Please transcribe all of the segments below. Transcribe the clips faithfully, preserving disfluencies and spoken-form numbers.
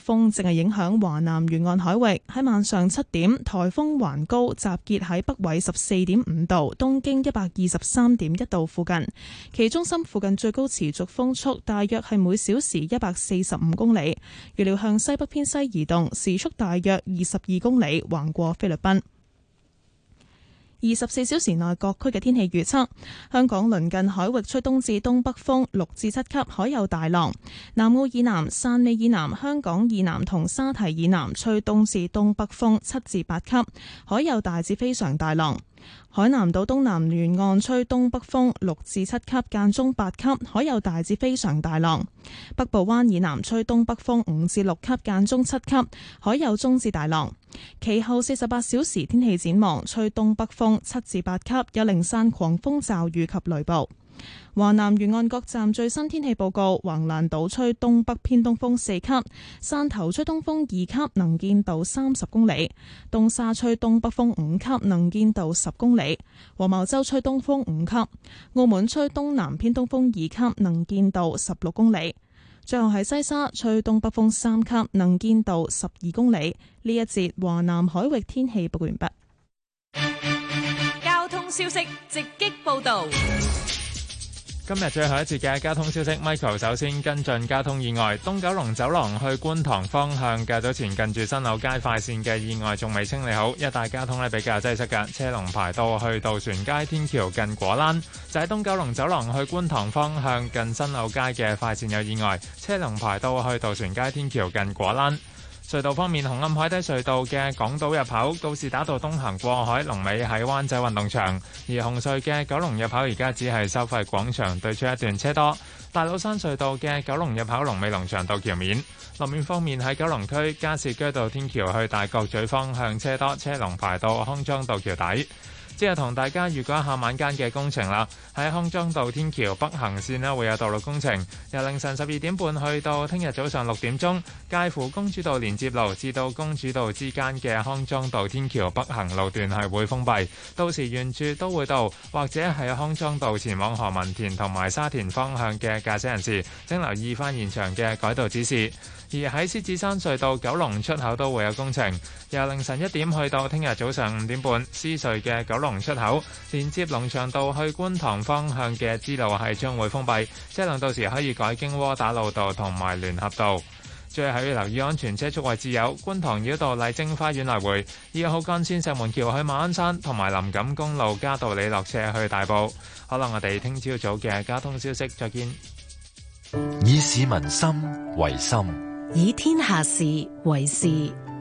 風正係影響華南沿岸海域。喺晚上七點，颱風環高集結喺北緯十四點五度、東經一百二十三點一度附近，其中心附近最高持續風速大約係每小時一百四十五公里，預料向西北偏西移動，時速大約二十二公里，橫過菲律賓。二十四小時內各區嘅天氣預測：香港鄰近海域吹東至東北風六至七級，海有大浪；南澳以南、汕尾以南、香港以南同沙堤以南吹東至東北風七至八級，海有大至非常大浪。海南島東南沿岸吹東北風六至七級，間中八級，海有大至非常大浪。北部灣以南吹東北風五至六級，間中七級，海有中至大浪。其後四十八小時天氣展望，吹東北風七至八級，有零散狂風驟雨及雷暴。華南沿岸各站最新天氣報告：橫瀾島吹東北偏東風四級，汕頭吹東風二級，能見度三十公里；東沙吹東北風五級，能見度十公里；黃茅洲吹東風五級；澳門吹東南偏東風二級，能見度十六公里。最後係西沙吹東北風三級，能見度十二公里。呢一節華南海域天氣報告完畢。 交通消息直擊報道。 今日最後一節嘅交通消息 ，Michael 首先跟進交通意外。東九龍走廊去觀塘方向，較早前近住新柳街快線嘅意外仲未清理好，一帶交通呢比較擠塞嘅，車龍排到去渡船街天橋近果欄。就喺東九龍走廊去觀塘方向近新柳街嘅快線有意外，車龍排到去渡船街天橋近果欄。隧道方面，紅磡海底隧道嘅港島入口告士打道東行過海，龍尾喺灣仔運動場；而紅隧嘅九龍入口而家只係收費廣場對出一段車多。大老山隧道嘅九龍入口龍尾龍翔道橋面。路面方面喺九龍區加士居道天橋去大角咀方向車多，車龍排到康莊道橋底。之後同大家預告一下晚間嘅工程啦。喺康莊道天橋北行線呢會有道路工程，由凌晨十二點半去到聽日早上六點鐘，介乎公主道連接路至到公主道之間嘅康莊道天橋北行路段係會封閉。到時沿住都會道或者係康莊道前往何文田同埋沙田方向嘅駕駛人士，請留意翻現場嘅改道指示。而喺獅子山隧道九龍出口都會有工程，由凌晨一點去到聽日早上五點半，獅隧嘅九龍出口連接龍翔道去觀塘方向嘅支路係將會封閉，車輛到時可以改經窩打老道同埋聯合道。最後要留意安全車速位置有觀塘繞道麗晶花園來回、二號幹線石門橋去馬鞍山同埋林錦公路嘉道理落斜去大埔。好啦，我哋聽朝早嘅交通消息再見。 以市民心為心， 以天下事為事。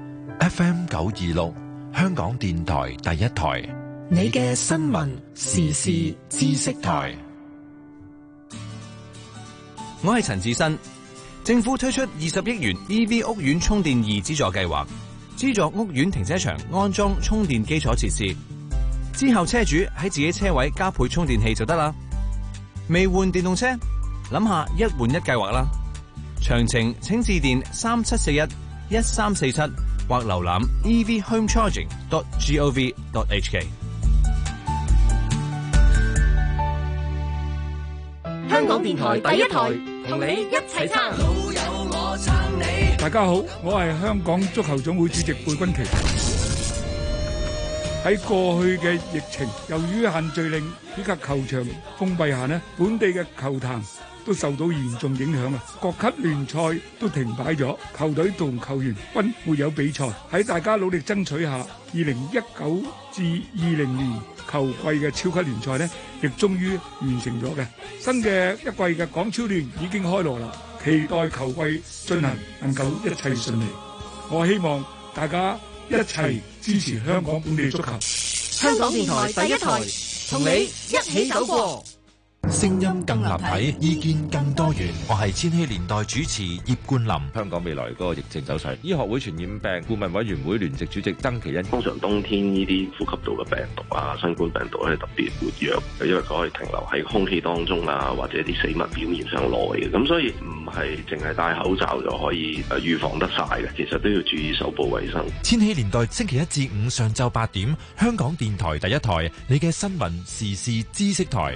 F M 九二六，香港電台第一台， 你嘅新聞時事知識台。 我係陳志新。政府推出二十億元 E V 屋苑充電二資助計劃，資助屋苑停車場安裝充電基礎設施，之後車主喺自己車位加配充電器就得啦。未換電動車，諗下一換一計劃啦。詳情請致電三七四一一三四七或瀏覽 e v home charging dot gov dot h k。 香港電台第一台，同你一齊撐。老友我撐你。 大家好，我係香港足球總會主席貝君奇。喺過去嘅疫情，由於限聚令以及球場封閉下呢，本地嘅球壇都受到嚴重影響啊！各級聯賽都停擺咗，球隊同球員均沒有比賽。喺大家努力爭取下，二零一九至二零年球季嘅超級聯賽呢，亦終於完成咗嘅。新嘅一季嘅港超聯已經開鑼啦，期待球季進行能夠一切順利。我希望大家一齊支持香港本地足球。 香港電台第一台，同你一起走過。 聲音更立體，意見更多元。我係千禧年代主持葉冠霖。 香港未來嗰個疫情走勢，醫學會傳染病顧問委員會聯席主席曾其恩。通常冬天呢啲呼吸道嘅病毒啊，新冠病毒咧特別活躍，因為佢可以停留喺空氣當中啊，或者啲死物表面上耐嘅，咁所以唔係淨係戴口罩就可以誒預防得晒嘅，其實都要注意手部衛生。 千禧年代星期一至五上晝八點，香港電台第一台，你嘅新聞時事知識台。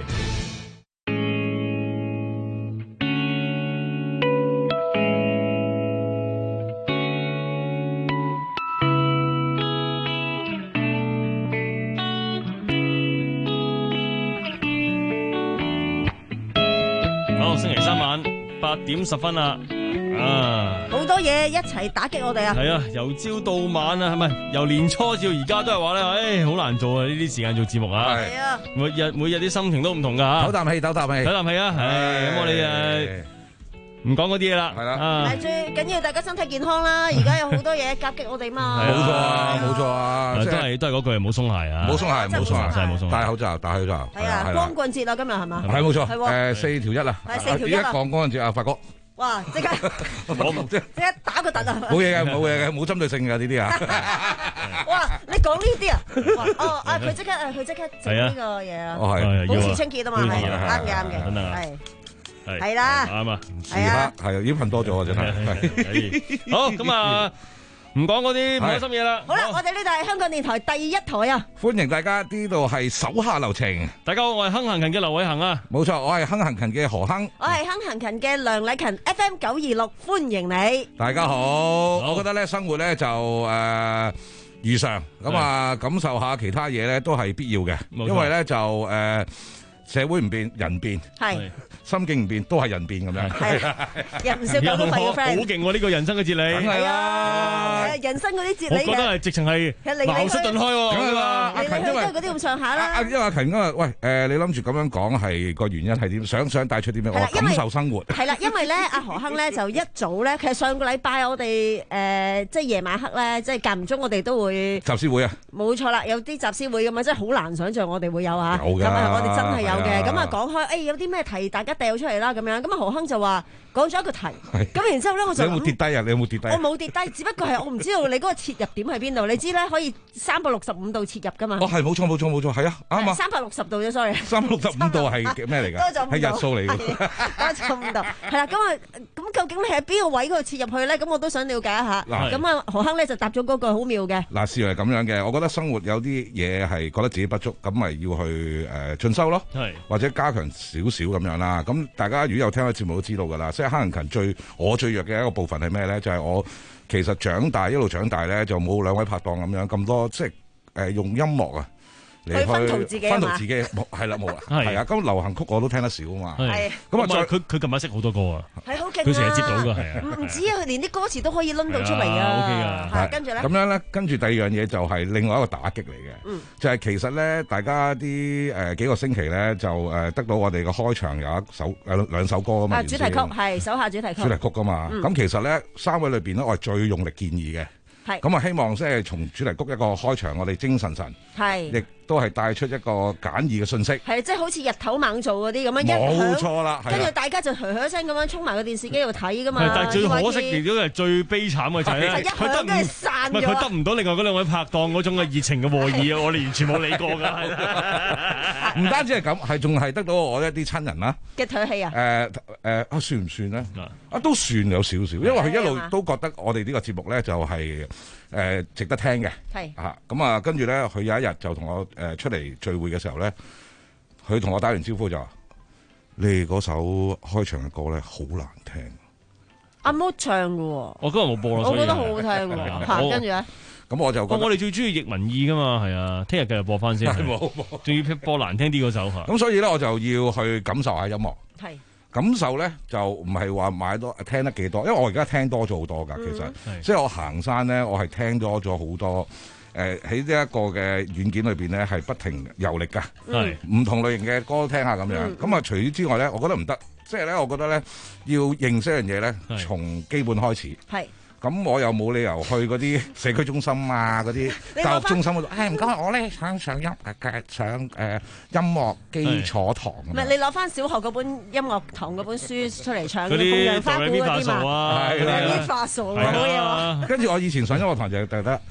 八點十分啦。啊， 好多嘢一齊打擊我哋啊！ 係啊，由朝到晚啊，係咪？由年初至到而家都係話咧，唉，好難做啊！呢啲時間做節目啊， 係啊， 每日每日啲心情都唔同噶吓。 唞啖氣，唞啖氣， 唞啖氣啊！唉，咁我哋誒唔講嗰啲嘢啦， 係啦。 係最緊要大家身體健康啦！而家有好多嘢夾擊我哋嘛。 冇錯啊，冇錯啊， 都係都係嗰句，唔好鬆懈啊！ 冇鬆懈，冇鬆懈， 真係冇鬆懈。 戴口罩，戴口罩。 係啊，光棍節啊，今日係嘛？ 係冇錯， 係誒四條一啊！ 係四條一啊！ 而家講光棍節啊，發哥。 哇！即刻我即即刻打個突啊！ 冇嘢嘅，冇嘢嘅，冇針對性嘅呢啲啊！ 哇！你講呢啲啊？哦啊！佢即刻誒，佢即刻整呢個嘢啊！ 哦係， 保持清潔啊嘛，係啱嘅啱嘅，係係係啦， 啱啊！ 時刻係已經噴多咗啊！真係好咁啊！唔講嗰啲唔開心嘢啦。 好啦，我哋呢度係香港電台第一台啊！ 歡迎大家，呢度係手下留情。 大家好，我係亨行勤嘅劉偉恒啊。 冇錯，我係亨行勤嘅何亨。 我係亨行勤嘅梁禮勤 F M 九二六，歡迎你。 大家好，我覺得咧生活咧就誒如常，咁啊感受下其他嘢咧都係必要嘅，因為咧就誒社會唔變，人變。係。心境唔變，都係人變咁樣。係人唔少講到廢嘅 friend， 好勁喎！呢個人生嘅哲理， 梗係啦。 人生嗰啲哲理， 我覺得係直情係茅塞頓開喎。 梗係啦，阿勤因為嗰啲咁上下啦。 阿因為阿勤今日喂誒，你諗住咁樣講係個原因係點？想想帶出啲咩？我感受生活。 係啦，因為咧阿何亨咧就一早咧，其實上個禮拜我哋誒即係夜晚黑咧，即係間唔中我哋都會集思會啊。冇錯啦，有啲集思會咁啊，真係好難想像我哋會有嚇。 有㗎。咁啊， 我哋真係有嘅。咁啊，講開誒有啲咩題大家掉出嚟啦咁樣。咁啊，何亨就話講咗一個題，咁然之後咧我就你有冇跌低啊？你有冇跌低？ 我冇跌低，只不過係我唔知道你嗰個切入點喺邊度。你知咧可以三百六十五度切入噶嘛？ 哦，係冇錯冇錯冇錯，係啊啱啊！ 三百六十度啫，sorry。 三百六十五度係咩嚟㗎？係日數嚟㗎。 多咗五度，係啦。咁啊，咁究竟你喺邊個位嗰度切入去咧？咁我都想了解一下。咁啊，何亨咧就答咗嗰句好妙嘅。 嗱，事係咁樣嘅，我覺得生活有啲嘢係覺得自己不足，咁咪要去誒進修咯，或者加強少少咁樣啦。咁大家如果有聽個節目都知道㗎啦，即係亨行勤最我最弱嘅一個部分係咩咧？就係、是、我其實長大一路長大咧，就冇兩位拍檔咁樣咁多，即係誒、呃、用音樂啊嚟去分圖自己， 分圖自己冇係啦冇啦，係啊。咁流行曲我都聽得少啊嘛，係咁啊。再佢佢近排識好多歌啊， 係好勁啊！ 佢成日接到㗎，係啊， 唔止啊，佢連啲歌詞都可以攆到出嚟啊。 O K 㗎，跟住咧， 咁樣咧，跟住第二樣嘢就係另外一個打擊嚟嘅，嗯、就係其實咧，大家啲誒、呃、幾個星期咧就誒、呃、得到我哋嘅開場有一首誒兩首歌啊嘛， 主題曲係手下主題曲， 主題曲㗎嘛。咁、嗯、其實咧三位裏邊咧，我係最用力建議嘅。係咁啊！希望即係從主題曲一個開場，我哋精神神，係亦都係帶出一個簡易嘅信息。係即係好似日頭猛做嗰啲咁樣，冇錯啦。跟住大家就噓噓聲咁樣衝埋個電視機度睇噶嘛。但係最可惜亦都係最悲慘嘅就係咧，佢得唔唔係佢得唔到另外嗰兩位拍檔嗰種嘅熱情嘅和意啊！我哋完全冇理過㗎。唔單止係咁，係仲係得到我一啲親人啦嘅唾棄啊！誒誒啊，算唔算咧？啊，都算有少少，因為佢一路都覺得我哋呢個節目咧就係。誒、呃、值得聽嘅，係啊，咁啊，跟住咧，佢有一日就同我誒、呃、出嚟聚會嘅時候咧，佢同我打完招呼就話：你哋嗰首開場嘅歌咧好難聽。阿 Mo 唱嘅喎，我今日冇播咯，我覺得好好聽喎。嚇，跟住咧，咁我就覺得我哋最中意譯文意噶嘛，係啊，聽日繼續播翻先，冇冇，仲要播難聽啲嗰首嚇。咁所以咧，我就要去感受下音樂。係。感受咧就唔係話買多聽得幾多，因為我而家聽多咗好多㗎。其實，嗯、即係我行山咧，我係聽多咗好多。誒喺呢一個嘅軟件裏邊咧，係不停遊歷㗎。係唔、嗯、同類型嘅歌聽下咁樣。咁啊、嗯，除此之外咧，我覺得唔得。即係咧，我覺得咧要認識一樣嘢咧，從基本開始。係。咁我又冇理由去嗰啲社區中心啊，嗰啲教育中心嗰度。誒唔該，我咧想上音誒上誒音樂基礎堂。唔係你攞翻小學嗰本音樂堂嗰本書出嚟唱嗰啲鳳陽花鼓嗰啲嘛？係啦，啲化數冇嘢喎。跟住我以前上音樂堂就就得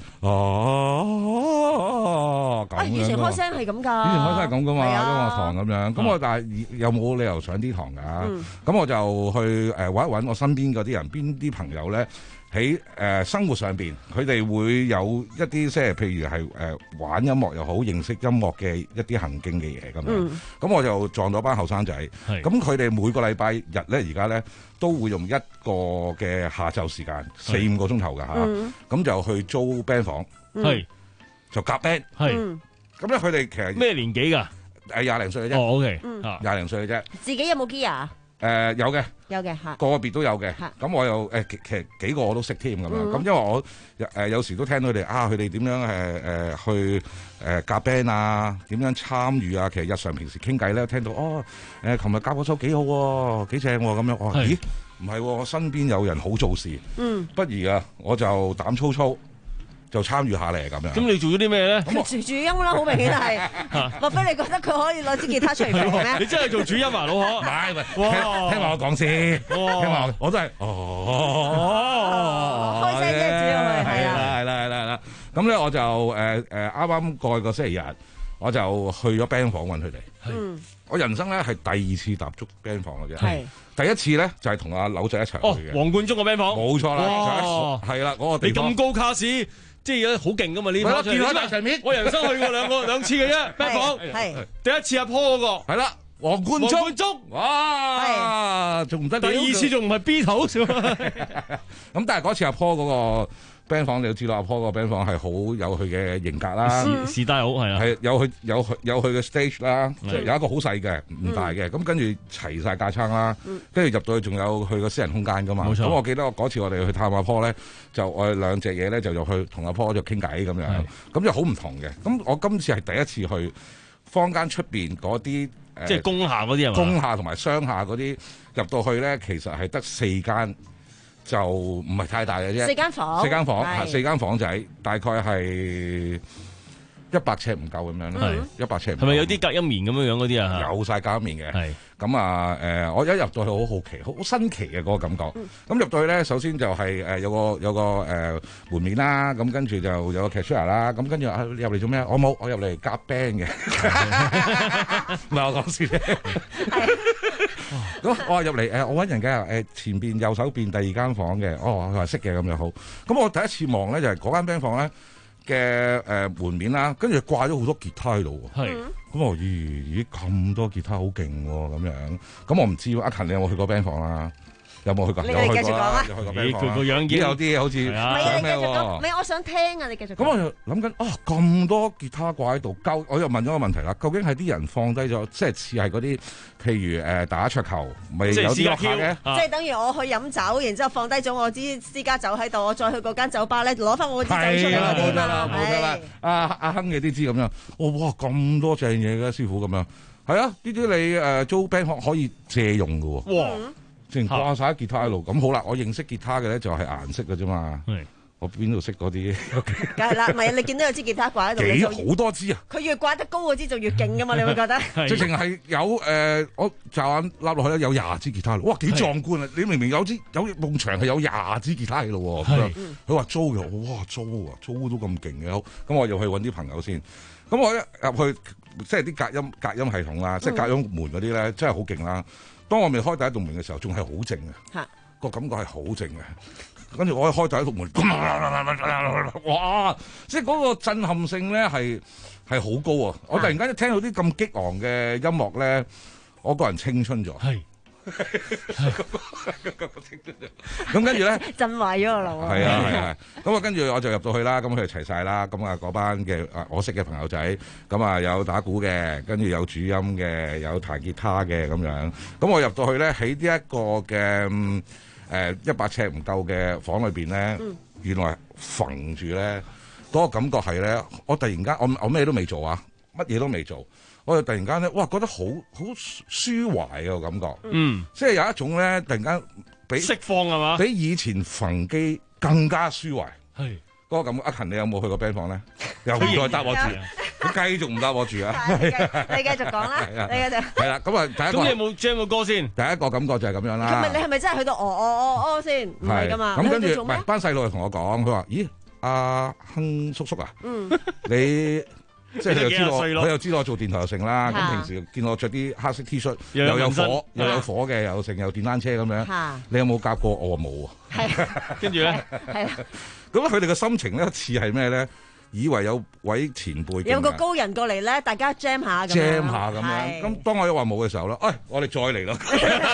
哦咁。以前開聲係咁㗎。以前開聲係咁㗎嘛，音樂堂咁樣。咁我但係又冇理由上啲堂㗎。咁我就去誒揾一揾我身邊嗰啲人，邊啲朋友咧。喺誒、呃、生活上邊，佢哋會有一啲即係譬如係誒、呃、玩音樂又好，認識音樂嘅一啲行徑嘅嘢咁樣。咁、嗯、我就撞到班後生仔。咁佢哋每個禮拜日咧，而家咧都會用一個嘅下晝時間，四五個鐘頭㗎嚇。咁、嗯、就去租 band 房，嗯、就夾 band。咁咧佢哋其實咩年紀㗎？誒廿零歲嘅啫。哦 OK，廿零歲嘅啫。自己有冇 gear？ 誒有嘅， 有嘅嚇， 個別都有嘅。咁我又誒其實幾個我都識添咁樣。咁因為我誒有時都聽到佢哋啊，佢哋點樣誒誒去誒夾 band 啊，點樣參與啊。其實日常平時傾偈咧，聽到哦誒，琴日夾嗰首幾好喎，幾正喎咁樣。我話咦唔係喎，我身邊有人好做事，嗯，不如啊我就膽粗粗。就參與下嚟咁樣。 咁你做咗啲咩咧？ 佢做主音啦，好明顯係。莫非你覺得佢可以攞支吉他出嚟咩？ 你真係做主音啊，老何？ 唔係唔係，聽聽埋我講先。聽埋我，我都係哦。 開聲啫，主要係係啦係啦係啦係啦。咁咧我就誒誒啱啱過去個星期日，我就去咗 band 房揾佢哋。嗯。我人生咧係第二次踏足 band 房嘅啫。係。第一次咧就係同阿柳仔一齊去嘅。 黃貫中個 band 房。冇錯啦。係啦，嗰個地方。 你咁高卡士。即係好勁噶嘛？呢把見到大場面，我人生去過兩個兩次嘅啫。band 房係第一次阿 Paul 嗰個， 係啦，黃貫中，黃貫中，哇，仲唔得？ 第二次仲唔係 B 頭咁， 但係嗰次阿 Paul 嗰個 band 房你都知道，阿 Paul 個 band 房係好有佢嘅型格啦， 時時帶好係啊， 係有佢有佢有佢嘅 stage 啦，即係有一個好細嘅唔大嘅，咁跟住齊晒架撐啦，跟住入到去仲有佢個私人空間噶嘛。咁我記得我嗰次我哋去探阿 Paul 咧，就我哋兩隻嘢咧就入去同阿 Paul 就傾偈咁樣，咁就好唔同嘅。咁我今次係第一次去坊間出邊嗰啲誒， 即係工廈嗰啲係嘛？ 工廈同埋商廈嗰啲入到去咧，其實係得四間。就唔係太大嘅啫， 四間房， 四間房，四間房仔，大概係一百尺唔夠咁樣咯，一百尺。 係咪有啲隔音棉咁樣樣嗰啲啊？ 有晒隔音棉嘅， 係咁啊誒，我一入到去好好奇，好新奇嘅嗰個感覺。咁入到去咧，首先就係誒有個有個誒門面啦，咁跟住就有個 cashier 啦，咁跟住啊入嚟做咩？我冇，我入嚟夾 band 嘅，唔係我講笑啫。咁我話入嚟誒，我揾人嘅誒，前邊右手邊第二間房嘅，哦，佢話識嘅咁就好。咁我第一次望咧就係嗰間 band 房咧嘅誒門面啦，跟住掛咗好多吉他喺度喎。係。咁我咦咦咁多吉他好勁喎咁樣。咁我唔知阿勤你有冇去過 band 房啦？有冇去過？ 你哋繼續講啊！ 有去過 band 房佢個樣已經有啲好似唔係啊！你繼續講，唔係我想聽啊！你繼續講。 咁我就諗緊啊，咁多吉他掛喺度，究我又問咗個問題啦，究竟係啲人放低咗，即係似係嗰啲，譬如誒打桌球，咪有啲落下嘅？ 即係等於我去飲酒，然之後放低咗我支私家酒喺度，我再去嗰間酒吧咧，攞翻我支酒出嚟嗰啲嘛。 冇錯啦，阿阿亨嘅啲知咁樣，哦哇咁多正嘢嘅師傅咁樣，係啊，呢啲你誒租 band 可可以借用嘅喎。哇！淨掛晒吉他喺度，咁好啦。我認識吉他嘅咧就係顏色嘅啫嘛。我邊度識嗰啲？ 梗係啦，唔係你見到有支吉他掛喺度， 幾好多支啊！ 佢越掛得高嗰支就越勁噶嘛，你會覺得？ 直情係有誒，我驟眼笠落去咧有廿支吉他，哇幾壯觀啊！你明明有支有埲牆係有廿支吉他喺度喎。佢話租嘅，哇租啊租都咁勁嘅，好咁我又去揾啲朋友先。咁我一入去即係啲隔音隔音系統啦，即係隔音門嗰啲咧，真係好勁啦。當我未開第一棟門嘅時候，仲係好靜嘅，個感覺係好靜嘅。跟住我一開第一棟門，哇！即係嗰個震撼性咧係係好高啊！我突然間一聽到啲咁激昂嘅音樂咧，我個人青春咗。係，咁跟住咧， 震壞咗個腦。 係啊係啊，咁啊跟住我就入到去啦，咁佢哋齊晒啦，咁啊嗰班嘅啊我識嘅朋友仔，咁啊有打鼓嘅，跟住有主音嘅，有彈吉他嘅咁樣，咁我入到去咧喺呢一個嘅誒一百尺唔夠嘅房裏邊咧，嗯、原來揈住咧嗰個感覺係咧，我突然間我我咩都未做啊，乜嘢都未做。我就突然間咧，哇！覺得好好舒懷嘅感覺，嗯，即係有一種咧，突然間比釋放係嘛， 比以前焚機更加舒懷， 係嗰個感覺。阿勤，你有冇去過 band 房咧？又唔再答我住，佢繼續唔答我住啊！ 你繼續講啦，你繼續。 係啦，咁啊，第一個咁你有冇 jam 個歌先？ 第一個感覺就係咁樣啦。 係咪你係咪真係去到哦哦哦哦先？唔係噶嘛。 咁跟住唔係班細路就同我講，佢話：咦，阿亨叔叔啊，你。即係佢又知道，佢又知道我做電台又成啦。咁平時見我着啲黑色 T 恤，又有火，又有火嘅，又成，又電單車咁樣。你有冇夾過？我話冇啊。 係。 跟住咧， 係啊。 咁佢哋嘅心情咧，似係咩咧？以為有位前輩有個高人過嚟咧，大家 jam 下咁樣。 jam 下咁樣。咁當我一話冇嘅時候咧，哎，我哋再嚟咯。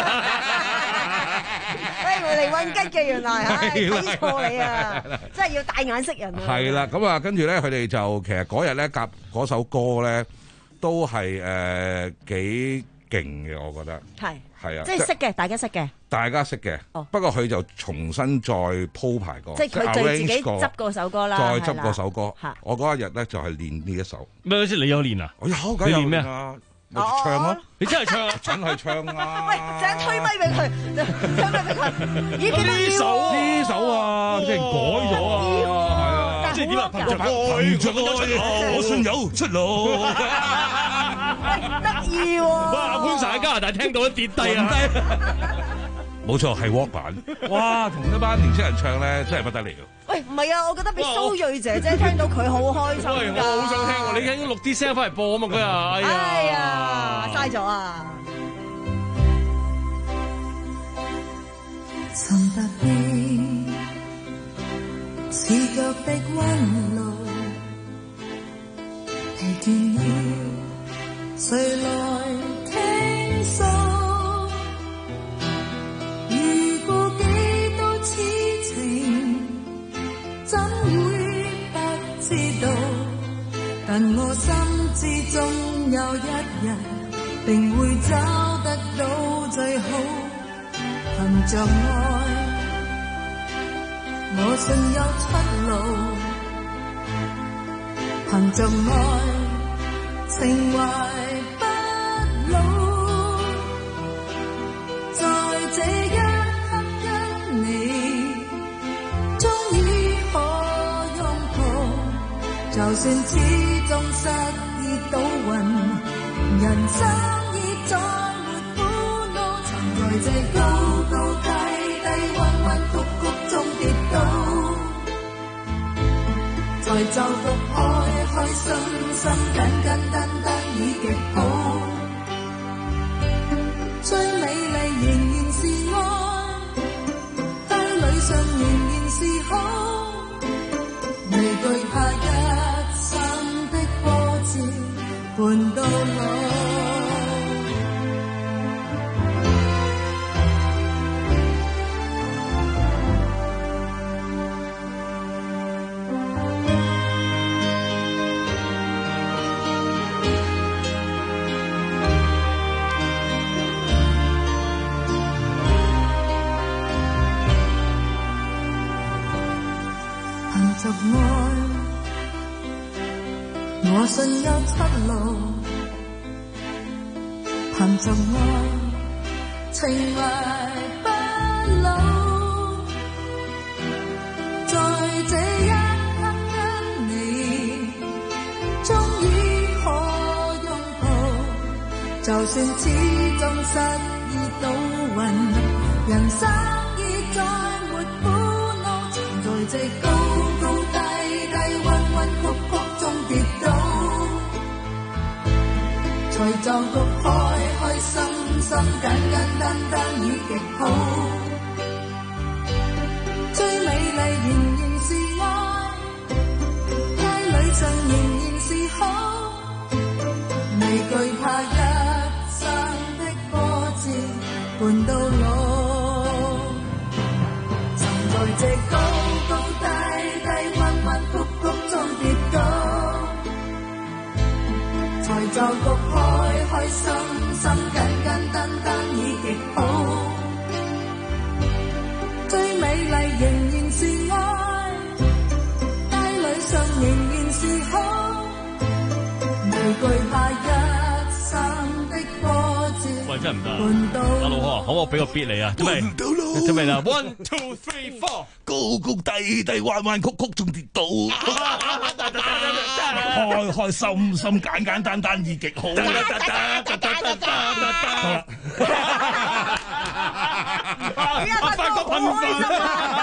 我哋混吉嘅原來，唉睇錯你啊！真係要大眼識人啊！ 係啦，咁啊，跟住咧，佢哋就其實嗰日咧夾嗰首歌咧，都係誒幾勁嘅，我覺得係係啊， 即係識嘅，大家識嘅， 大家識嘅。哦，不過佢就重新再鋪排過， 即係佢自己執過首歌啦， 再執過首歌。我嗰一日咧就係練呢一首。 咩先？你有練啊？ 我有， 你練咩啊？ 我唱咯， 你真係唱啊？ 真係唱啊！ 喂，陣推咪俾佢，推咪俾佢。咦， 呢首呢首啊，即係改咗啊，係啊，即係點啊？憑着愛，憑着愛，我信有出路。 得意喎！ 哇，潘 Sir 喺加拿大聽到都跌低啊！ 冇錯，係 walk 版。哇，同一班年青人唱咧，真係不得了。 喂，唔係啊，我覺得俾蘇芮姐姐聽到佢好開心㗎。 喂，我好想聽喎，你應該錄啲聲翻嚟播啊嘛，佢啊，哎呀， 哎呀，嘥咗啊！ 曾踏遍刺腳的溫路，疲倦了，誰來傾訴？遇過幾多痴情，怎會不知道？但我心知終有一日，定會找得到最好。憑着愛，我信有出路。憑着愛，情懷不老。在這一刻跟你，終於可擁抱。就算始終失意倒運，人生已再沒苦惱。曾在這高高低低、彎彎曲曲中跌倒，在就讀開開心心、簡簡單單已極好。最美麗仍然是愛，低裏上仍然是好，未懼怕一生的波折伴到老。憑着愛，我信有出路。憑着愛，情懷不老。在這一刻跟你，終於可擁抱。就算始終失意倒運，人生已再沒苦惱。曾在這高高低低、彎彎曲曲中跌倒，才就讀開開心心、簡簡單單已極好。最美麗仍然是愛，街裏上仍然是好，未懼怕一生的波折伴到老。曾在這高高低低、彎彎曲曲中跌倒，才就讀開開心心、簡簡單單已極好。最美麗仍然是愛，街裏上仍然是好，未懼怕一生的波折。 喂，真係唔得啊！阿老哥，可唔可以俾個 beat 你啊？準備，準備啦 ！One two three four， 高高低低，彎彎曲曲中跌倒，開開心心，簡簡單單已極好。 阿發哥噴飯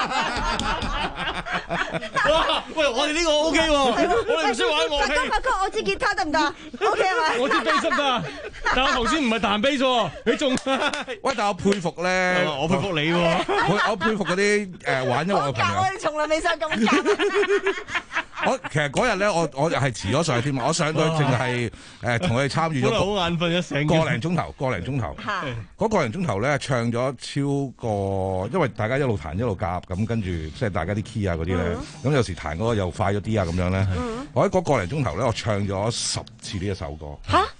哇！喂，我哋呢個 O K 喎，我哋唔識玩樂器。 發哥，我支吉他得唔得？O K 係咪？ 我支貝斯得，但我頭先唔係彈貝斯，你仲喂？但我佩服咧， 我佩服你喎， 我我佩服嗰啲誒玩音樂嘅朋友。 我哋從來未上咁夾。 我其實嗰日咧，我我係遲咗上去添，我上到淨係誒同佢哋參與咗好眼瞓一醒個零鐘頭，個零鐘頭。嗰個零鐘頭咧，唱咗超過，因為大家一路彈一路夾，咁跟住即係大家啲 key 啊嗰啲咧，咁有時彈嗰個又快咗啲啊咁樣咧。我喺嗰個零鐘頭咧，我唱咗十次呢一首歌。 嚇！即係佢哋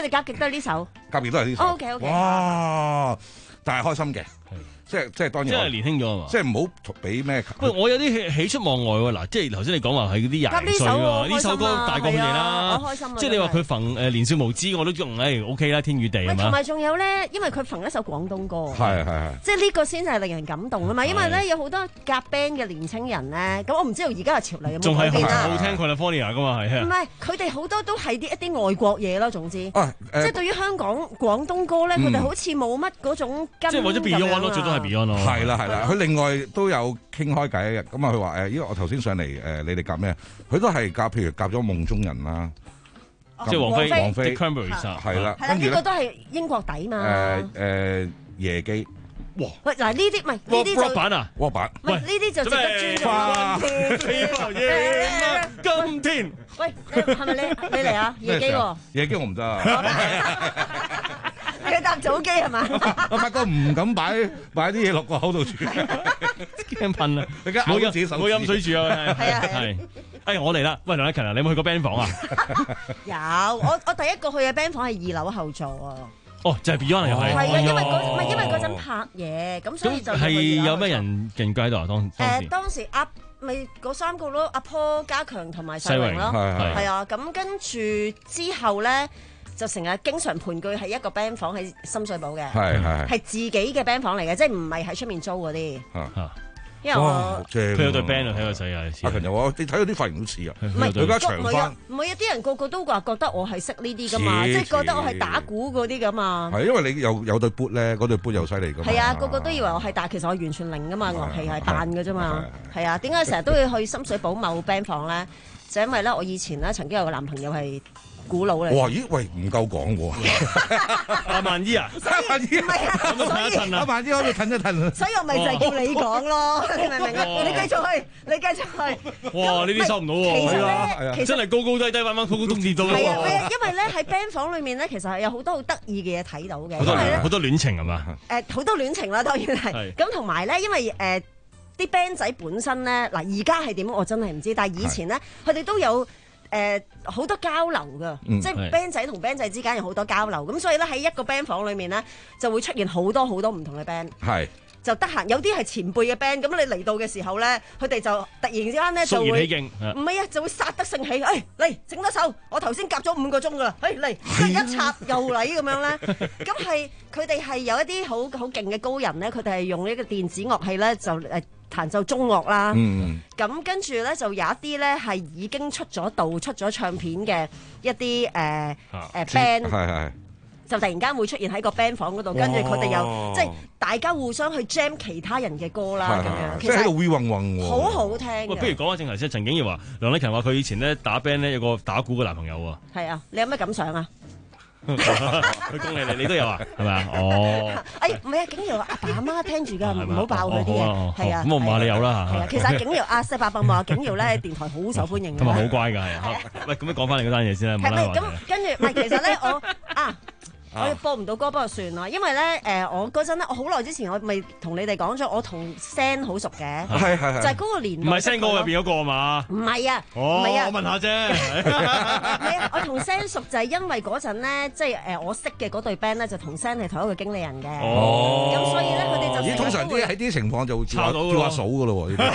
你夾極都係呢首， 夾極都係呢首。 O K O K。 哇！但係開心嘅。即係即係當然， 即係年輕咗啊嘛！ 即係唔好俾咩？ 喂，我有啲喜出望外喎！嗱，即係頭先你講話係嗰啲廿零歲喎，呢首歌大過佢哋啦， 開心啊！ 即係你話佢逢誒年少無知，我都覺得 O K 啦，天與地係嘛？ 同埋仲有咧，因為佢逢一首廣東歌， 係係係， 即係呢個先係令人感動啊嘛！因為咧有好多夾 band 嘅年青人咧，咁我唔知道而家嘅潮流有冇改變啦。 仲係好聽 California 噶嘛係啊？ 唔係，佢哋好多都係啲一啲外國嘢咯，總之，即係對於香港廣東歌咧，佢哋好似冇乜嗰種跟。 即係或者 Beyond 咯，最多係 Beyond 咯。 係啦。係啦，佢另外都有傾開偈嘅，咁啊佢話誒，因為我頭先上嚟誒，你哋夾咩？佢都係夾，譬如夾咗夢中人啦， 即係王菲， 王菲係啦， 係啦，呢個都係英國底嘛。 誒誒，夜機， 哇！ 喂，嗱呢啲唔係呢啲就 rock 版啊 ，rock 版， 喂呢啲就值得尊重。 今天， 喂，係咪你你嚟啊？夜機喎， 夜機我唔得啊。 你搭早機係嘛？ 我發覺唔敢擺擺啲嘢落個口度住， 驚噴啊！ 你而家咬自己手， 冇飲水住啊！ 係啊係，哎我嚟啦！喂，梁禮勤啊，你有冇去過 band 房啊？ 有，我我第一個去嘅 band 房係二樓後座啊。 哦，就係 Beyond 又係。 係啊，因為嗰唔係因為嗰陣拍嘢，咁所以就係有咩人勁喺度啊？當誒當時阿咪嗰三個咯，阿 Paul、家強同埋世榮咯，係啊，咁跟住之後咧。就成日經常盤踞喺一個 band 房喺深水埗嘅， 係係係自己嘅 band 房嚟嘅，即係唔係喺出面租嗰啲。因為我佢有對 band 啊，睇個仔啊， 阿勤又話：你睇到啲髮型都似啊， 唔係佢家長翻。 唔係啊！啲人個個都話覺得我係識呢啲噶嘛，即係覺得我係打鼓嗰啲噶嘛。 係因為你有有對 boot 咧，嗰對 boot 又犀利噶嘛。 係啊，個個都以為我係，但係其實我完全零噶嘛，樂器係扮嘅啫嘛。係啊，點解成日都要去深水埗某 band 房咧？就因為咧，我以前咧曾經有個男朋友係古佬嚟。 哇！咦？喂，唔夠講喎。 阿萬姨啊， 阿萬姨， 唔係啊，所以阿萬姨可唔可以褪一褪？ 所以我咪就係叫你講咯，你明唔明啊？你繼續去，你繼續去。 哇！呢啲收唔到喎。 其實咧，其實真係高高低低，彎彎曲曲都唔知道。 係啊，係啊，因為咧喺 band 房裏面咧，其實係有好多好得意嘅嘢睇到嘅。 好多好多戀情係嘛？ 誒，好多戀情啦，當然係。咁同埋咧，因為誒啲 band 仔本身咧，嗱而家係點我真係唔知，但係以前咧，佢哋都有。誒好、呃、多交流㗎，嗯、即係 band 仔同 band 仔之間有好多交流，咁所以咧喺一個 band 房裏面咧就會出現好多好多唔同嘅 band， 係就得閒有啲係前輩嘅 band，咁你嚟到嘅時候咧，佢哋就突然之間咧就會唔係啊，就會殺得盛起，誒嚟整多首，我頭先夾咗五個鐘㗎啦，誒嚟即係一插又嚟咁樣咧，咁係佢哋係有一啲好好勁嘅高人咧，佢哋係用呢個電子樂器咧就誒。彈奏中樂啦，咁、嗯、跟住咧就有一啲咧係已經出咗道、出咗唱片嘅一啲誒誒 band，係係就突然間會出現喺個 band 房嗰度，跟住佢哋又即係大家互相去 jam 其他人嘅歌啦，咁樣即係喺度 we 混混喎， 好好聽。 喂，不如講下正題先。陳景耀話梁禮勤話佢以前咧打 band 咧有個打鼓嘅男朋友喎。 係啊，你有咩感想啊？ 佢恭喜你，你都有啊？係咪啊？哦， 哎，唔係啊，景耀阿爸阿媽聽住㗎，唔好爆佢啲嘢。係啊， 咁我唔話你有啦嚇。 係啊，其實阿景耀阿四伯伯話景耀咧喺電台好受歡迎嘅， 同埋好乖㗎，係啊。喂，咁樣講翻你嗰單嘢先啦，唔好啦。 咁跟住，唔係其實咧，我啊。我播唔到歌，不過算啦，因為咧誒，我嗰陣咧，我好耐之前我咪同你哋講咗，我同 San 好熟嘅， 係係係， 就係嗰個年代。 唔係 San 哥入邊嗰個嘛？ 唔係啊， 唔係啊，我問下啫。 係啊，我同 San 熟就係因為嗰陣咧，即係誒我識嘅嗰隊 band 咧，就同 San 係同一個經理人嘅。哦，咁所以咧，佢哋就咦，通常啲喺啲情況就會叫叫阿嫂噶咯喎。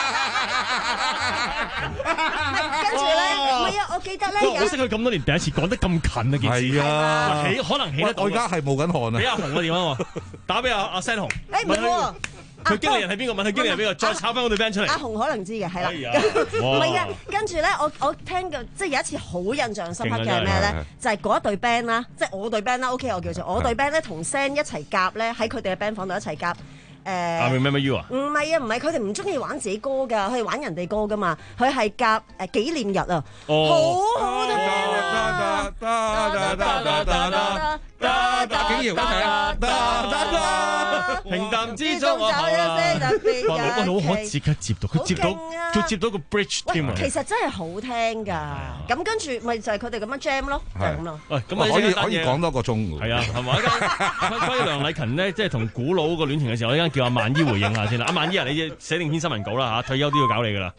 跟住咧，唔係啊，我記得咧， 我識佢咁多年，第一次講得咁近啊件事。 係啊， 起可能起得。 我而家係冒緊汗啊！ 俾阿紅個電話喎，打俾阿阿 San 紅。 誒唔係喎， 佢經理人係邊個？問佢經理人邊個？再炒翻我隊 band 出嚟。 阿紅可能知嘅，係啦。唔係啊，跟住咧，我我聽嘅即係有一次好印象深刻嘅係咩咧？就係嗰一隊 band 啦，即係我隊 band 啦。OK，我叫做我隊 band 咧，同 San 一齊夾咧，喺佢哋嘅 band 房度一齊夾。誒， 阿 Remember You 啊？ 唔係啊，唔係佢哋唔中意玩自己歌㗎，佢哋玩人哋歌㗎嘛。佢係夾誒紀念日啊，好好聽啊！ 景耀一齊啊！ 平淡之中我好啦。哇！我好可即刻接到，佢接到佢接到個 bridge 添啊！ 其實真係好聽㗎。咁跟住咪就係佢哋咁樣 jam 咯，就係咁咯。 喂，咁啊可以可以講多個鐘㗎。 係啊，係咪？關於梁禮勤咧，即係同古佬個戀情嘅時候，我依家叫阿萬姨回應下先啦。阿萬姨啊，你寫定篇新聞稿啦嚇，退休都要搞你㗎啦。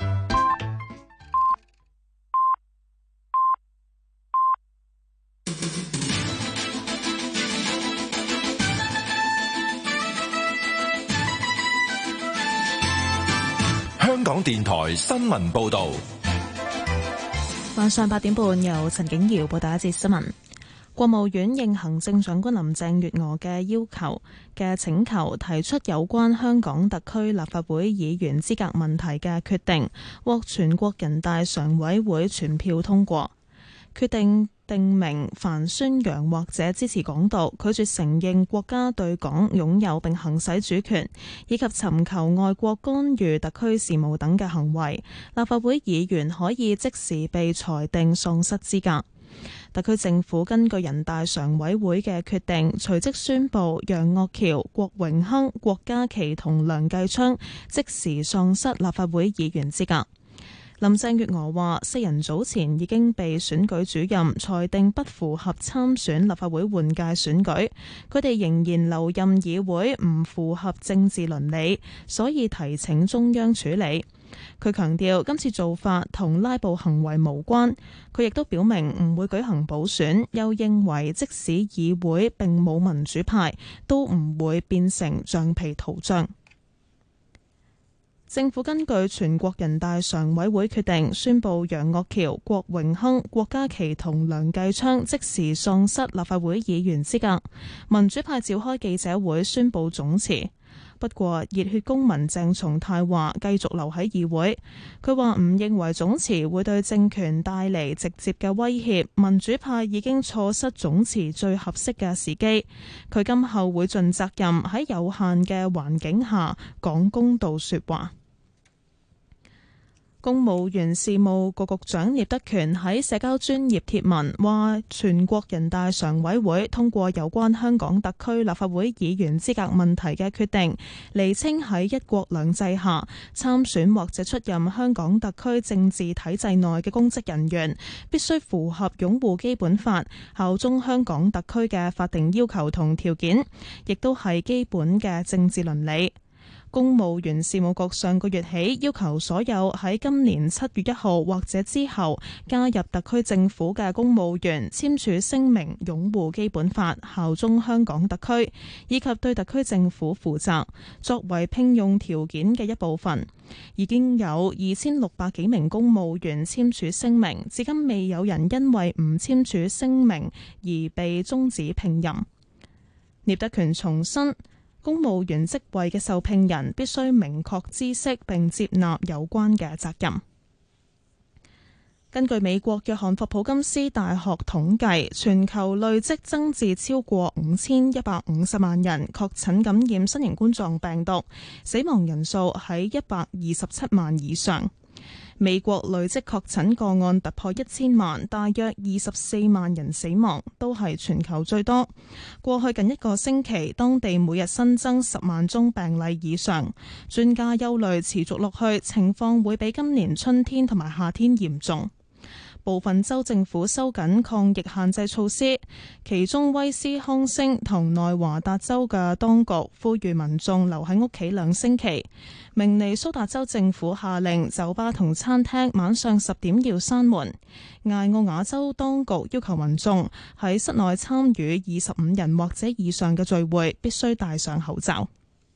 電台新聞報道。 晚上八點半，由陳景瑤報道一節新聞。國務院應行政長官林鄭月娥嘅要求嘅請求，提出有關香港特區立法會議員資格問題嘅決定，獲全國人大常委會全票通過。決定定明凡宣揚或者支持港獨、拒絕承認國家對港擁有並行使主權，以及尋求外國干預特區事務等嘅行為，立法會議員可以即時被裁定喪失資格。特區政府根據人大常委會嘅決定，隨即宣布楊岳橋、郭榮鏗、郭家麒同梁繼昌即時喪失立法會議員資格。林鄭月娥話：四人早前已經被選舉主任裁定不符合參選立法會換屆選舉，佢哋仍然留任議會唔符合政治倫理，所以提請中央處理。佢強調今次做法同拉布行為無關，佢亦都表明唔會舉行補選，又認為即使議會並冇民主派，都唔會變成橡皮圖章。政府根據全國人大常委會決定，宣布楊岳橋、郭榮鏗、郭家麒同梁繼昌即時喪失立法會議員資格。民主派召開記者會宣布總辭。不過，熱血公民鄭松泰話繼續留喺議會。佢話唔認為總辭會對政權帶嚟直接嘅威脅，民主派已經錯失總辭最合適嘅時機。佢今後會盡責任喺有限嘅環境下講公道說話。公務員事務局局長聶德權喺社交專頁貼文話，全國人大常委會通過有關香港特區立法會議員資格問題嘅決定，釐清喺一國兩制下參選或者出任香港特區政治體制內嘅公職人員，必須符合擁護基本法、效忠香港特區嘅法定要求同條件，亦都係基本嘅政治倫理。公務員事務局上個月起要求所有喺今年七月一號或者之後加入特區政府嘅公務員簽署聲明，擁護基本法、效忠香港特區，以及對特區政府負責，作為聘用條件嘅一部分。已經有二千六百幾名公務員簽署聲明，至今未有人因為唔簽署聲明而被終止聘任。聶德權重申，公務員職位嘅受聘人必須明確知悉並接納有關嘅責任。根據美國約翰霍普金斯大學統計，全球累積增至超過五千一百五十萬人確診感染新型冠狀病毒，死亡人數喺一百二十七萬以上。美國累積確診個案突破一千萬，大約二十四萬人死亡，都係全球最多。過去近一個星期，當地每日新增十萬宗病例以上。專家憂慮持續落去，情況會比今年春天同埋夏天嚴重。部分州政府收緊抗疫限制措施，其中威斯康星同內華達州嘅當局呼籲民眾留喺屋企兩星期。明尼蘇達州政府下令酒吧同餐廳晚上十點要閂門。艾奧瓦州當局要求民眾喺室內參與二十五人或者以上嘅聚會必須戴上口罩。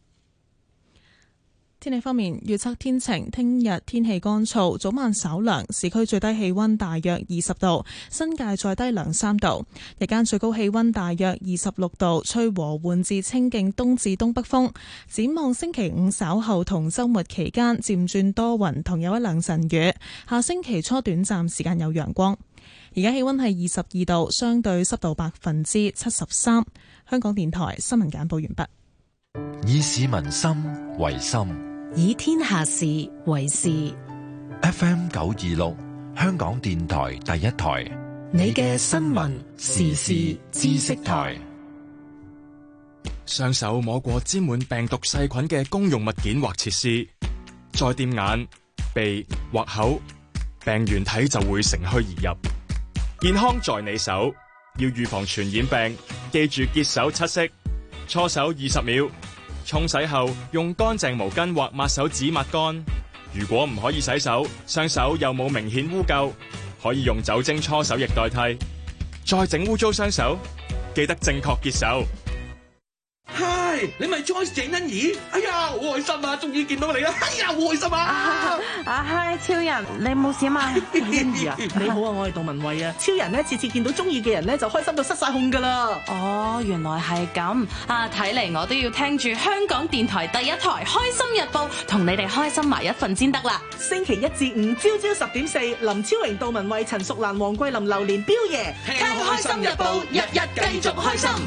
天氣方面，預測天晴，聽日天氣乾燥，早晚稍涼，市區最低氣溫大約二十度，新界再低兩三度。日間最高氣溫大約二十六度，吹和緩至清勁東至東北風。展望星期五稍後同週末期間漸轉多雲，同有一兩陣雨。下星期初短暫時間有陽光。而家氣溫係二十二度，相對濕度百分之七十三。香港電台新聞簡報完畢。 以市民心為心， 以天下事為事。 F M 九二六，香港電台第一台， 你嘅新聞時事知識台。 雙手摸過沾滿病毒細菌嘅公用物件或設施，再掂眼、鼻或口，病原體就會乘虛而入。健康在你手，要預防傳染病，記住潔手七式，搓手二十秒。沖洗後用乾淨毛巾或抹手紙抹乾。如果唔可以洗手，雙手又冇明顯污垢，可以用酒精搓手液代替。再整污糟雙手，記得正確潔手。 嗨， 喂，你咪 Joyce 鄭欣宜？哎呀，好開心啊，終於見到你啦！哎呀，好開心啊！ 啊啊嗨，超人，你冇事嘛？ 欣宜啊，你好啊，我係杜文慧啊。超人咧，次次見到中意嘅人咧，就開心到失晒控噶啦。 哦，原來係咁啊！睇嚟我都要聽住香港電台第一台《開心日報》，同你哋開心埋一份先得啦。 星期一至五朝朝十點四，林超榮、杜文慧、陳淑蘭、黃桂林、榴蓮、彪爺， 聽《開心日報》，日日繼續開心。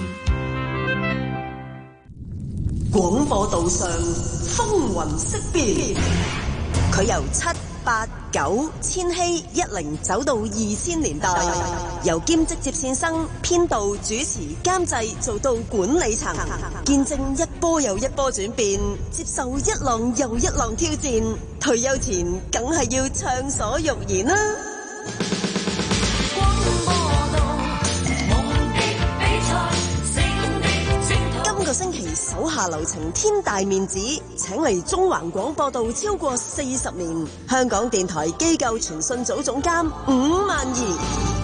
廣播道上風雲色變，佢由七八九千禧一零走到二千年代，由兼職接線生、編導、主持、監製做到管理層，見證一波又一波轉變，接受一浪又一浪挑戰。退休前梗係要暢所欲言啦！今個星期手下留情，天大面子，請嚟中環廣播道超過四十年，香港電台機構傳訊組總監伍萬儀。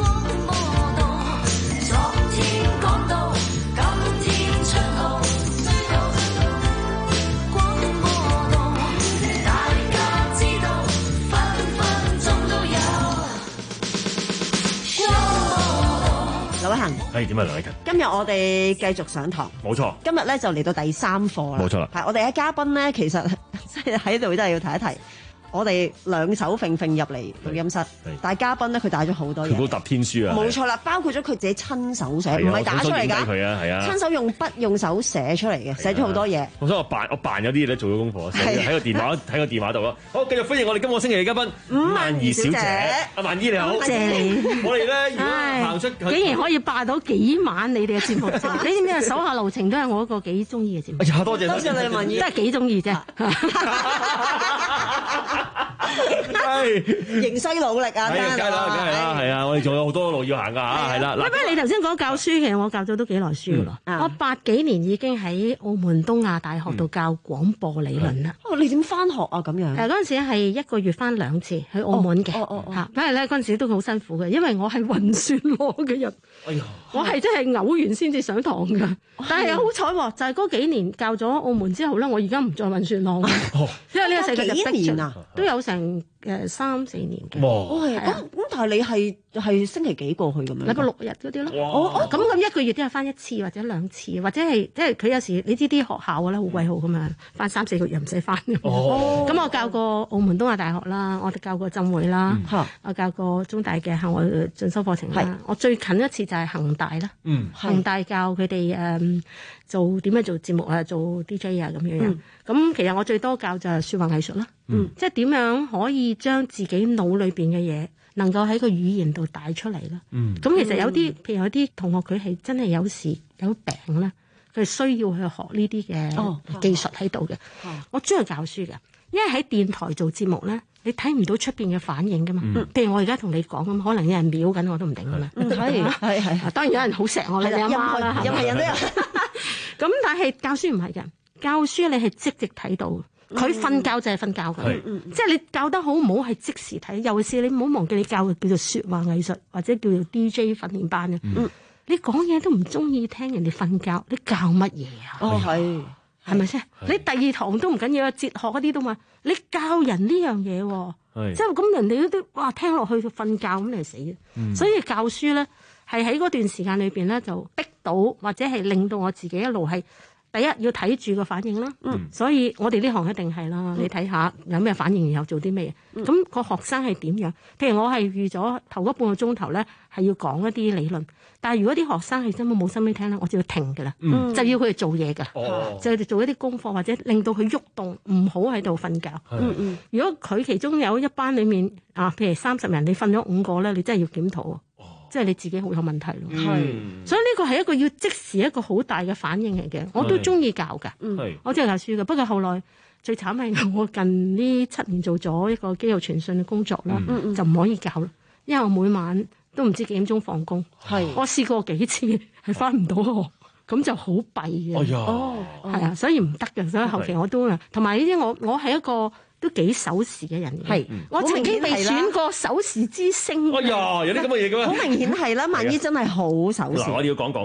劉偉恒， 係點啊？梁禮勤， 今日我哋繼續上堂， 冇錯。 今日咧就嚟到第三課啦， 冇錯啦。 係我哋嘅嘉賓咧，其實即係喺度都係要提一提。我哋兩手揈揈入嚟錄音室，但係嘉賓咧佢帶咗好多嘢， 佢都揼天書啊！ 冇錯啦，包括咗佢自己親手寫，唔係打出嚟㗎， 佢啊，係啊， 親手用筆用手寫出嚟嘅，寫咗好多嘢。 我想我扮我扮有啲嘢咧做咗功課，喺個電話喺個電話度咯。好，繼續歡迎我哋今個星期嘅嘉賓伍萬儀小姐，阿萬姨你好， 謝你。 我哋咧如果行出， 竟然可以霸到幾晚你哋嘅節目，你知唔知啊？手下留情都係我一個幾中意嘅節目。 哎呀，多謝多謝你萬姨， 都係幾中意啫。 係形勢努力啊！ 梗係啦，梗係啦，係啊！我哋仲有好多路要行噶嚇，係啦。 不過你頭先講教書，其實我教咗都幾耐書噶咯。我八幾年已經喺澳門東亞大學度教廣播理論啦。 哦，你點翻學啊？咁樣？ 誒嗰陣時係一個月翻兩次去澳門嘅。 哦哦哦。 嚇，因為咧嗰陣時都好辛苦嘅，因為我係運算攞嘅人。哎呀！我係真係嘔完先至上堂㗎。但係好彩喎，就係嗰幾年教咗澳門之後咧，我而家唔再運算攞。因為呢個世界就逼住啊，都有成誒三四年嘅。 哦，係咁咁，但係你係係星期幾過去咁樣？ 禮拜六日嗰啲咯。哦，咁咁一個月都係翻一次或者兩次，或者係即係佢有時你知啲學校咧好鬼好噶嘛，翻三四個月唔使翻。哦。咁我教過澳門東亞大學啦，我哋教過浸會啦，我教過中大嘅校外進修課程啦。我最近一次就係恒大啦。嗯。恒大教佢哋誒做點樣做節目啊，做 D J 啊咁樣樣。咁其實我最多教就係説話藝術啦。嗯。即係點樣可以將自己腦裏邊嘅嘢能夠喺個語言度帶出嚟啦。嗯。咁其實有啲，譬如有啲同學佢係真係有時有病咧，佢需要去學呢啲嘅技術喺度嘅。哦。我中意教書嘅，因為喺電台做節目咧，你睇唔到出邊嘅反應噶嘛。嗯。譬如我而家同你講咁，可能有人秒緊我都唔定噶嘛。嗯，係係係。當然有人好錫我，你阿媽啦，任何人都有。咁但係教書唔係嘅，教書你係即即睇到。佢瞓覺就係瞓覺㗎，嗯、即係你教得好唔好係即時睇。尤其是你唔好忘記你教嘅叫做説話藝術或者叫做 D J 訓練班嘅。嗯、你講嘢都唔中意聽人哋瞓覺，你教乜嘢啊？哦，係係咪先？你第二堂都唔緊要啊，哲學嗰啲都嘛。你教人呢樣嘢喎，即係咁人哋都哇聽落去瞓覺咁你係死嘅。嗯、所以教書咧係喺嗰段時間裏邊咧就逼到或者係令到我自己一路係。第一要睇住個反應啦，嗯、所以我哋呢行一定係啦。嗯、你睇下有咩反應，然後做啲咩嘢。咁、嗯、個學生係點樣？譬如我係預咗頭嗰半個鐘頭咧，係要講一啲理論。但係如果啲學生係根本冇心機聽咧，我就要停㗎啦，嗯、就要佢哋做嘢㗎，哦、就係做一啲功課或者令到佢喐動，唔好喺度瞓覺。嗯嗯、如果佢其中有一班裡面啊，譬如三十人，你瞓咗五個咧，你真係要檢討。即係你自己好有問題咯，係，所以呢個係一個要即時一個好大嘅反應嚟嘅，我都中意教㗎，我中意教書嘅。不過後來最慘係我近呢七年做咗一個機構傳訊嘅工作啦，就唔可以教啦，因為我每晚都唔知幾點鐘放工，我試過幾次係返唔到學，咁就好弊嘅，哦，係啊，所以唔得嘅，所以後期我都啊，同埋呢啲我我係一個。都幾守時嘅人嘅，係我曾經被選過守時之星。 哎呀，有啲咁嘅嘢嘅咩？ 好明顯係啦，萬姨真係好守時。 嗱，我哋要講講啦，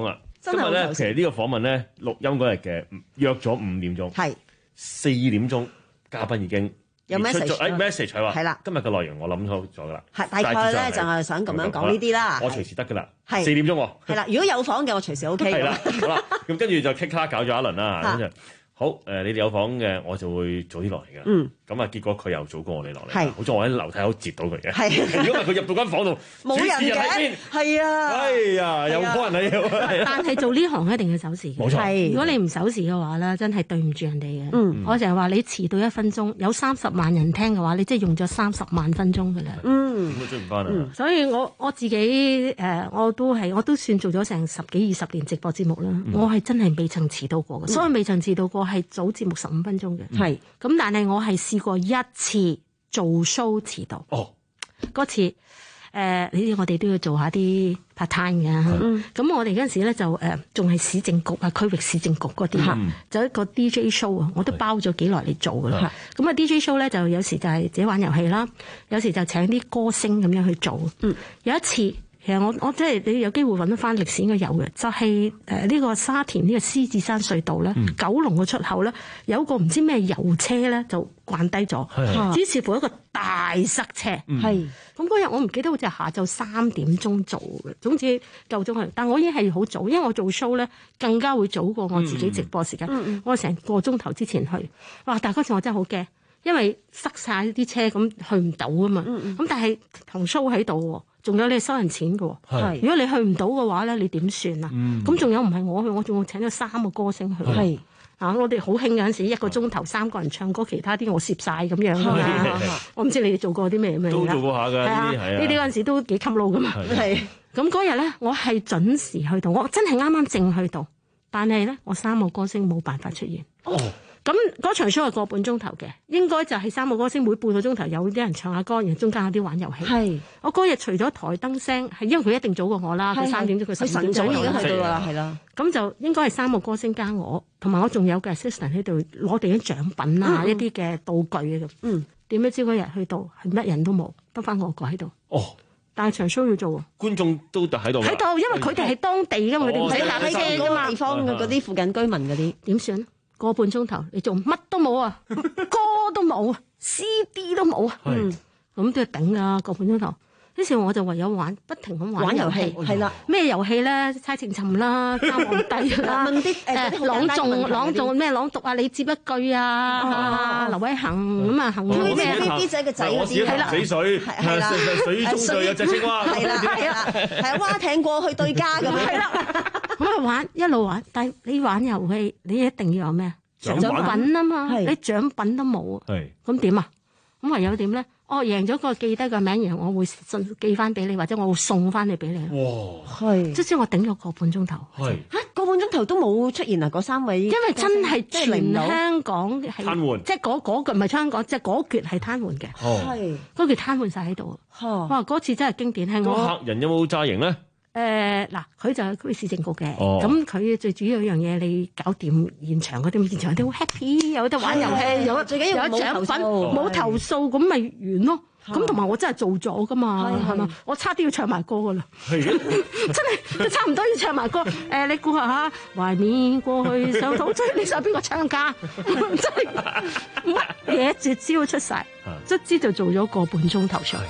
今日咧，其實呢個訪問咧錄音嗰日嘅約咗五點鐘，係四點鐘嘉賓已經有 message， 誒 message 佢話係啦， 今日嘅內容我諗好咗噶啦， 係大概咧就係想咁樣講呢啲啦， 我隨時得噶啦， 係四點鐘喎， 係啦，如果有房嘅我隨時 OK 係啦，好啦，咁跟住就 kick 卡搞咗一輪啦，咁就好誒，你哋有房嘅我就會早啲落嚟噶，嗯，咁啊結果佢又早過我哋落嚟，係，好在我喺樓梯口截到佢嘅，係，如果唔係佢入到間房度冇人嘅，係啊，哎呀，有可能係， 但係做呢行一定要守時嘅，冇錯，如果你唔守時嘅話咧，真係對唔住人哋嘅，嗯，我成日話你遲到一分鐘，有三十萬人聽嘅話，你即係用咗三十萬分鐘噶啦，嗯， 點都追唔翻啊， 所以我我自己誒，我都係我都算做咗成十幾二十年直播節目啦，我係真係未曾遲到過嘅，所以未曾遲到過。係早節目十五分鐘嘅，係咁，但係我係試過一次做 show 遲到。哦，嗰次誒、呃，你知我哋都要做下啲 part time 嘅，咁、嗯、我哋嗰陣時咧就誒，仲、呃、係市政局啊，區域市政局嗰啲，嗯、就一個 D J show 啊，我都包咗幾耐嚟做噶啦。咁啊 D J show 咧，就有時就係自己玩遊戲啦，有時就請啲歌星咁樣去做。嗯，有一次。其實我我即係你有機會揾得翻歷史應該有嘅，就係誒呢個沙田呢個獅子山隧道咧，嗯、九龍嘅出口咧，有個唔知咩油車咧就慣低咗，於是乎一個大塞車。係咁嗰日我唔記得好似係下晝三點鐘做嘅，總之夠鐘去。但我已經係好早，因為我做 show 咧更加會早過我自己直播時間。嗯、我成個鐘頭之前去，哇！但係嗰次我真係好驚，因為塞晒啲車咁去唔到啊嘛。咁、嗯、但係同 show 喺度喎。仲有你收人錢嘅喎，係如果你去唔到嘅話咧，你點算啊？咁仲、嗯、有唔係我去，我仲要請咗三個歌星去。係啊，我哋好興嗰陣時，一個鐘頭三個人唱歌，其他啲我攝晒咁樣㗎嘛。我唔知你哋做過啲咩咩都做過下㗎，呢啲係啊。呢啲嗰陣時都幾襟撈㗎嘛。係咁嗰日咧，我係準時去到，我真係啱啱正去到，但係咧，我三個歌星冇辦法出現。哦。咁嗰場 show 係個半鐘頭嘅，應該就係三個歌星每半個鐘頭有啲人唱下歌，然後中間有啲玩遊戲。係我嗰日除咗台燈聲，係因為佢一定早過我啦，佢三點鐘佢十點鐘已經去到啦，係啦。咁就應該係三個歌星加我，同埋我仲有嘅 assistant 喺度攞定啲獎品啊，一啲嘅道具啊咁。嗯，點樣知嗰日去到係乜人都冇，得翻我個喺度。哦，但係場 show 要做，觀眾都喺度。喺度，因為佢哋係當地㗎嘛，佢哋唔使搭車㗎嘛，地方嘅嗰啲附近居民嗰啲點算？個半鐘頭你做乜都冇啊，歌都冇，C D 都冇啊，嗯，咁都要頂啊個半鐘頭。於是我就唯有玩，不停咁玩遊戲，係啦，咩遊戲咧？猜情尋啦，猜皇帝啦，問啲誒朗誦朗誦咩朗讀啊？你接一句啊，劉偉恒咁啊，恒咩咩啲仔嘅仔嗰啲係啦，死水係啦，水中就有隻青蛙，係啦係啦，係啊，蛙艇過去對家咁樣，係啦，咁啊玩一路玩，但係你玩遊戲你一定要有咩獎品啊嘛，你獎品都冇，係咁點啊？咁唯有點咧？哦，贏咗個記低個名，然後我會信寄翻俾你，或者我會送翻你俾你。哇，係，即使我頂咗個半鐘頭，係嚇個半鐘頭都冇出現啊！嗰三位，因為真係全香港係癱瘓，即係嗰嗰橛唔係香港，即係嗰橛係癱瘓嘅，係嗰橛癱瘓曬喺度。哇，嗰次真係經典，係我客人有冇詐型咧？誒嗱，佢就係區市政局嘅，咁佢最主要一樣嘢，你搞掂現場嗰啲，現場啲好 happy，有得玩遊戲，有最緊要有獎品，冇投訴，咁咪完咯。咁同埋我真係做咗噶嘛，係嘛？我差啲要唱埋歌噶啦，真係都差唔多要唱埋歌。誒，你估下嚇，懷緬過去上土追，你想邊個唱㗎？真係乜嘢絕招出晒，卒之就做咗個半鐘頭出嚟。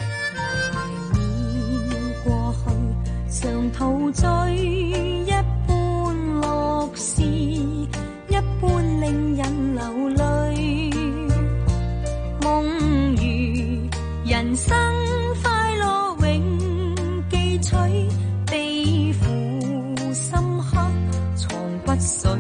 常陶醉一般樂事，一般令人流淚。夢如人生快樂永記取，悲苦深刻藏骨髓。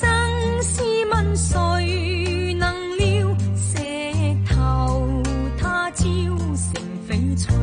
生試問誰能料，石頭他朝成翡翠。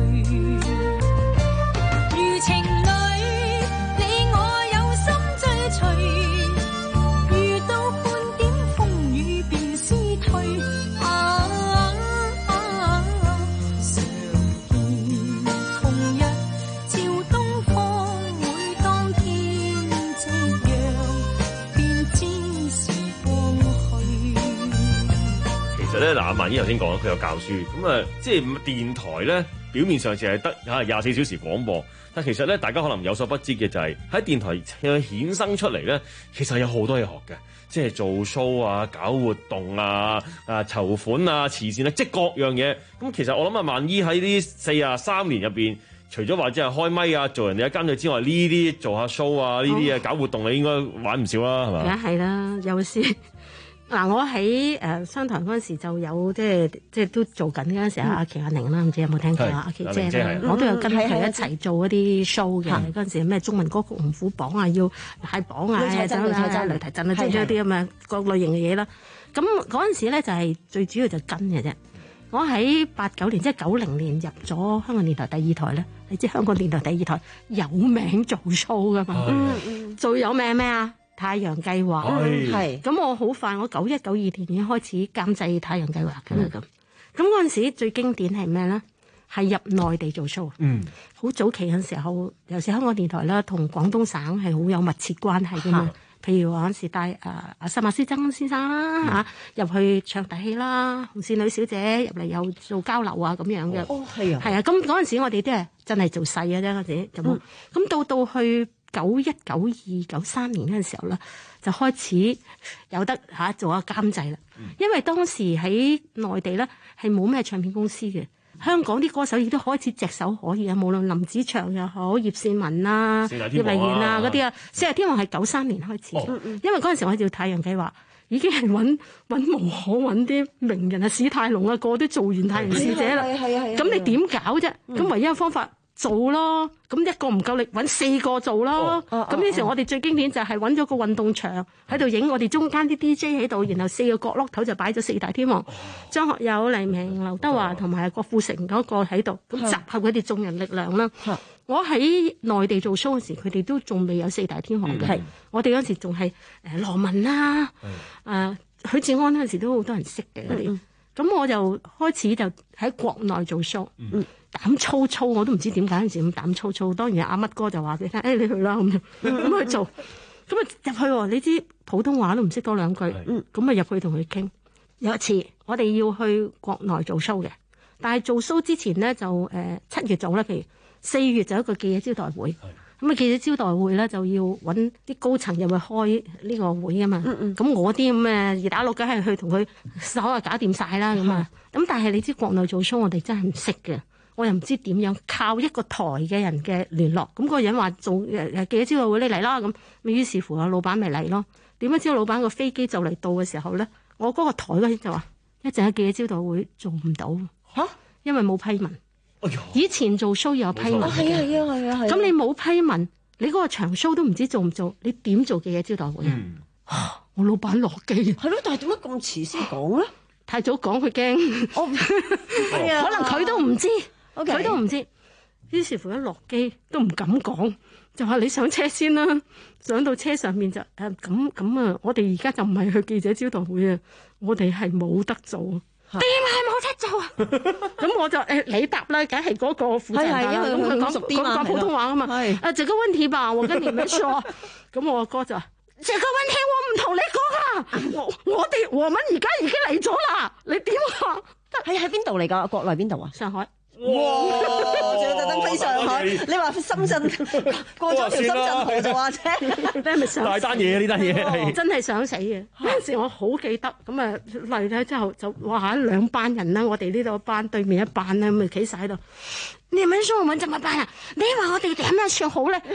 如情侶，你我有心追隨，遇到半點風雨便思退。啊啊啊常見同日照東方，每當天夕陽，便知時光去。 其實咧，嗱，阿萬姨頭先講佢有教書，咁啊，即係電台咧，表面上淨係得嚇廿四小時廣播，但其實咧，大家可能有所不知嘅就係喺電台衍生出嚟咧，其實有好多嘢學嘅，即係做 show 啊、搞活動啊、啊籌款啊、慈善啊，即係各樣嘢。咁其實我諗啊，萬姨喺呢四啊三年入邊，除咗話即係開咪啊、做人哋嘅監製之外，呢啲做下 show 啊、呢啲嘢搞活動，你應該玩唔少啦，係嘛？ 梗係啦，有時。嗱，我喺誒商台嗰陣時就有即係即係都做緊嗰陣時，阿奇阿寧啦，唔知有冇聽過啊？阿奇姐咧，我都有跟佢一齊做一啲 show 嘅。嗰陣時咩中文歌曲龍虎榜啊，要蟹榜啊，走啦，雷提振啊，即係啲咁嘅各類型嘅嘢啦。咁嗰陣時咧就係最主要就跟嘅啫。我喺八九年，即係九零年入咗香港電台第二台咧。你知香港電台第二台有名做 show 噶嘛？最有名咩啊？太陽計劃係，咁我好快，我九一九二年已經開始監製太陽計劃嘅啦咁。咁嗰陣時最經典係咩咧？係入內地做 show。嗯，好早期嘅時候，尤其是香港電台啦，同廣東省係好有密切關係嘅嘛。譬如話嗰陣時帶誒阿薩馬斯曾先生啦嚇入去唱大戲啦，紅線女小姐入嚟又做交流啊咁樣嘅。哦，係啊，係啊。咁嗰陣時我哋都係真係做細嘅啫，嗰陣咁。咁到到去九一、九二、九三年嗰陣時候咧，就開始有得嚇、啊、做下監製啦。嗯、因為當時喺內地咧係冇咩唱片公司嘅，香港啲歌手亦都開始隻手可以啊，無論林子祥又好、葉倩文啊、葉麗媛啊嗰啲啊，四大天王係九三年開始。哦、因為嗰陣時我做太陽計劃，已經係揾揾無可揾啲名人啊，史泰龍啊，個都做完太陽使者啦。係啊係啊係啊！咁你點搞啫？咁、嗯、唯一嘅方法。做咯，咁一個唔夠力，揾四個做咯。咁呢時我哋最經典就係揾咗個運動場喺度影，我哋中間啲 D J 喺度，然後四個角落頭就擺咗四大天王，張學友、黎明、劉德華同埋郭富城嗰個喺度，咁集合佢哋眾人力量啦。我喺內地做 show 嗰時，佢哋都仲未有四大天王嘅。我哋嗰時仲係誒羅文啦，誒許志安嗰陣時都好多人識嘅嗰啲。咁我就開始就喺國內做 show。膽粗粗我都唔知點解嗰陣時咁膽粗粗，當然阿乜哥就話俾你聽，誒、哎、你去啦咁樣，咁去做，咁啊入去喎，你知普通話都唔識多兩句，咁啊入去同佢傾。有一次我哋要去國內做 show 嘅，但係做 show 之前咧就誒、呃、七月做啦，譬如四月就有一個記者招待會，咁啊記者招待會咧就要揾啲高層入去開呢個會啊嘛，咁、嗯嗯、我啲咁嘅二打六梗係去同佢手啊搞掂晒啦咁啊，咁但係你知國內做 show 我哋真係唔識嘅。我又唔知點樣靠一個台嘅人嘅聯絡，咁、嗰個人話做誒誒記者招待會你嚟啦，咁咪於是乎啊老闆咪嚟咯。點樣知道老闆個飛機就嚟到嘅時候咧，我嗰個台嗰啲就話一陣喺記者招待會做唔到嚇，因為冇批文。哎、以前做 show 有批文嘅，係啊係啊係啊係。咁你冇批文，你嗰個長 show 都唔知做唔做，你點做記者招待會啊？嗯、我老闆落機。係咯，但係點解咁遲先講咧？太早講佢驚，哦、可能佢都唔知。佢 Okay. 都唔知，於是乎一落機都唔敢講，就話你上車先啦。上到車上面就誒咁咁啊！我哋而家就唔係去記者招待會啊，我哋係冇得做。點解冇得做啊？咁我就誒、欸、你答啦，梗係嗰個負責人啦。咁佢講講講普通話啊嘛。係啊，這個問題吧，我跟你們說。咁我哥就話：這個問題我唔同你講啊！我我哋我們而家已經嚟咗啦，你點啊？ 喺喺邊度嚟㗎？國內邊度啊？ 上海。 哇！仲要特登飛上海，你話深圳過咗條深圳河就話啫，你係咪想大單嘢啊？呢單嘢真係想死嘅。嗰陣時我好記得，咁啊嚟咧之後就哇兩班人啦，我哋呢度一班，對面一班咧，咁咪企晒喺度。你們說我們怎麼辦啊？你話我哋點樣算好咧？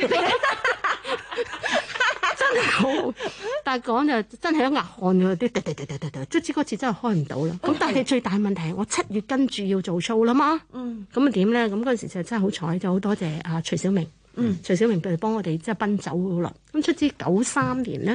真係好，但係講就真係一額汗㗎啲，滴滴滴滴滴滴，卒之嗰次真係開唔到啦。咁但係最大問題係我七月跟住要做 show 啦嘛。嗯。咁啊點咧？咁嗰陣時就真係好彩，就好多謝阿徐小明。嗯。徐小明佢哋幫我哋即係奔走好耐。咁卒之九三年咧，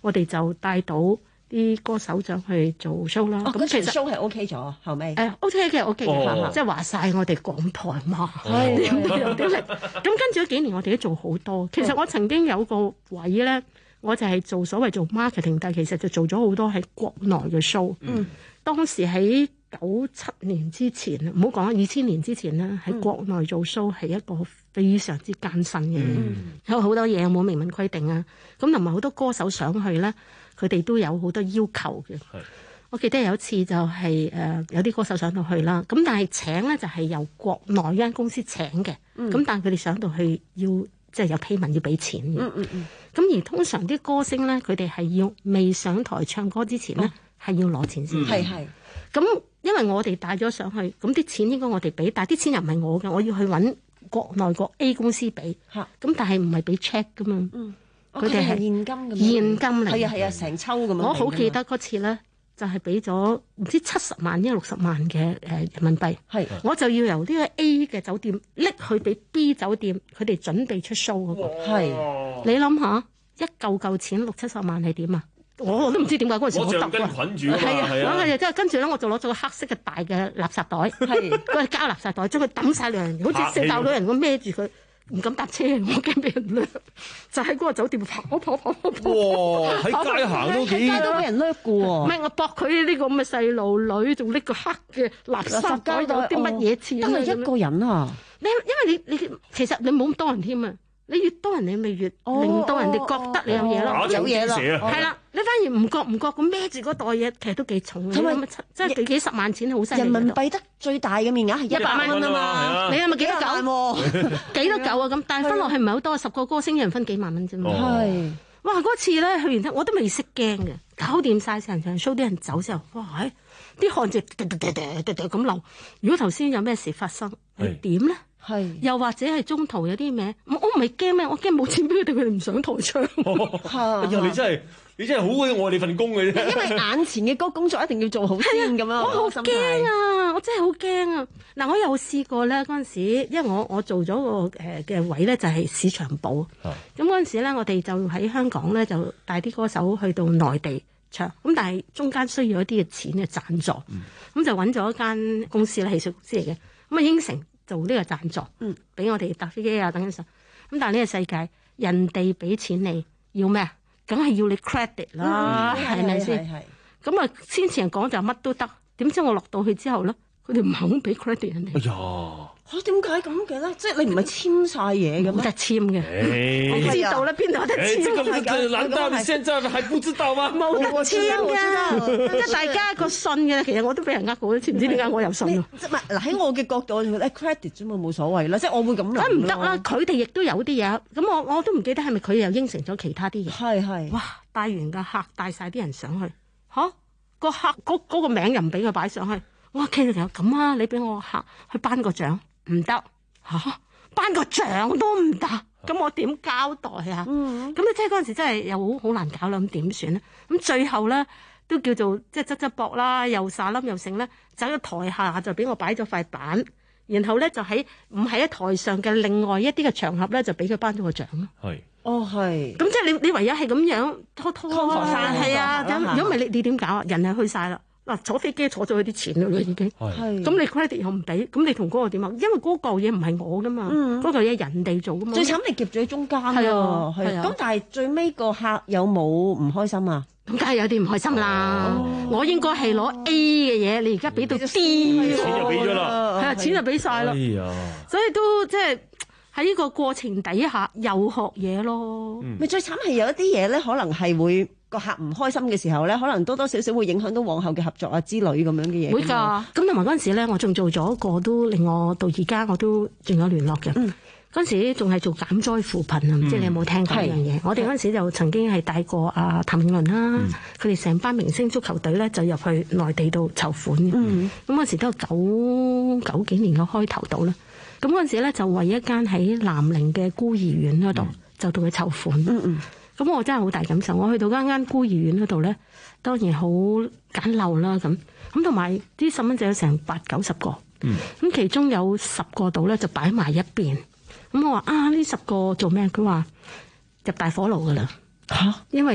我哋就帶到啲歌手上去做 show 啦。 咁其實 show 係 OK 咗後尾。 誒 OK 嘅 OK 嘅，即係話晒我哋港台嘛，有啲力。咁跟住嗰幾年我哋都做好多。其實我曾經有個位咧，我就係做所謂做 marketing， 但係其實就做咗好多喺國內嘅 show。嗯，當時喺九七年之前，唔好講二千年之前咧，喺國內做 show 係一個非常之艱辛嘅，嗯、有好多嘢有冇明文規定啊。咁同埋好多歌手上去咧，佢哋都有好多要求嘅。我記得有一次就係、是、誒、呃、有啲歌手上到去啦，咁但係請咧就係由國內間公司請嘅，咁、嗯、但係佢哋上到去要即係有 payment 要俾錢嘅。咁、嗯嗯、而通常啲歌星咧，佢哋係要未上台唱歌之前咧，係、哦、要攞錢先。係係、嗯。咁因為我哋帶咗上去，咁啲錢應該我哋俾，但係啲錢又唔係我嘅，我要去揾國內個 A 公司俾。嚇！咁但係唔係俾 check 噶嘛？嗯。佢哋係現金咁。現金嚟。係啊係啊，成抽咁樣。我好記得嗰次咧，就係俾咗唔知七十萬、一六十萬嘅誒人民幣。係。我就要由呢個 A 嘅酒店拎去俾 B 酒店，佢哋準備出 show 嗰個。係。你諗下，一嚿嚿錢六七十萬係點啊？我都唔知點解嗰陣時我揼㗎，係啊，係啊，即係跟住咧，我就攞咗個黑色嘅大嘅垃圾袋，係嗰個膠垃圾袋，將佢抌晒兩樣，好似聖誕老人咁孭住佢，唔敢搭車，我驚俾人掠，就喺嗰個酒店跑跑跑跑跑。 哇！喺街行都幾街都俾人掠嘅喎。 唔係我駁佢呢個咁嘅細路女，仲拎個黑嘅垃圾袋有啲乜嘢錢？ 得係一個人啊！ 你因為你你其實你冇咁多人添啊。你越多人，你咪越令到人哋覺得你有嘢咯，有嘢啦，係啦。你反而唔覺唔覺咁孭住嗰袋嘢，其實都幾重嘅，即係幾幾十萬錢好犀利。人民幣得最大嘅面額係一百蚊啊嘛，你係咪幾多嚿？幾多嚿啊？咁但係分落去唔係好多，十個歌星一人分幾萬蚊啫嘛。係，哇！嗰次咧去完之後，我都未識驚嘅，搞掂晒成場 show 啲人走之後，哇！啲汗就滴滴滴滴滴滴咁流。如果頭先有咩事發生，係點咧？係，又或者係中途有啲咩？我我唔係驚咩，我驚冇錢俾佢哋，佢哋唔上台唱。 哎呀，你真係你真係好鬼愛你份工嘅啫。因為眼前嘅嗰工作一定要做好先咁樣。 我好驚啊！我真係好驚啊！嗱，我有試過咧嗰陣時，因為我我做咗個誒嘅位咧就係市場部。咁嗰陣時咧，我哋就喺香港咧就帶啲歌手去到內地唱。咁但係中間需要一啲嘅錢嘅贊助，咁、嗯、就揾咗一間公司啦，汽水公司嚟嘅。咁啊應承做呢個贊助，嗯，俾我哋搭飛機啊等等上。咁但係呢個世界，人哋俾錢你要咩？梗係要你 credit 啦，係咪先？咁啊，先前人講就乜都得，點知我落到去之後咧，佢哋唔肯俾 credit 人哋。 哎呀！ 嚇點解咁嘅咧？即係你唔係簽晒嘢嘅咩？ 冇得簽嘅，我知道啦，邊度有得簽？ 誒，這個難道你現在還不知道嗎？ 冇得簽㗎，即係大家個信嘅。其實我都俾人呃過，知唔知點解我有信啊？ 即係嗱喺我嘅角度，我覺得 credit 啫嘛，冇所謂啦。即係我會咁諗。 梗唔得啦，佢哋亦都有啲嘢。咁我我都唔記得係咪佢又應承咗其他啲嘢？ 係係。 哇！帶完個客帶晒啲人上去，嚇個客嗰嗰個名又唔俾佢擺上去。我話其實有咁啊，你俾我客去頒個獎。唔得嚇，頒個獎都唔得，咁我點交代啊？咁、嗯、你即係嗰陣時真係又好好難搞啦，咁點算咧？咁最後咧都叫做即係側側膊啦，又撒冧又剩咧，走咗台下就俾我擺咗塊板，然後咧就喺唔喺喺台上嘅另外一啲嘅場合咧就俾佢頒咗個獎咯。 係， 哦係。咁即係你你唯有係咁樣拖拖啦，係啊。咁如果唔係你你點搞啊？人係去晒啦。嗱，坐飛機坐咗佢啲錢啦，已經。係。咁你 credit 又唔俾，咁你同嗰個點啊？因為嗰嚿嘢唔係我噶嘛，嗰嚿嘢人哋做噶嘛。 最慘你夾咗喺中間喎。係啊，係啊。咁但係最尾個客有冇唔開心啊？ 咁梗係有啲唔開心啦。我應該係攞 A 嘅嘢，你而家俾到 D， 錢就俾咗啦。 係啊，錢就俾晒啦。所以都即係喺呢個過程底下又學嘢咯。 咪最慘係有一啲嘢咧，可能係會。個客唔開心嘅時候咧，可能多多少少會影響到往後嘅合作啊之類咁樣嘅嘢。 會㗎，咁同埋嗰陣時咧，我仲做咗一個都令我到而家我都仲有聯絡嘅。嗰、嗯、時仲係做減災扶貧啊，唔知你有冇聽過呢樣嘢？我哋嗰陣時就曾經係帶過阿譚詠麟啦，佢哋成班明星足球隊咧就入去內地度籌款嘅。咁嗰陣時都係九九幾年嘅開頭度啦。咁嗰陣時咧就為一間喺南寧嘅孤兒院嗰度、嗯、就同佢籌款。嗯嗯。咁我真係好大感受，我去到間間孤兒院嗰度咧，當然好簡陋啦咁，咁同埋啲細蚊仔有成八九十個，咁、嗯、其中有十個度咧就擺埋一邊，咁我話啊呢十個做咩？佢話入大火爐噶啦，嚇，因為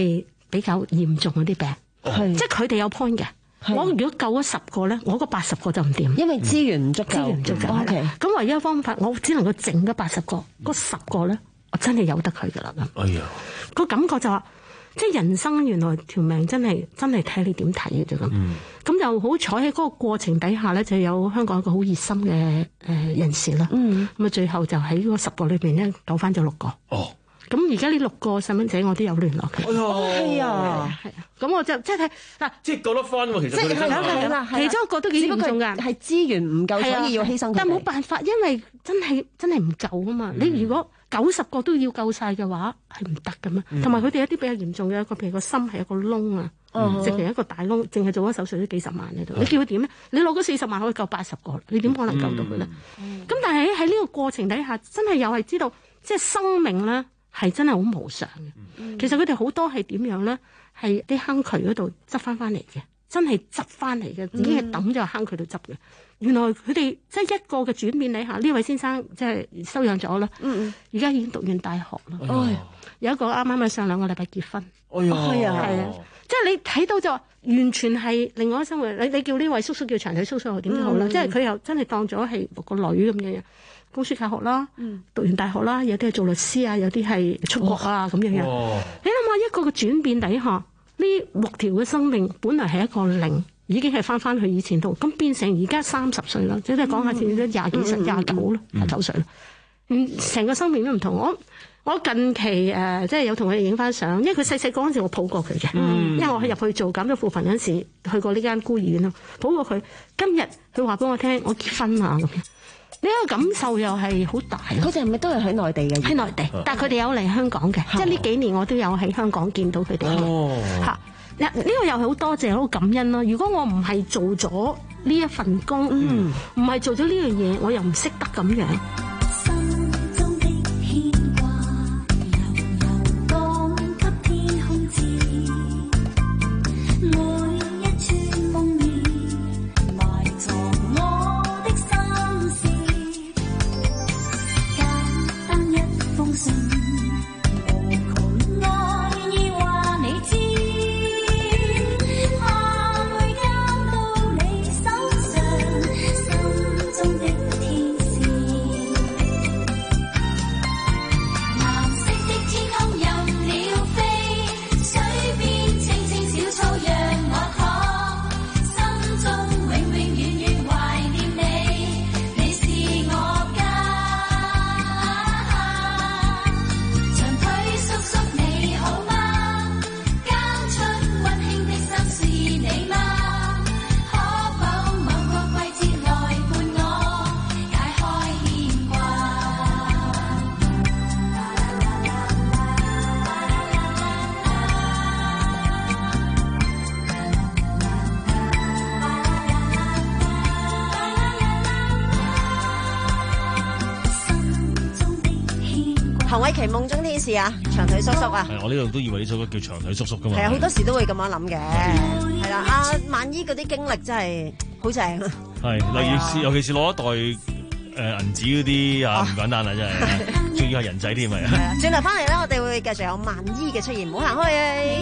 比較嚴重嗰啲病，即係佢哋有 point 嘅。我如果救咗十個咧，我嗰八十個就唔掂， 因為資源唔足夠。資源唔足夠。 咁、okay. 唯一嘅方法，我只能夠剩嗰八十個，嗰十個咧，我真係由得佢噶啦咁。哎呀，個感覺就話，即係人生原來條命真係真係睇你點睇嘅啫咁。咁、嗯、又好彩喺嗰個過程底下咧，就有香港一個好熱心嘅誒人士啦。咁、嗯、啊，最後就喺嗰十個裏邊咧救翻咗六個。哦。咁而家呢六個細蚊仔我都有聯絡嘅。係啊，係啊。咁我就即係嗱，即係救得翻喎。其實係啦係啦，其中一個都幾嚴重㗎， 係資源唔夠，所以要犧牲佢。 但冇辦法，因為真係真係唔夠啊嘛。嗯、你如果九十個都要救晒嘅話，係唔得㗎嘛。同埋佢哋一啲比較嚴重嘅一個，譬如個心係一個窿啊，直情一個大窿，淨係做咗手術都幾十萬喺度。嗯、你叫佢點咧？你攞嗰四十萬可以救八十個，你點可能救到佢咧？咁、嗯嗯、但係喺呢個過程底下，真係又係知道，即係生命咧。係真係好無常嘅、嗯，其實佢哋好多係點樣咧？係啲坑渠嗰度執翻翻嚟嘅，真係執翻嚟嘅，已經係抌咗坑渠度執嘅。原來佢哋即係一個嘅轉變底下，呢位先生即係收養咗啦。嗯，而家已經讀完大學啦、哎。有一個啱啱喺上兩個禮拜結婚。哎呀，係啊，係啊，即係你睇到就完全係另外一生活。你你叫呢位叔叔叫長腿叔叔點都好啦，即係佢又真係當咗係個女咁樣。供書教學啦，讀完大學啦，有啲係做律師啊，有啲係出國啊咁樣樣。你諗下一個嘅轉變底下，呢六條嘅生命本來係一個零，已經係翻翻去以前度，咁變成而家三十歲啦，即係講下先，都廿幾歲、廿九啦，廿九歲啦。嗯，成個生命都唔同。我我近期誒、呃，即係有同佢哋影翻相，因為佢細細個嗰陣時我抱過佢嘅、嗯，因為我入去做減咗負分嗰陣時，去過呢間孤兒院咯，抱過佢。今日佢話俾我聽，我結婚啊咁樣。呢、這個感受又係好大。 佢哋係咪都係喺內地嘅？喺內地，但係佢哋有嚟香港嘅，即係呢幾年我都有喺香港見到佢哋。哦，嚇！呢、這個又係好多謝，好感恩咯。如果我唔係做咗呢一份工，嗯，唔係做咗呢樣嘢，我又唔識得咁樣。 洪偉琪夢中天使啊，長腿叔叔啊， 係我呢度都以為呢首歌叫長腿叔叔噶嘛， 係啊，好多時都會咁樣諗嘅，係啦，阿萬姨嗰啲經歷真係好正啊， 係，例如是尤其是攞一袋誒銀紙嗰啲啊，唔簡單啊，真係，仲要係人仔添咪啊， 係啊，轉頭翻嚟咧，我哋會繼續有萬姨嘅出現，唔好行開啊！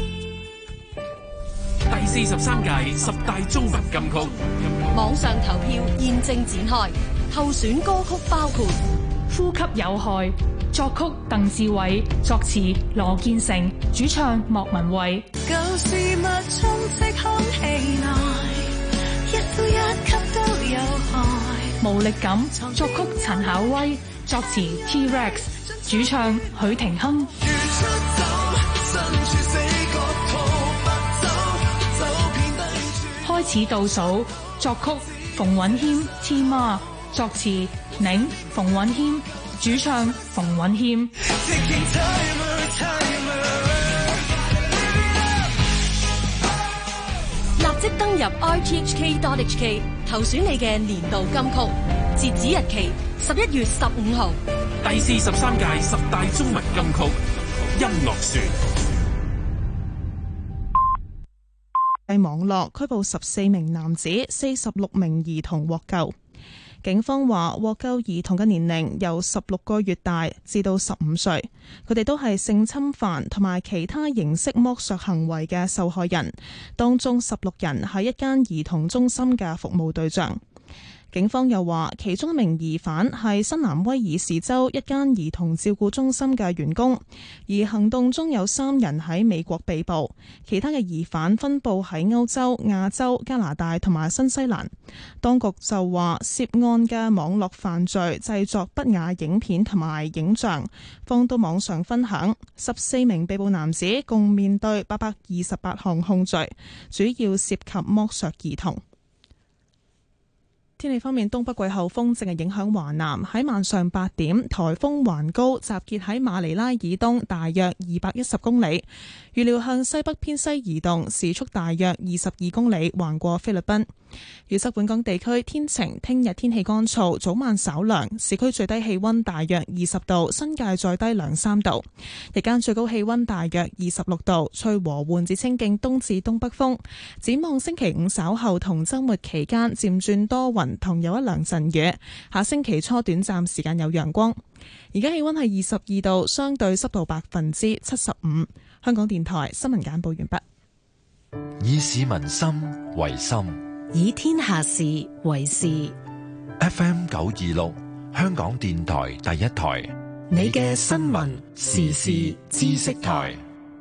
第四十三屆十大中文金曲網上投票現正展開，候選歌曲包括《 呼吸有害》。作曲鄧志偉，作詞羅建成，主唱莫文蔚。 舊事物充斥空氣內，一呼一吸都有害。 無力感，作曲陳巧威，作詞 T-Rex， 主唱許廷鏗。開始倒數，作曲馮允謙 T 媽，作詞寧馮允謙。主唱馮允謙。 立即登入 r t h k dot h k 投選你嘅年度金曲，截止日期十一月十五號。 第四十三屆十大中文金曲音樂船。 喺網絡拘捕十四名男子，四十六名兒童獲救。 警方話獲救兒童嘅年齡由十六個月大至到十五歲，佢哋都係性侵犯同埋其他形式剝削行為嘅受害人，當中十六人係一間兒童中心嘅服務對象。警方又話，其中一名疑犯係新南威爾士州一間兒童照顧中心嘅員工，而行動中有三人喺美國被捕，其他嘅疑犯分佈喺歐洲、亞洲、加拿大同埋新西蘭。當局就話，涉案嘅網絡犯罪製作不雅影片同埋影像，放到網上分享。十四名被捕男子共面對八百二十八項控罪，主要涉及剝削兒童。天氣方面，東北季候風正係影響華南。喺晚上八點，颱風環高集結喺馬尼拉以東大約二百一十公里，預料向西北偏西移動，時速大約二十二公里，橫過菲律賓。預測本港地區天晴，聽日天氣乾燥，早晚稍涼，市區最低氣溫大約二十度，新界再低兩三度。日間最高氣溫大約二十六度，吹和緩至清勁東至東北風。展望星期五稍後同週末期間漸轉多雲，同有一兩陣雨。下星期初短暫時間有陽光。而家氣溫係二十二度，相對濕度百分之七十五。香港電台新聞簡報完畢。 以市民心為心， 以天下事為事。 F M 九二六，香港電台第一台， 你嘅新聞時事知識台。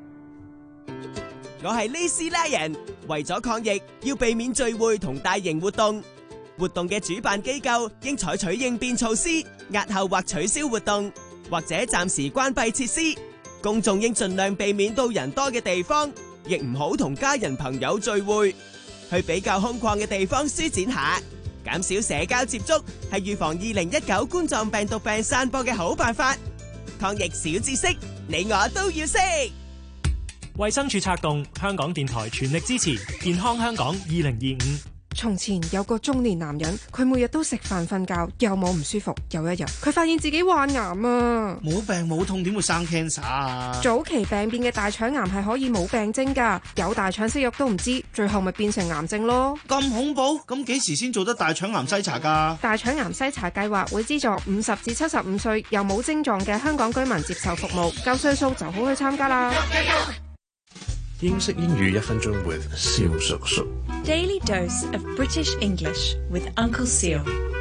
我係呢斯拉人，為咗抗疫，要避免聚會同大型活動。活動嘅主辦機構應採取應變措施，押後或取消活動，或者暫時關閉設施。公眾應盡量避免到人多嘅地方，亦唔好同家人朋友聚會。去比較空曠嘅地方舒展下，減少社交接觸，係預防二零一九冠狀病毒病散播嘅好辦法。抗疫小知識，你我都要識。 衛生署策動，香港電台全力支持健康香港二零二五。 從前有個中年男人，佢每日都食飯瞓覺，又冇唔舒服。有一日，佢發現自己患癌啊！ 冇病冇痛點會生 cancer 啊？ 早期病變嘅大腸癌係可以冇病徵㗎，有大腸息肉都唔知，最後咪變成癌症咯。 咁恐怖！咁幾時先做得大腸癌篩查㗎？ 大腸癌篩查計劃會資助五十至七十五歲又冇症狀嘅香港居民接受服務，夠歲數就好去參加啦。 英式英語一分鐘 with 蕭叔叔。 Daily dose of British English with Uncle Seal。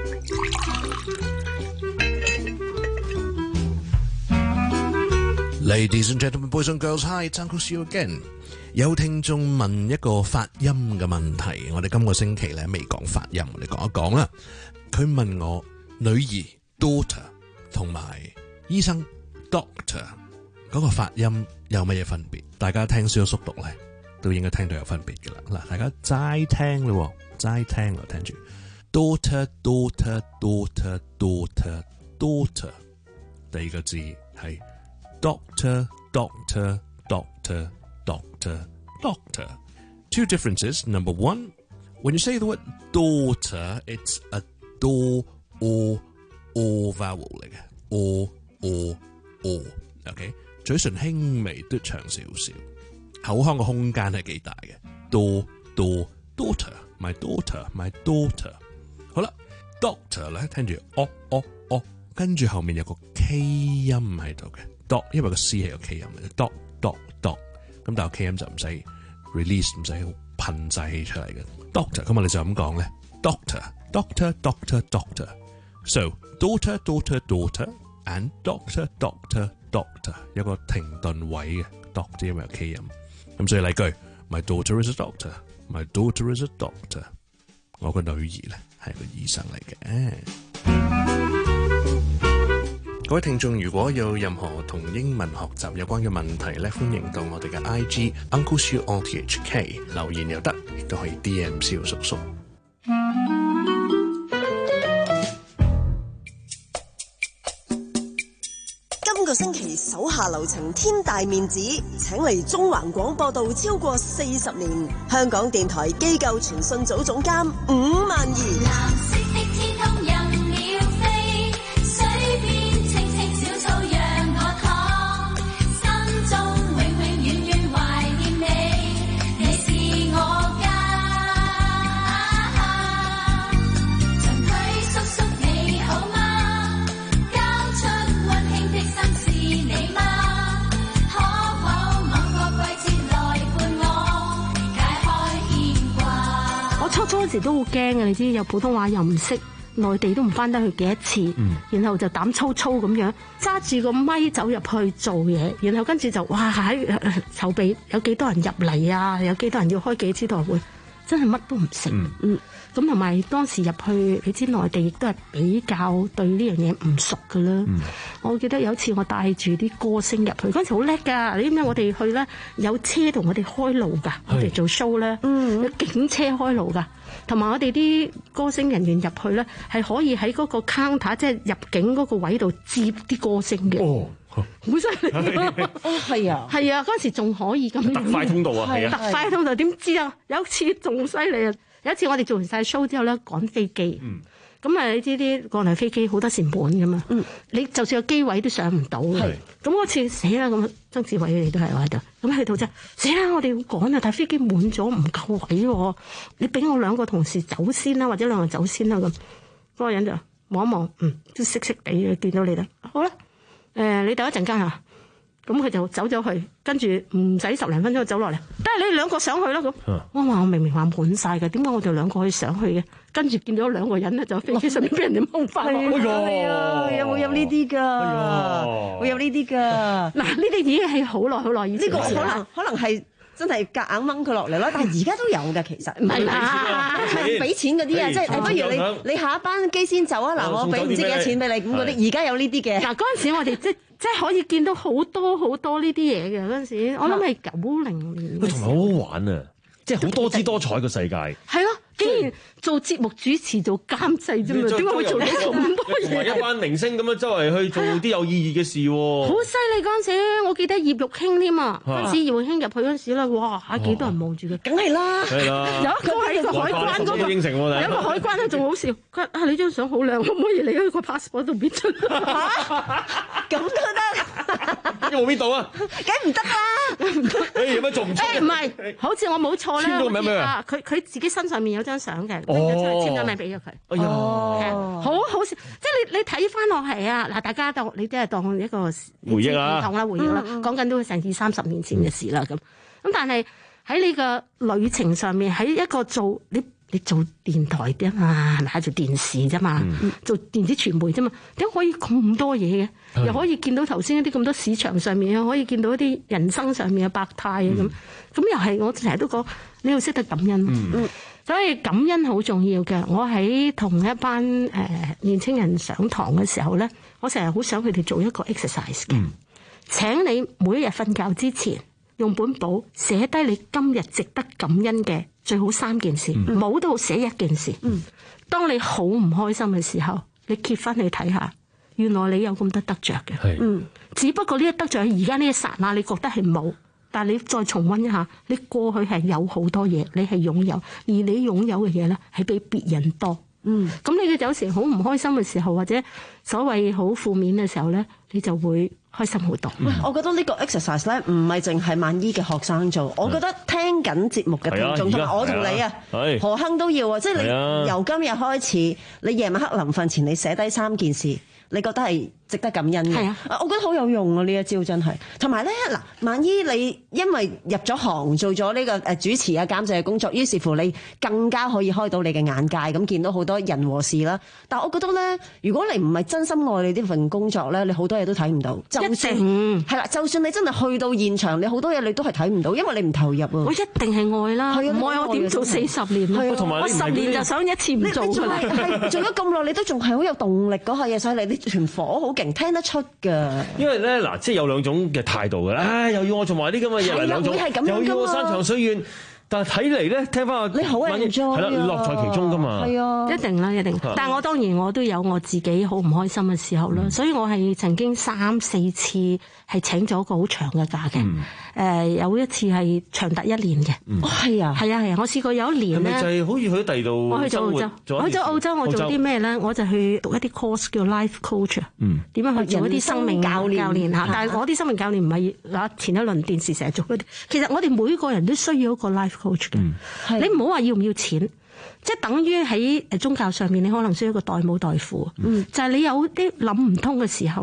Ladies and gentlemen, boys and girls, hi, it's Uncle Seal again。有聽眾問一個發音嘅問題，我哋今個星期咧未講發音，我哋講一講啦。佢問我女兒 daughter 同埋醫生 doctor 嗰個發音有乜嘢分別？大家聽蕭叔讀咧，都應該聽到有分別嘅啦。嗱，大家齋聽咯，齋聽咯，聽住 daughter daughter daughter daughter daughter。第二個字係 doctor doctor doctor doctor doctor。Two differences. Number one, when you say the word daughter, it's a do or or vowel 嚟嘅 or or or。OK。嘴唇輕微嘟長少少，口腔嘅空間係幾大嘅。do do daughter，my daughter，my daughter。好啦 ，doctor 咧聽住哦哦哦，跟住後面有個 K 音喺度嘅 dot， 因為個 C 係個 K 音嚟嘅 dot dot dot。咁但係 K 音就唔使 release， 唔使噴晒氣出嚟嘅 doctor。咁我哋就咁講咧 ，doctor，doctor，doctor，doctor。So daughter daughter daughter and doctor doctor。doctor 有個停頓位嘅 doctor 因為有 K 音，咁所以例句 My daughter is a doctor. My daughter is a doctor. 我個女兒咧係個醫生嚟嘅。各位聽眾，如果有任何同英文學習有關嘅問題咧，歡迎到我哋嘅 I G Uncle Siu R T H K 留言又得，亦都可以 D M 蕭叔叔。 今個星期手下留情，天大面子，請嚟中環廣播道超過四十年香港電台機構傳訊組總監伍萬儀。藍色的天空任鳥飛，水邊清清小草讓我躺，心中永永遠遠懷念你，你是我家。長腿叔叔初初嗰時都好驚嘅，你知有普通話又唔識，內地都唔翻得去幾多次，嗯、然後就膽粗粗咁樣揸住個咪走入去做嘢，然後跟住就哇喺籌備有幾多人入嚟啊，有幾多人要開幾次台會，真係乜都唔識。嗯。嗯咁同埋當時入去，你知內地亦都係比較對呢樣嘢唔熟㗎啦。嗯、我記得有一次我帶住啲歌星入去，嗰陣時好叻㗎。你知唔知我哋去咧有車同我哋開路㗎？我哋做 show 咧，有警車開路㗎。同埋我哋啲歌星人員入去咧，係可以喺嗰個 counter 即係入境嗰個位度接啲歌星嘅。哦，好犀利啊！ 哦，係啊， 係啊，嗰陣時仲可以咁樣。 特快通道啊，係啊， 特快通道點知啊？有一次仲犀利啊！有一次我哋做完晒 show 之後咧，趕飛機，咁啊、嗯、你知啲國內飛機好多時滿噶嘛，嗯、你就算個機位都上唔到嘅。咁嗰次死啦，咁曾志偉你都係喺度，咁去到啫，死啦！我哋要趕啊，但係飛機滿咗唔夠位喎，你俾我兩個同事走先啦，或者兩個走先啦咁。嗰、那個人就望一望，嗯，都識識地嘅，見到你啦，好啦，誒、呃、你等一陣間嚇。咁佢就走咗去，跟住唔使十零分鐘就走落嚟，得你哋兩個上去啦咁。我話我明明話滿晒嘅，點解我哋兩個可以上去嘅？跟住見到兩個人咧，就飛機上面俾人哋掹翻。 係啊，有冇有呢啲㗎？會有呢啲㗎。 嗱，呢啲已經係好耐好耐以前。 呢個可能可能係真係夾硬掹佢落嚟咯，但係而家都有㗎，其實。唔係啊，係俾錢嗰啲啊，即係不如你你下一班機先走啊！嗱，我俾唔知幾多錢俾你咁嗰啲，而家有呢啲嘅。 嗱，嗰陣時我哋即即係可以見到好多好多呢啲嘢嘅嗰陣時，我諗係九零年。 同埋好好玩啊！即係好多姿多彩嘅世界。 係咯，竟然做節目主持做監製啫嘛，點解會做到咁多嘢？ 同埋一班明星咁樣周圍去做啲有意義嘅事喎。 好犀利嗰陣時，我記得葉玉卿添啊，嗰陣時葉玉卿入去嗰陣時咧，哇嚇幾多人望住佢， 梗係啦。 係啦。 有一個喺個海關嗰度， 應承我哋。 有一個海關咧仲好笑，佢話啊你張相好靚，可唔可以你喺個 passport 度搣出？ 咁都得？ 有冇搣到啊？ 梗唔得啦！ 誒有乜做唔出？ 誒唔係，好似我冇錯咧。 簽咗名咩啊？ 佢佢自己身上面有張相嘅，拎咗出嚟簽咗名俾咗佢。 哎呀， 好好笑，即係你你睇翻落係啊嗱，大家當你即係當一個回憶啦， 當啦回憶啦，講緊都成二三十年前嘅事啦咁。咁但係喺呢個旅程上面，喺一個做你你做電台啫嘛，係咪做電視啫嘛，做電子傳媒啫嘛，點解可以咁多嘢嘅？又可以見到頭先一啲咁多市場上面啊，可以見到一啲人生上面嘅百態啊咁。咁又係我成日都講，你要識得感恩。嗯，所以感恩好重要嘅。我喺同一班誒、呃、年青人上堂嘅時候咧，我成日好想佢哋做一個 exercise 嘅。嗯、請你每一日瞓覺之前，用本簿寫低你今日值得感恩嘅最好三件事，冇都好寫一件事。嗯，當你好唔開心嘅時候，你揭翻去睇下，原來你有咁多得着嘅。係，嗯，只不過呢一得着喺而家呢一剎那，你覺得係冇。但係你再重溫一下，你過去係有好多嘢，你係擁有，而你擁有嘅嘢咧係比別人多。嗯，咁你嘅有時好唔開心嘅時候，或者所謂好負面嘅時候咧，你就會開心好多。 喂、嗯，我覺得呢個 exercise 咧唔係淨係萬醫嘅學生做，我覺得聽緊節目嘅聽眾同埋我同你啊，何亨都要啊，即係你由今日開始，你夜晚黑臨瞓前你寫低三件事，你覺得係值得感恩嘅。係啊，我覺得好有用啊！呢一招真係。同埋咧，嗱，萬醫你因為入咗行做咗呢個誒主持啊監製嘅工作，於是乎你更加可以開到你嘅眼界，咁見到好多人和事啦。但係我覺得咧，如果你唔係真心愛你呢份工作咧，你好多嘢都睇唔到。就算係啦，就算你真係去到現場，你好多嘢你都係睇唔到，因為你唔投入啊。 我一定係愛啦，唔愛我點做四十年啊？我十年就想一次唔做㗎啦。 係做咗咁耐，你都仲係好有動力嗰下嘢，所以你團火好勁，聽得出㗎。因為咧嗱，即係有兩種嘅態度嘅，唉，又要我做埋啲咁嘅嘢嚟兩種，又要我山長水遠。但係睇嚟咧，聽翻你好 enjoy 係啦，樂在其中㗎嘛。 係啊， 一定啦，一定。但係我當然我都有我自己好唔開心嘅時候啦，所以我係曾經三四次係請咗個好長嘅假嘅。誒有一次係長達一年嘅。 哦，係啊， 係啊，係啊，我試過有一年咧， 係咪就係好似去咗第二度？ 我去咗澳洲，我去咗澳洲，我做啲咩咧？我就去讀一啲 course 叫 life coach 啊。嗯。點樣去做一啲生命教練教練嚇？但係我啲生命教練唔係嗱前一輪電視成日做嗰啲。其實我哋每個人都需要一個 life coach 嘅。你唔好話要唔要錢，即係等於喺誒宗教上面，你可能需要一個代母代父。嗯，就係你有啲諗唔通嘅時候咧，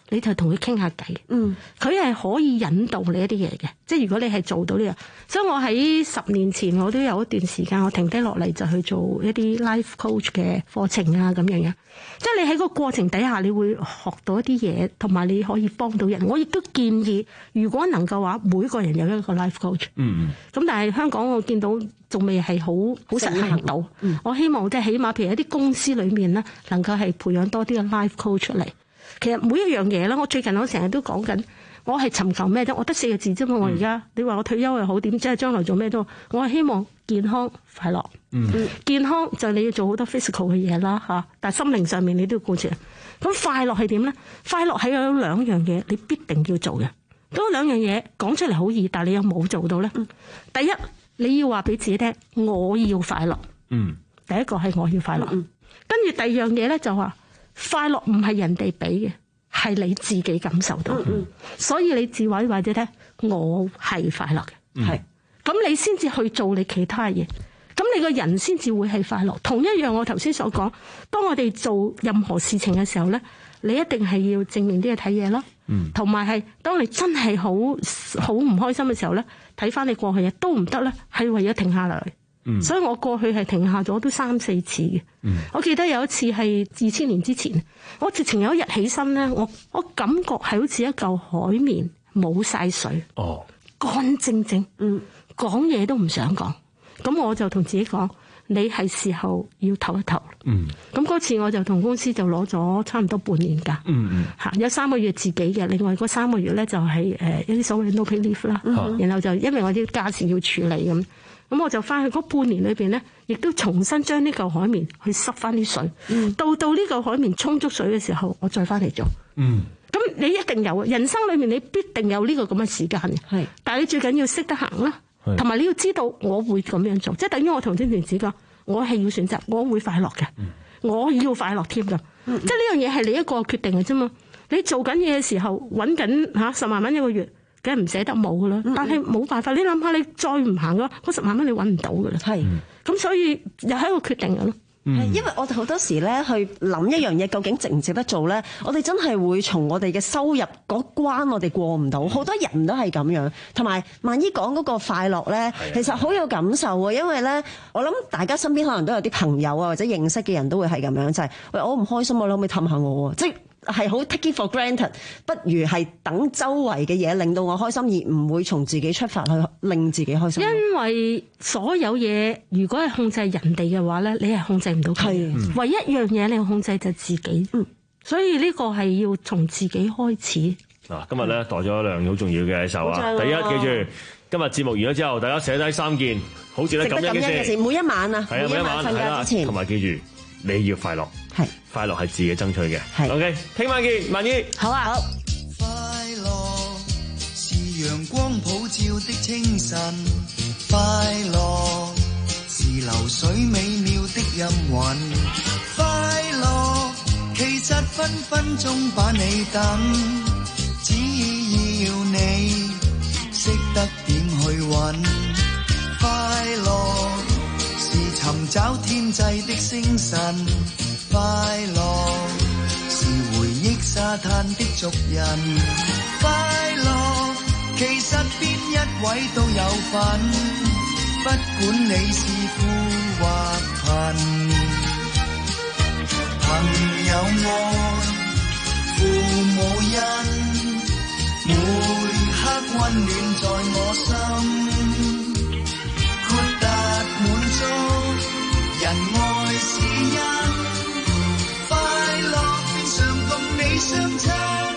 你就同佢傾下偈。嗯，佢係可以引導你一啲嘢嘅，即係如果你係做到呢樣。所以我喺十年前我都有一段時間，我停低落嚟就去做一啲 life coach 嘅課程啊咁樣樣。即係你喺個過程底下，你會學到一啲嘢，同埋你可以幫到人。我亦都建議，如果能夠話，每個人有一個 life coach。嗯，咁但係香港我見到仲未係好好實行到。嗯，我希望即係起碼譬如一啲公司裏面咧，能夠係培養多啲嘅 life coach 出嚟。其實每一樣嘢咧，我最近我成日都講緊，我係尋求咩啫？我得四個字啫嘛。我而家你話我退休又好，點即係將來做咩都好，我係希望健康快樂。嗯，健康就你要做好多 physical 嘅嘢啦嚇，但係心靈上面你都要顧住。咁快樂係點咧？快樂係有兩樣嘢你必定要做嘅。嗰兩樣嘢講出嚟好易，但係你有冇做到咧？嗯，第一你要話俾自己聽，我要快樂。嗯，第一個係我要快樂。嗯，跟住第二樣嘢咧就話快樂唔係人哋俾嘅，係你自己感受到。嗯，所以你自話或者聽，我係快樂嘅。係，咁你先至去做你其他嘢。咁你個人先至會係快樂。同一樣，我頭先所講，當我哋做任何事情嘅時候咧，你一定係要正面啲去睇嘢咯。嗯，同埋係當你真係好好唔開心嘅時候咧，睇翻你過去嘢都唔得咧，係為咗停下來。嗯，所以我過去係停下咗都三四次嘅。嗯，我記得有一次係二千年之前，我直情有一日起身咧，我我感覺係好似一嚿海綿冇晒水。哦，乾淨淨。嗯，講嘢都唔想講。咁我就同自己講，你係時候要唞一唞。嗯，咁嗰次我就同公司就攞咗差唔多半年假。嗯嗯，嚇有三個月自己嘅，另外嗰三個月咧就係誒一啲所謂 no pay leave 啦。嗯，然後就因為我啲家事要處理咁，咁我就翻去嗰半年裏邊咧，亦都重新將呢嚿海綿去濕翻啲水。嗯，到到呢嚿海綿充足水嘅時候，我再翻嚟做。嗯，咁你一定有，人生裏面你必定有呢個咁嘅時間嘅。係，但係你最緊要識得行啦。同埋你要知道，我會咁樣做，即係等於我同天田子講，我係要選擇，我會快樂嘅，嗯、我要快樂添㗎，嗯、即係呢樣嘢係你一個決定嘅啫嘛。你做緊嘢嘅時候，揾緊嚇十萬蚊一個月，梗係唔捨得冇㗎啦。嗯、但係冇辦法，你諗下，你再唔行嘅，嗰十萬蚊你揾唔到㗎啦。係，咁所以又係一個決定㗎咯。嗯、 因為我哋好多時咧去諗一樣嘢，究竟值唔值得做咧？我哋真係會從我哋嘅收入嗰關，我哋過唔到。好多人都係咁樣。同埋萬姨講嗰個快樂咧，其實好有感受啊！因為咧，我諗大家身邊可能都有啲朋友啊，或者認識嘅人都會係咁樣，就係、是、喂，我唔開心，我你可唔可以氹下我？即係好 take it for granted， 不如係等周圍嘅嘢令到我開心，而唔會從自己出發去令自己開心。因為所有嘢如果係控制人哋嘅話咧，你係控制唔到佢。嗯、唯一一樣嘢你要控制就係自己。嗯，所以呢個係要從自己開始。 嗱，今日咧帶咗一樣好重要嘅手啊！第一，記住今日節目完咗之後，大家寫低三件好似咧咁樣嘅事， 每一晚啊， 每一晚瞓覺之前，同埋記住你要快樂。係快樂係自己爭取嘅。係 OK， 聽晚見，萬姨。 好啊，好。 快樂是陽光普照的清晨，快樂是流水美妙的音韻，快樂其實分分鐘把你等，只要你識得點去揾，快樂是尋找天際的星辰。快樂是回憶沙灘的族人，快樂其實邊一位都有份，不管你是富或貧，朋友愛，父母恩，每刻溫暖在我心，豁達滿足，人愛是因。相親，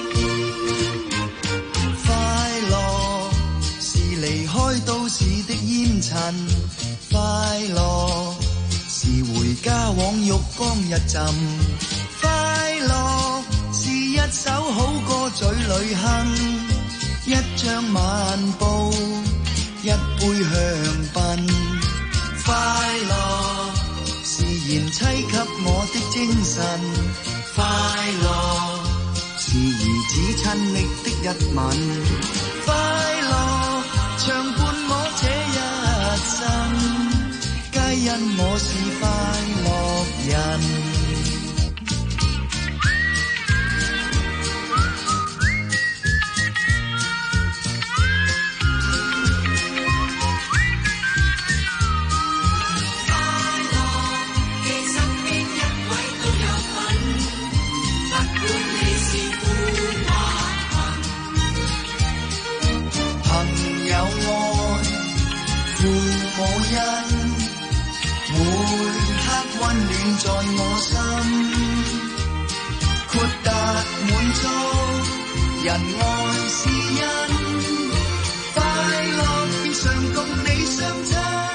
快樂是離開都市的煙塵，快樂是回家往浴缸一浸，快樂是一首好歌嘴裏哼，一張晚報，一杯香檳，快樂是賢妻給我的精神，快樂是兒子親昵的一吻，快樂長伴我這一生，皆因我是快樂人。 溫暖在我心，豁達滿足，人愛是因，快樂變常共你相親，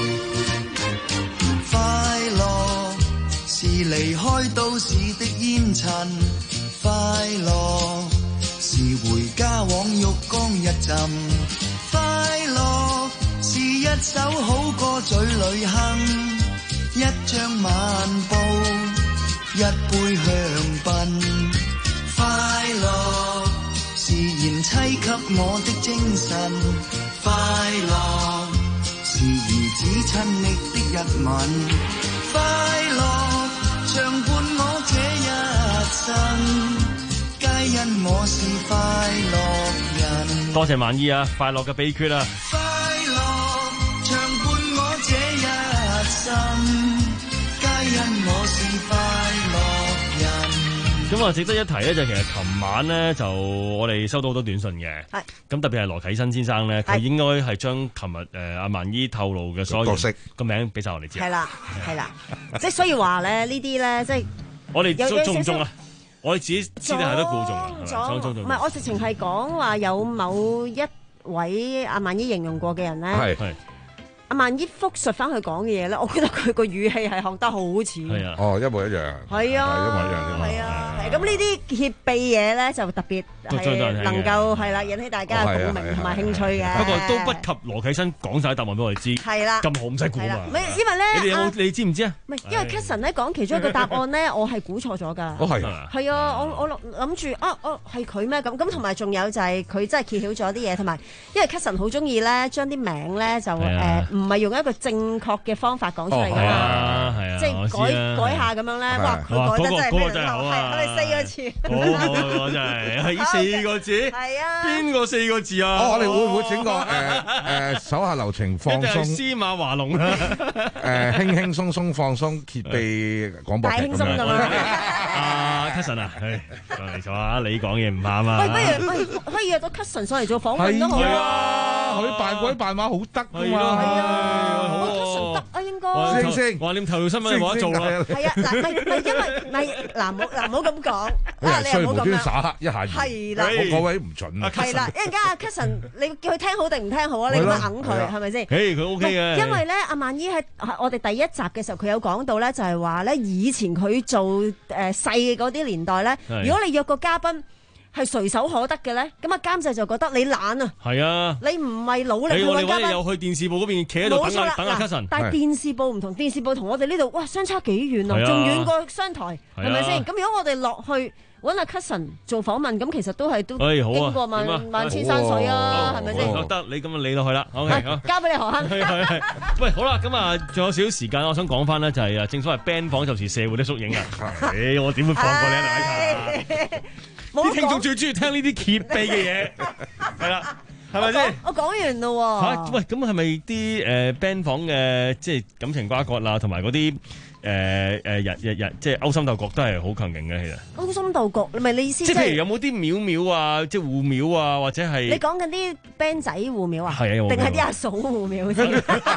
快樂是離開都市的煙塵，快樂是回家往浴缸一浸，快樂是一首好歌嘴裏哼，一張晚報，一杯香檳，快樂是賢妻給我的精神，快樂是兒子親昵的一吻，快樂常伴我這一生，皆因我是快樂人。 多謝萬姨啊，快樂嘅秘訣啊！ 快樂常伴我這一生，皆因我是快樂人。 咁啊，值得一提咧，就其實琴晚咧，就我哋收到好多短信嘅。 係。 咁特別係羅啟新先生咧，佢應該係將琴日誒阿萬姨透露嘅所有角色個名俾晒我哋知。 係啦，係啦，即係所以話咧，呢啲咧，即係我哋中唔中啊？我哋自己私底下都估中啊， 唔係，我直情係講話有某一位阿萬姨形容過嘅人咧。 係。 阿萬姨復述翻佢講嘅嘢咧，我覺得佢個語氣係學得好似。 係啊， 哦，一模一樣。 係啊， 一模一樣。 係啊，係咁呢啲揭秘嘢咧，就特別係能夠係啦，引起大家嘅共鳴同埋興趣嘅。 不過都不及羅啟新講晒答案俾我哋知。 係啦， 咁好唔使估嘛。 唔係因為咧， 你哋有冇？你知唔知啊？ 唔係，因為 Catson 咧講其中一個答案咧，我係估錯咗㗎。 哦，係。 係啊，我我諗住啊，哦係佢咩咁咁，同埋仲有就係佢真係揭曉咗啲嘢，同埋因為 Catson 好中意咧將啲名咧就誒唔係用一個正正確嘅方法講出嚟㗎嘛，即係改改下咁樣咧，哇！佢改得真係非常好，係咪四個字？ 我真係係四個字，係啊，邊個四個字啊？ 哦，我哋會唔會整個誒誒手下留情放鬆？ 司馬華龍啦， 誒輕輕鬆鬆放鬆揭秘廣播劇咁樣。 阿 Catson 啊，嚟坐下，你講嘢唔啱啊！ 喂，不如喂可以約到 Catson 上嚟做訪問都好啊！ 佢扮鬼扮馬好得㗎嘛， 係啊，Catson得啊應該。 星星， 話你頭條新聞冇得做啦。 係啊，嗱，唔係唔係因為唔係嗱，唔好嗱唔好咁講啊，你又唔好咁樣耍黑一下。 係啦， 我嗰位唔準啊。 係啦，一陣間阿 Catson，你叫佢聽好定唔聽好啊？你咁樣揞佢係咪先？ 誒，佢 OK 嘅。 因為咧，阿萬姨喺我哋第一集嘅時候，佢有講到咧，就係話咧，以前佢做誒細嘅嗰啲年代咧，如果你約個嘉賓係隨手可得嘅咧，咁啊監製就覺得你懶啊。 係啊， 你唔係努力去揾嘉賓。 又去電視部嗰邊企喺度等下等下 Catson。 但係電視部唔同，電視部同我哋呢度哇相差幾遠啊，仲遠過商台，係咪先？咁如果我哋落去揾阿 Catson 做訪問，咁其實都係都經過萬萬千山水啊，係咪先？ 得你咁啊理落去啦 ，OK， 好， 交俾你何亨。 喂，好啦，咁啊，仲有少少時間，我想講翻咧，就係啊，正所謂 band 房就是社會的縮影啊。誒，我點會放過你啊，梁偉勤？啲聽眾最中意聽呢啲揭秘嘅嘢，係啦，係咪先？ 我講完咯喎。 嚇，喂，咁係咪啲誒 band 房嘅即係感情瓜葛啦，同埋嗰啲誒誒日日日即係勾心鬥角都係好強勁嘅，其實。勾心鬥角，唔係你意思？即係譬如有冇啲廟廟啊，即係護廟啊，或者係？你講緊啲 band 仔護廟啊？ 係啊， 定係啲阿嫂護廟先？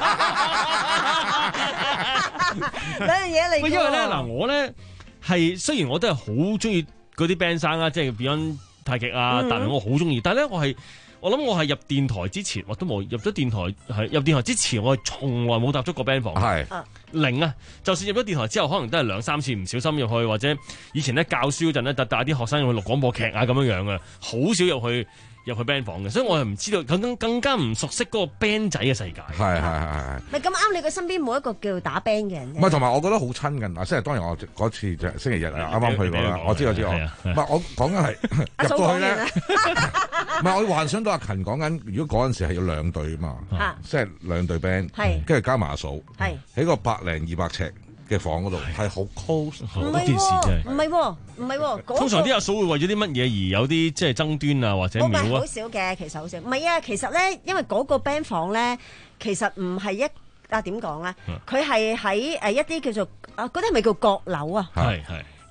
兩樣嘢嚟。 因為咧嗱，我咧係雖然我都係好中意嗰啲 band 生啊，即係 Beyond 太極啊，但係我好中意。但係咧，我係我諗我係入電台之前，我都冇入咗電台。係入電台之前，我係從來冇踏足過 band 房。係零啊！就算入咗電台之後，可能都係兩三次唔小心入去，或者以前咧教書嗰陣咧，帶帶啲學生入去錄廣播劇啊咁樣樣嘅，好少入去。入去 band 房嘅，所以我係唔知道，更更加唔熟悉嗰個 band 仔嘅世界。係係係係。咪咁啱，你個身邊冇一個叫打 band 嘅人。唔係，同埋我覺得好親近啊！即係當然我嗰次就星期日啊，啱啱去過啦。我知我知我。唔係我講緊係入到去咧。唔係我幻想到阿勤講緊，如果嗰陣時係要兩隊啊嘛，即係兩隊 band，跟住加埋阿嫂，喺個百零二百尺嘅房嗰度係好 close， 嗰件事真係唔係喎，唔係喎。 通常啲阿嫂會為咗啲乜嘢而有啲即係爭端啊，或者廟啊？ 好少嘅，其實好少。唔係啊，其實咧，因為嗰個 band 房咧，其實唔係一啊點講咧，佢係喺誒一啲叫做啊嗰啲係咪叫閣樓啊？係係。即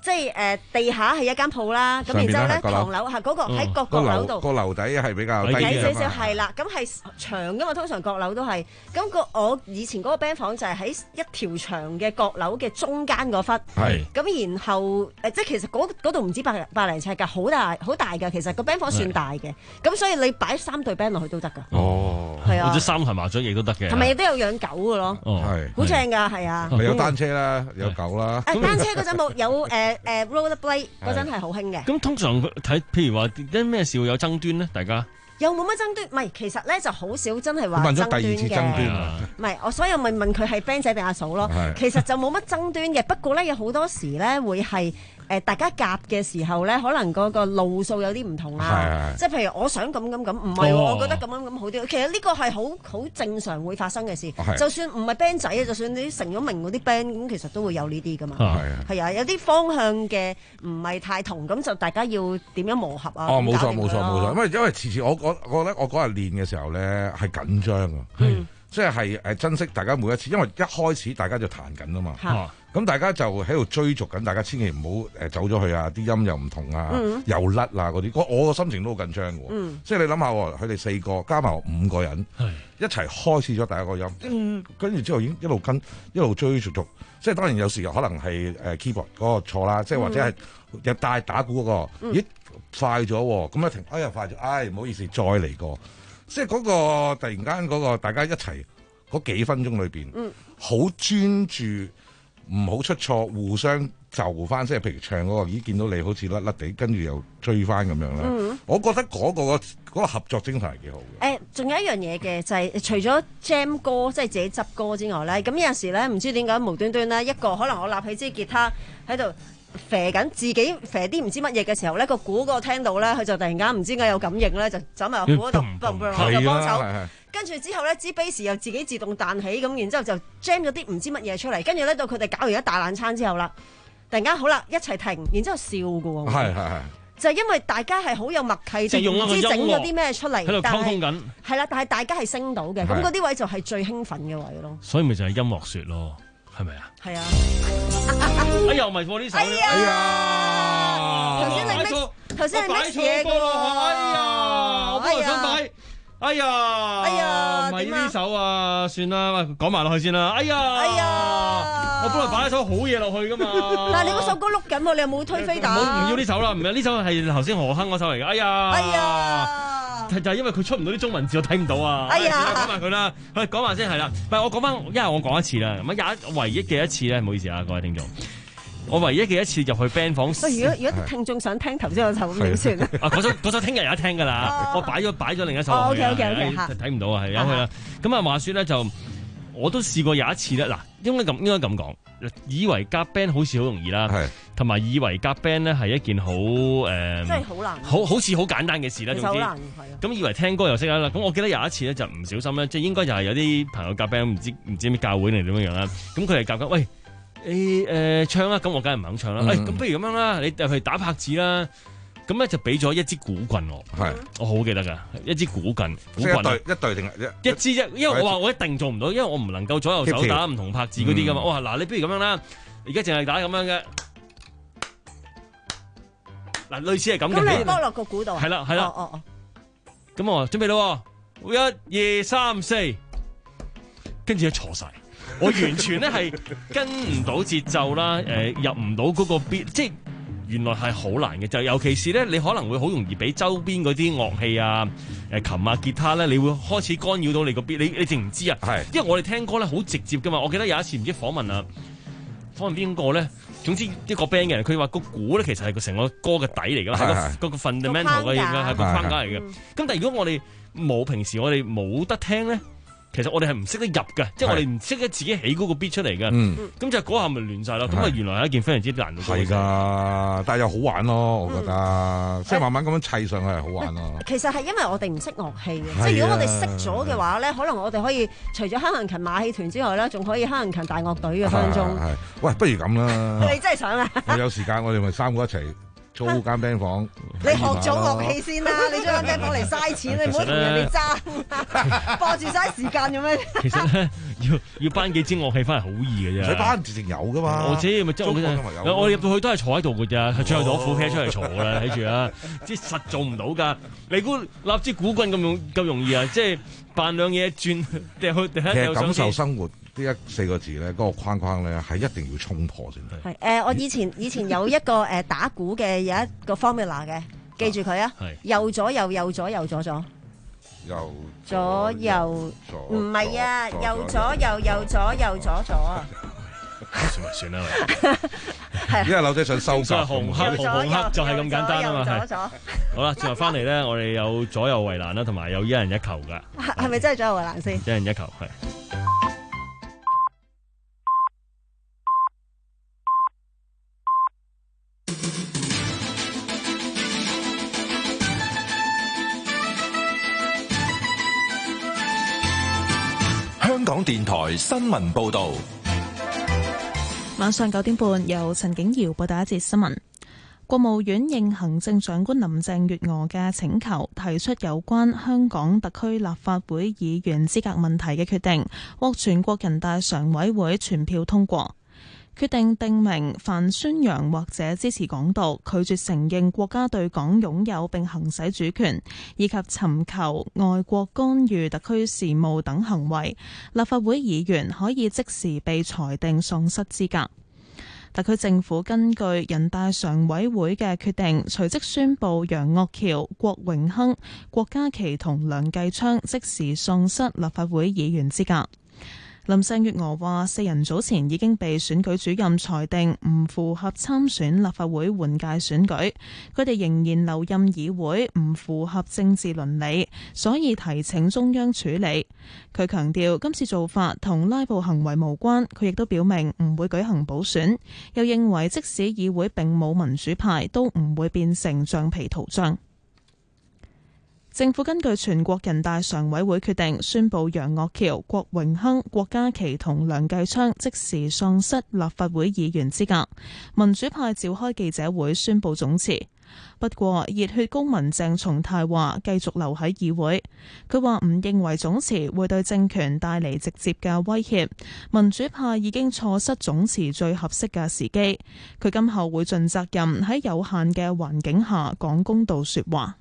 即係誒地下係一間鋪啦，咁然之後咧唐樓係嗰個喺個閣樓度， 個樓底係比較低低少少係啦，咁係長噶嘛，通常閣樓都係。咁個我以前嗰個 band 房就係喺一條長嘅閣樓嘅中間嗰忽，係咁然後誒即係其實嗰度唔止百百零尺㗎，好大好大㗎，其實個 band 房算大嘅，咁所以你擺三隊 band 落去都得㗎。哦，係啊， 或者三台麻雀亦都得嘅。 係咪亦都有養狗㗎咯？哦，係，好正㗎，係啊。 咪有單車啦，有狗啦。 誒單車嗰陣冇有誒誒 rollerblade 嗰陣係好興嘅。 咁通常睇譬如話啲咩事會有爭端咧？大家又冇乜爭端，唔係其實咧就好少真係話爭端嘅。問咗第二次爭端啊！唔係我所以問問佢係 band 仔定阿嫂咯。其實就冇乜爭端嘅，不過咧有好多時咧會係。誒大家夾嘅時候咧，可能嗰個路數有啲唔同啊，即係譬如我想咁咁咁，唔係喎，我覺得咁樣咁好啲。其實呢個係好好正常會發生嘅事，就算唔係 band 仔啊，就算你成咗名嗰啲 band，咁其實都會有呢啲噶嘛。係啊，有啲方向嘅唔係太同，咁就大家要點樣磨合啊？ 哦，冇錯冇錯冇錯，因為因為次次我我我覺得我嗰日練嘅時候咧係緊張啊，即係係誒珍惜大家每一次，因為一開始大家就彈緊啊嘛。咁大家就喺度追逐緊，大家千祈唔好誒走咗去啊！啲音又唔同啊，嗯、又甩啊嗰啲，我我個心情都好緊張嘅。嗯、即係你諗下，佢哋四個加埋五個人，是一齊開始咗第一個音，跟住之後已經一路跟一路追逐逐。即係當然有時可能係誒 keyboard 嗰個錯啦，即係或者係又帶打鼓嗰、嗰個，嗯、咦快咗喎，咁一停，哎呀快咗，哎唔好意思，再嚟過。即係嗰個突然間嗰個大家一齊嗰幾分鐘裏邊，好、嗯、專注。唔好出錯，互相就翻，即係譬如唱嗰、嗰個，咦見到你好似甩甩地，跟住又追翻咁樣啦。嗯、我覺得嗰、嗰個嗰、嗰個合作精神係幾好嘅。誒，仲有一樣嘢嘅就係、是、除咗 jam 歌，即係自己執歌之外咧，咁有陣時咧唔知點解無端端咧一個可能我立起支吉他喺度啡緊，自己啡啲唔知乜嘢嘅時候咧，個鼓嗰個聽到咧，佢就突然間唔知點解有感應咧，就走埋鼓嗰度，就幫手。跟住之後咧，支 bass 又自己自動彈起，咁然之後就 jam 咗啲唔知乜嘢出嚟，跟住咧到佢哋搞完一大爛餐之後啦，突然間好啦，一齊停，然之後笑㗎喎。係係係，就係因為大家係好有默契，就唔知整咗啲咩出嚟，喺度溝通緊。係啦，但係大家係升到嘅，咁嗰啲位就係最興奮嘅位咯。所以咪就係音樂説咯，係咪啊？係啊！哎呀，唔係播呢首。哎呀！頭先你咩？頭先你咩嘢㗎喎？哎呀！我本來想擺。哎呀！哎呀！唔係呢首啊，算啦，講埋落去先啦。哎呀！哎呀！我本來擺一首好嘢落去噶嘛。但係你嗰首歌碌緊喎，你有冇推飛彈？唔好唔要呢首啦，唔係呢首係頭先何亨嗰首嚟嘅。哎呀！哎呀！就係因為佢出唔到啲中文字，我睇唔到啊。哎呀！講埋佢啦，去講埋先係啦。唔係我講翻，因為我講一次啦。咁啊，有唯一嘅一次咧，唔好意思啊，各位聽眾。我唯一嘅一次入去 band 房。如果如果聽眾想聽頭先嗰首點算啊？啊，嗰首嗰首聽日有得聽㗎啦。我擺咗擺咗另一首落去。O K O K O K 睇唔到啊，係有佢啦。咁啊，話説咧就我都試過有一次咧，嗱，應該咁應該咁講，以為夾 band 好似好容易啦，同埋以為夾 band 咧係一件好誒，即係好難，好好似好簡單嘅事啦。總之，咁以為聽歌又識啦。咁我記得有一次咧就唔小心咧，即係應該就係有啲朋友夾 band，唔知唔知咩教會定點樣樣啦。咁佢哋夾緊，喂。你誒、呃、唱啦，咁我梗係唔肯唱啦。誒、嗯，咁、哎、不如咁樣啦，你入去打拍子啦。咁咧就俾咗一支鼓棍我，係是我好記得㗎，一支鼓棍，鼓棍一對一對定一一支啫。因為我話我一定做唔到，因為我唔能夠左右手打唔同拍子嗰啲㗎嘛。嗯、我話嗱，你不如咁樣啦，而家淨係打咁樣嘅。嗱，類似係咁嘅。咁你幫落個鼓度。係啦係啦。哦哦哦。咁我準備咯，一二三四，跟住一錯晒。我完全咧係跟唔到節奏啦，誒、呃、入唔到嗰個 beat，即係原來係好難嘅。就尤其是咧，你可能會好容易俾周邊嗰啲樂器啊、誒、呃、琴啊、吉他咧，你會開始干擾到你個 beat。你你知唔知啊？係，因為我哋聽歌咧好直接噶嘛。我記得有一次唔知訪問啊，訪問邊個咧？總之一個 band 嘅人，佢話個鼓咧其實係個成個歌嘅底嚟㗎啦，係個嗰個 fundamental 嘅嘢，係個框架嚟嘅。咁但係如果我哋冇平時我哋冇得聽咧。其實我哋係唔識得入嘅，即係我哋唔識得自己起嗰個 beat 出嚟嘅。咁就嗰下咪亂晒咯。咁啊，原來係一件非常之難嘅事。係㗎，但係又好玩咯，我覺得。即係慢慢咁樣砌上去係好玩咯。其實係因為我哋唔識樂器嘅，即係如果我哋識咗嘅話咧，可能我哋可以除咗坑行琴馬戲團之外咧，仲可以坑行琴大樂隊嘅分鐘。係，喂，不如咁啦。你真係想啊？我有時間，我哋咪三個一齊租間 band 房。 你學咗樂器先啦，你將間 band 房嚟嘥錢，你唔好同人哋爭，播住嘥時間咁樣。 其實咧，要要搬幾支樂器翻嚟好易嘅啫。 使搬直情有噶嘛？ 我知咪即係我我入到去都係坐喺度嘅咋，最後攞副啤出嚟坐啦，睇住啦，即係實做唔到㗎。你估立支鼓棍咁容咁容易啊？即係扮兩嘢轉掉去。其實感受生活呢一四個字咧，嗰、那個框框咧係一定要衝破先得。 係誒、呃，我以前以前有一個誒打鼓嘅有一個 formula 嘅，記住佢啊。右左右右左右左左。 右左右唔係啊，右左右右左右左左啊。 算咪算啦， 係。 因為劉姐想收夾，紅黑紅黑就係咁簡單啊嘛，係。 左左好啦，最後翻嚟咧，我哋有左右圍欄啦，同埋有一人一球噶。 係咪真係左右圍欄先？ 一人一球係。 香港電台新聞報道。 晚上九點半，由陳景瑤報道一節新聞。國務院應行政長官林鄭月娥嘅請求，提出有關香港特區立法會議員資格問題嘅決定，獲全國人大常委會全票通過。決定定明，凡宣揚或者支持港獨、拒絕承認國家對港擁有並行使主權，以及尋求外國干預特區事務等行為，立法會議員可以即時被裁定喪失資格。特區政府根據人大常委會嘅決定，隨即宣布楊岳橋、郭榮鏗、郭家麒同梁繼昌即時喪失立法會議員資格。林鄭月娥話：四人早前已經被選舉主任裁定唔符合參選立法會換屆選舉，佢哋仍然留任議會，唔符合政治倫理，所以提請中央處理。佢強調今次做法同拉布行為無關，佢亦都表明唔會舉行補選，又認為即使議會並冇民主派，都唔會變成橡皮圖章。政府根據全國人大常委會決定，宣布楊岳橋、郭榮鏗、郭家麒同梁繼昌即時喪失立法會議員資格。民主派召開記者會宣布總辭。不過，熱血公民鄭松泰話繼續留喺議會。佢話唔認為總辭會對政權帶嚟直接嘅威脅。民主派已經錯失總辭最合適嘅時機。佢今後會盡責任喺有限嘅環境下講公道說話。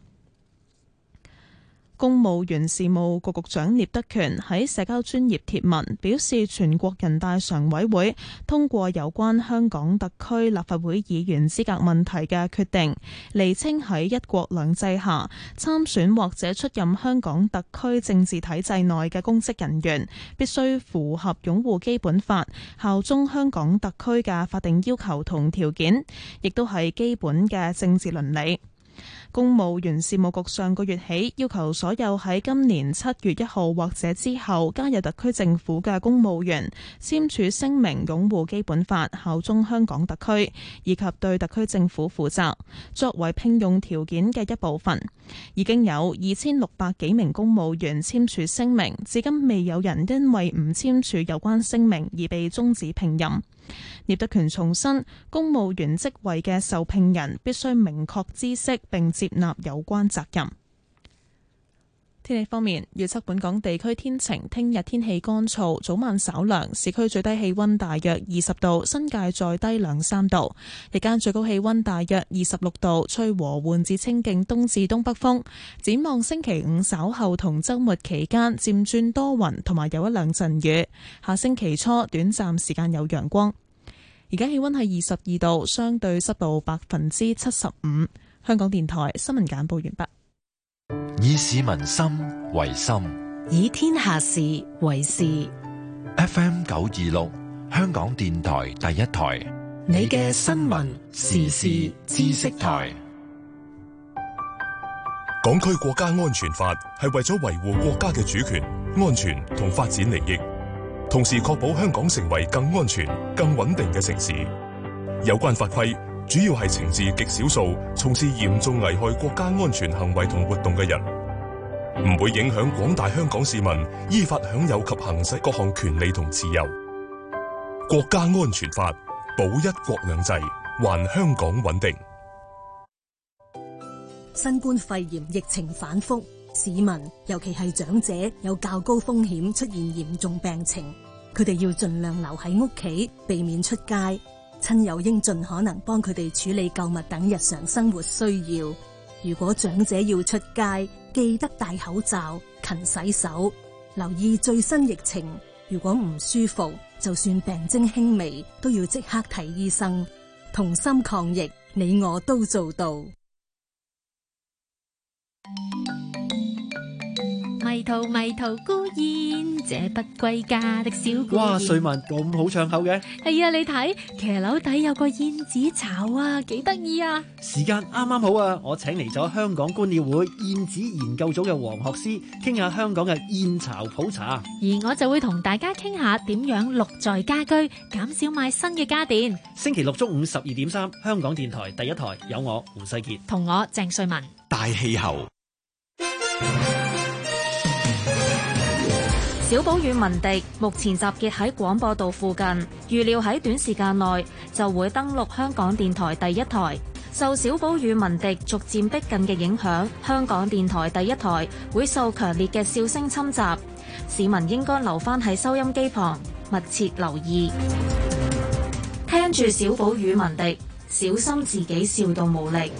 公務員事務局局長聶德權喺社交專頁貼文表示，全國人大常委會通過有關香港特區立法會議員資格問題嘅決定，釐清喺一國兩制下參選或者出任香港特區政治體制內嘅公職人員，必須符合擁護基本法、效忠香港特區嘅法定要求同條件，亦都係基本嘅政治倫理。公務員事務局上個月起要求所有喺今年七月一號或者之後加入特區政府嘅公務員簽署聲明，擁護基本法、效忠香港特區以及對特區政府負責，作為聘用條件嘅一部分。已經有二千六百幾名公務員簽署聲明，至今未有人因為唔簽署有關聲明而被終止聘任。聶德權重申，公務員職位嘅受聘人必須明確知悉並接納有關責任。天氣方面，預測本港地區天晴，聽日天氣乾燥，早晚稍涼，市區最低氣溫大約二十度，新界再低兩三度。日間最高氣溫大約二十六度，吹和緩至清勁東至東北風。展望星期五稍後同週末期間漸轉多雲，同埋有一兩陣雨。下星期初短暫時間有陽光。而家氣溫係二十二度，相對濕度百分之七十五。香港電台新聞簡報完畢。 以市民心為心， 以天下事為事。 F M 九二六，香港電台第一台， 你嘅新聞時事知識台。 港區國家安全法係為咗維護國家嘅主權、安全同發展利益，同時確保香港成為更安全、更穩定嘅城市。有關法規主要係懲治極少數從事嚴重危害國家安全行為同活動嘅人，唔會影響廣大香港市民依法享有及行使各項權利同自由。國家安全法保一國兩制，還香港穩定。 新冠肺炎疫情反覆，市民尤其係長者有較高風險出現嚴重病情，佢哋要盡量留喺屋企，避免出街。親友應盡可能幫佢哋處理購物等日常生活需要。如果長者要出街，記得戴口罩、勤洗手，留意最新疫情。如果唔舒服，就算病徵輕微，都要即刻睇醫生。同心抗疫，你我都做到。 迷途迷途孤燕，這不歸家的小孤燕。 哇！瑞文咁好唱口嘅。 係啊，你睇騎樓底有個燕子巢啊，幾得意啊！ 時間啱啱好啊，我請嚟咗香港觀鳥會燕子研究組嘅黃學師，傾下香港嘅燕巢普查。 而我就會同大家傾下點樣綠在家居，減少買新嘅家電。 星期六中午十二點三，香港電台第一台有我胡世傑同我鄭瑞文。 大氣候。 小寶與文迪目前集結喺廣播道附近，預料喺短時間內就會登陸香港電台第一台。受小寶與文迪逐漸逼近嘅影響，香港電台第一台會受強烈嘅笑聲侵襲，市民應該留返喺收音機旁，密切留意，聽住小寶與文迪，小心自己笑到無力。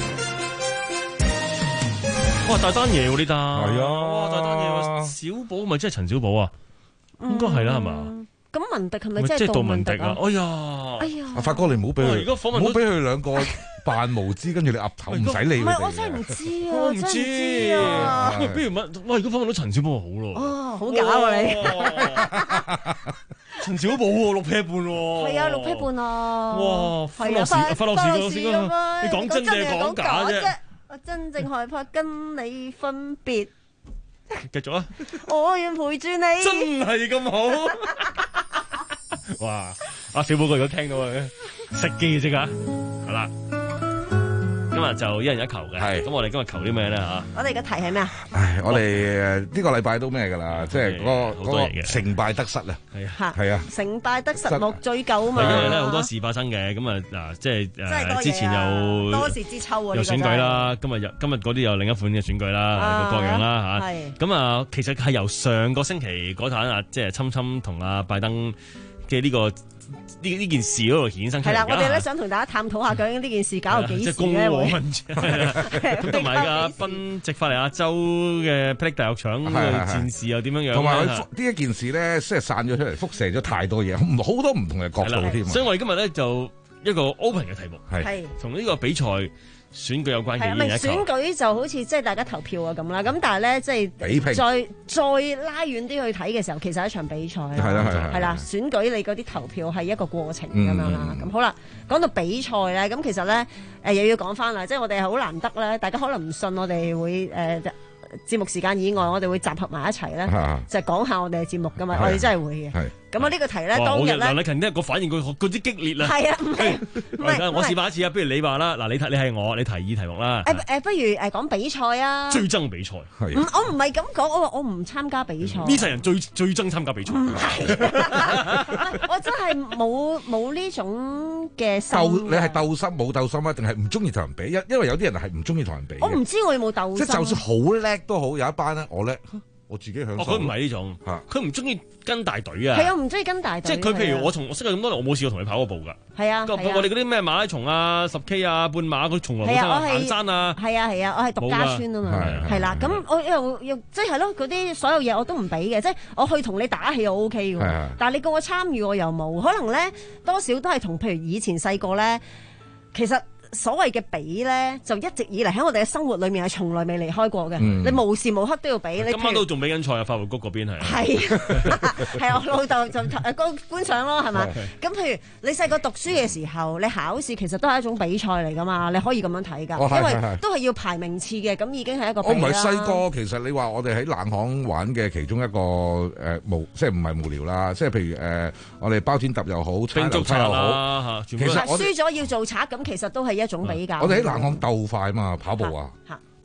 哇！大單嘢喎呢單， 係啊！ 哇！大單嘢喎，小寶咪即係陳小寶啊？應該係啦，係嘛？ 咁文迪係咪即係杜杜文迪文迪啊？ 啊？ 哎呀！ 哎呀！ 阿發哥，你唔好俾佢， 哇而家訪問到唔好俾佢兩個扮無知，跟住你岌頭唔使理佢哋。 唔係，我真係唔知啊！ 我唔真係知啊！ 喂，不如問，哇！如果訪問到陳小寶就好咯。 哦，好假喎你！ 陳小寶喎，六 pair 半喎。 係啊，六 pair 半啊！ 哇！快樂時，快樂時，時嗰個，你講真定係講假啫？ 我真正害怕跟你分別。 繼續啊！ 我願陪住你。 真係咁好。哇！阿小寶佢如果聽到啊，食機即刻係啦。今日就一人一球嘅，係咁我哋今日求啲咩咧吓？ 我哋嘅題係咩啊？ 唉，我哋呢個禮拜都咩噶啦，即係嗰個嗰個成敗得失啊， 係啊， 係啊， 成敗得失莫追究啊嘛。 因為咧好多事發生嘅，咁啊嗱，即係誒之前又多事之秋啊， 又選舉啦，今日又今日嗰啲又另一款嘅選舉啦，各樣啦吓。咁啊，其實係由上個星期嗰壇啊，即係侵侵同阿拜登嘅呢個。呢呢件事嗰度衍生出嚟。係啦， 我哋咧想同大家探討下究竟呢件事搞到幾時咧？ 咁同埋阿賓夕法尼亞州嘅霹靂大肉腸嘅戰事又點樣樣？ 同埋呢一件事咧，即係散咗出嚟，輻射咗太多嘢，好多唔同嘅角度添。 所以我哋今日咧就一個 open 嘅題目，係同呢個比賽選舉有關嘅。 係咪選舉就好似即係大家投票啊咁啦？咁但係咧，即係再再拉遠啲去睇嘅時候，其實係一場比賽。係啦係啦。係啦，選舉你嗰啲投票係一個過程咁樣啦。咁好啦，講到比賽咧，咁其實咧誒又要講翻啦，即係我哋係好難得咧，大家可能唔信我哋會誒節目時間以外，我哋會集合埋一齊咧，就係講下我哋嘅節目噶嘛。我哋真係會嘅。咁啊呢個題咧，當日咧， 嗱你近啲個反應，佢嗰啲激烈啦。 係啊，唔係唔係， 我示範一次啊。不如你話啦，嗱你提你係我，你提議題目啦。 誒誒，不如誒講比賽啊。 最憎比賽。 唔，我唔係咁講，我話我唔參加比賽。 呢世人最最憎參加比賽。 唔係，我真係冇冇呢種嘅心。 鬥你係鬥心冇鬥心啊？定係唔中意同人比？因因為有啲人係唔中意同人比。 我唔知我有冇鬥心。 即係就算好叻都好，有一班咧，我叻。我自己享受。 佢唔係呢種，佢唔中意跟大隊啊。 係啊，唔中意跟大隊。 即係佢譬如我從我識佢咁多年，我冇試過同你跑過步㗎。 係啊， 我哋嗰啲咩馬拉松啊、十 K 啊、半馬，佢從來冇參加行山啊。 係啊係啊，我係獨家村啊嘛。係啦，咁我又又即係咯，嗰啲所有嘢我都唔俾嘅，即係我去同你打氣我 O K 嘅。但係你叫我參與我又冇，可能咧多少都係同譬如以前細個咧，其實。所謂嘅比咧，就一直以嚟喺我哋嘅生活裏面係從來未離開過嘅。嗯、你無時無刻都要比。你今晚都仲比緊賽啊！法會谷嗰邊係。 係係啊，我老豆就誒觀觀賞咯，係嘛？咁譬如你細個讀書嘅時候，你考試其實都係一種比賽嚟㗎嘛，你可以咁樣睇㗎，哦、因為都係要排名次嘅，咁已經係一個比啦。 我唔係細個，其實你話我哋喺冷巷玩嘅其中一個誒無、呃，即係唔係無聊啦，即係譬如誒、呃，我哋包天揼又好，踩樓梯又好， 其實輸咗要做賊，咁其實都係一種比較。 我哋喺冷巷鬥快嘛，跑步啊。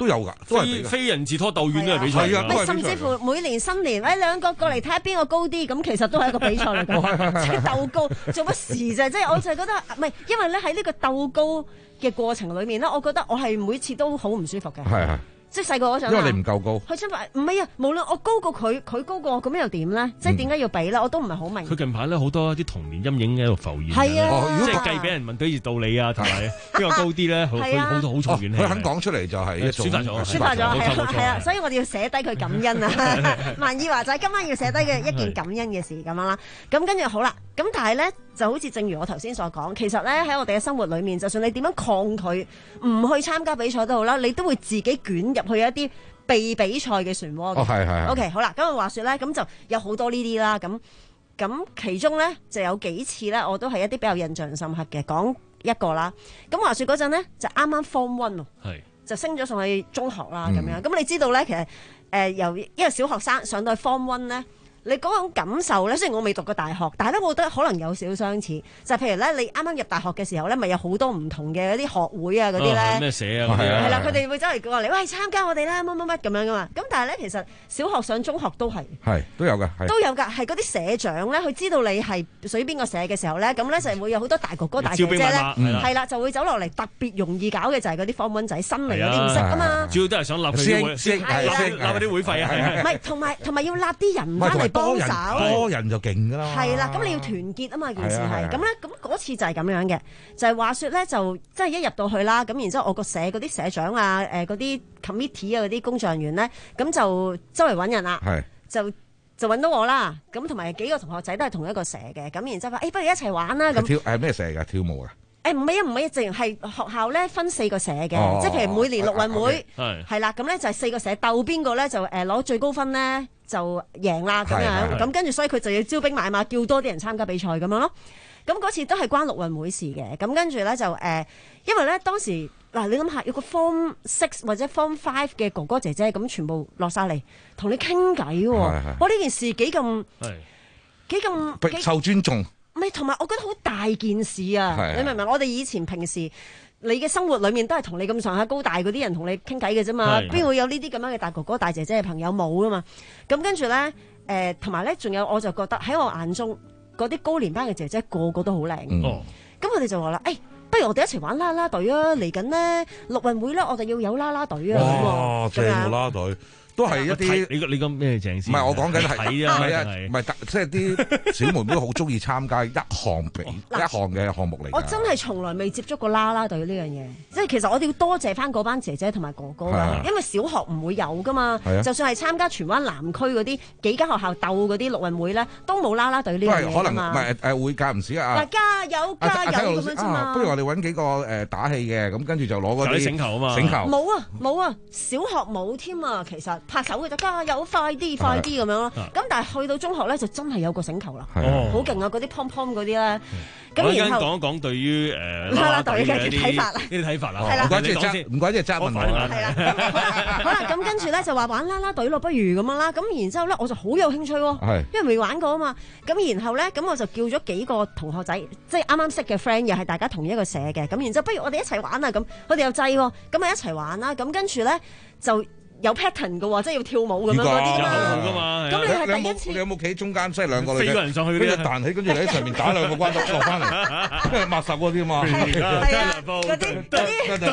都有㗎，都係非人字拖鬥遠都係比賽係啊， 甚至乎每年新年，誒兩個過嚟睇下邊個高啲，咁其實都係一個比賽嚟㗎，即係鬥高做乜事啫？即係我就係覺得唔係，因為咧喺呢個鬥高嘅過程裏面咧，我覺得我係每次都好唔舒服嘅。 係係。 即係細個嗰陣， 因為你唔夠高。 佢出發唔係啊，無論我高過佢，佢高過我，咁樣又點咧？即係點解要比咧？我都唔係好明。 佢近排咧好多啲童年陰影喺度浮現。 係啊， 即係計俾人問對住道理啊，同埋邊個高啲咧？佢好多好重元氣。 佢肯講出嚟就係一種抒發咗， 抒發咗係啊，所以我哋要寫低佢感恩啊。萬意華仔今晚要寫低嘅一件感恩嘅事咁樣啦。咁跟住好啦，咁但係咧就好似正如我頭先所講，其實咧喺我哋嘅生活裏面，就算你點樣抗拒唔去參加比賽都好啦，你都會自己捲入去一啲被比賽嘅漩渦嘅。 哦，係係。 OK，好啦，咁話說咧，咁就有好多呢啲啦。咁咁其中咧就有幾次咧，我都係一啲比較印象深刻嘅。講一個啦。咁話說嗰陣咧，就啱啱 Form One 喎， 係就升咗上去中學啦咁樣。咁你知道咧，其實誒由一個小學生上到去 Form One 咧。你嗰種感受咧，雖然我未讀過大學，但係咧，我覺得可能有少少相似。就係譬如咧，你啱啱入大學嘅時候咧，咪有好多唔同嘅嗰啲學會啊，嗰啲咧咩社啊， 係啦，佢哋會走嚟過嚟，喂參加我哋啦，乜乜乜咁樣噶嘛。咁但係咧，其實小學上中學都係係都有㗎， 都有㗎，係嗰啲社長咧，佢知道你係屬於邊個社嘅時候咧，咁咧就會有好多大哥哥大姐姐咧，係啦，就會走落嚟。特別容易搞嘅就係嗰啲訪問仔，新嚟嗰啲唔識啊嘛。 主要都係想立佢啲會，立立啲會費啊， 唔係同埋同埋要立啲人翻嚟幫手。 多人就勁㗎啦， 係啦，咁你要團結啊嘛，件事係咁咧，咁嗰次就係咁樣嘅，就係話説咧，就即係一入到去啦，咁然之後我個社嗰啲社長啊，誒嗰啲 committee 啊嗰啲工作人員咧，咁就周圍揾人啦，就就揾到我啦，咁同埋幾個同學仔都係同一個社嘅，咁然之後話誒，不如一齊玩啦咁。 跳誒咩社㗎？跳舞啊？ 誒唔係啊，唔係啊，淨係學校咧分四個社嘅，即係譬如每年陸運會係啦，咁咧就係四個社鬥邊個咧就誒攞最高分咧。就贏啦咁樣，咁跟住所以佢就要招兵買馬，叫多啲人參加比賽咁樣咯。咁嗰次都係關陸運會事嘅。咁跟住咧就誒、呃，因為咧當時嗱你諗下，有個 Form Six 或者 Form Five 嘅哥哥姐姐咁全部落晒嚟同你傾偈喎。哇！呢件事幾咁幾咁受尊重。 唔係，同埋我覺得好大件事啊！你明唔明？我哋以前平時。你嘅生活裏面都係同你咁上下高大嗰啲人同你傾偈嘅啫嘛，邊會有呢啲咁樣嘅大哥哥大姐姐嘅朋友冇噶嘛？咁跟住咧，誒同埋咧，仲有我就覺得喺我眼中嗰啲高年班嘅姐姐個個都好靚。咁佢哋就話啦，誒、欸，不如我哋一齊玩啦啦隊啊！嚟緊呢陸運會咧，我哋要有啦啦隊啊！ 哇，正啦啦隊。都係一啲你個你個咩正先？ 唔係我講緊係睇啊， 唔係即係啲小妹妹好中意參加一項比一項嘅項目嚟。 我真係從來未接觸過啦啦隊呢樣嘢，即係其實我哋要多謝翻嗰班姐姐同埋哥哥啦，因為小學唔會有噶嘛。就算係參加荃灣南區嗰啲幾間學校鬥嗰啲陸運會咧，都冇啦啦隊呢樣嘢㗎嘛。 可能唔係誒會間唔時啊！ 加油加油咁樣啫嘛。 不如我哋揾幾個誒打氣嘅，咁跟住就攞嗰啲繩球啊嘛。 繩球冇啊冇啊，小學冇添啊，其實拍手嘅就加油快啲快啲咁樣咯。咁但係去到中學咧就真係有個繩球啦，好勁啊！嗰啲 pom pom 嗰啲咧。 咁然後講一講對於誒啦啦隊嘅睇法啦，呢啲睇法啦。 唔怪之係唔怪之係爭問我啦。 係啦，好啦，咁跟住咧就話玩啦啦隊咯，不如咁樣啦。咁然之後咧我就好有興趣喎，因為未玩過啊嘛。咁然後咧咁我就叫咗幾個同學仔，即係啱啱識嘅 friend，又係大家同一個社嘅。咁然之後不如我哋一齊玩啊！咁佢哋又制喎，咁咪一齊玩啦。咁跟住咧就。有 pattern 嘅喎，即係要跳舞咁樣嗰啲㗎嘛。咁你係第一次， 你有冇企喺中間，即係兩個女四個人上去， 跟住彈起，跟住你喺上面打兩個關落翻嚟，跟住抹手嗰啲嘛。 係啊，嗰啲嗰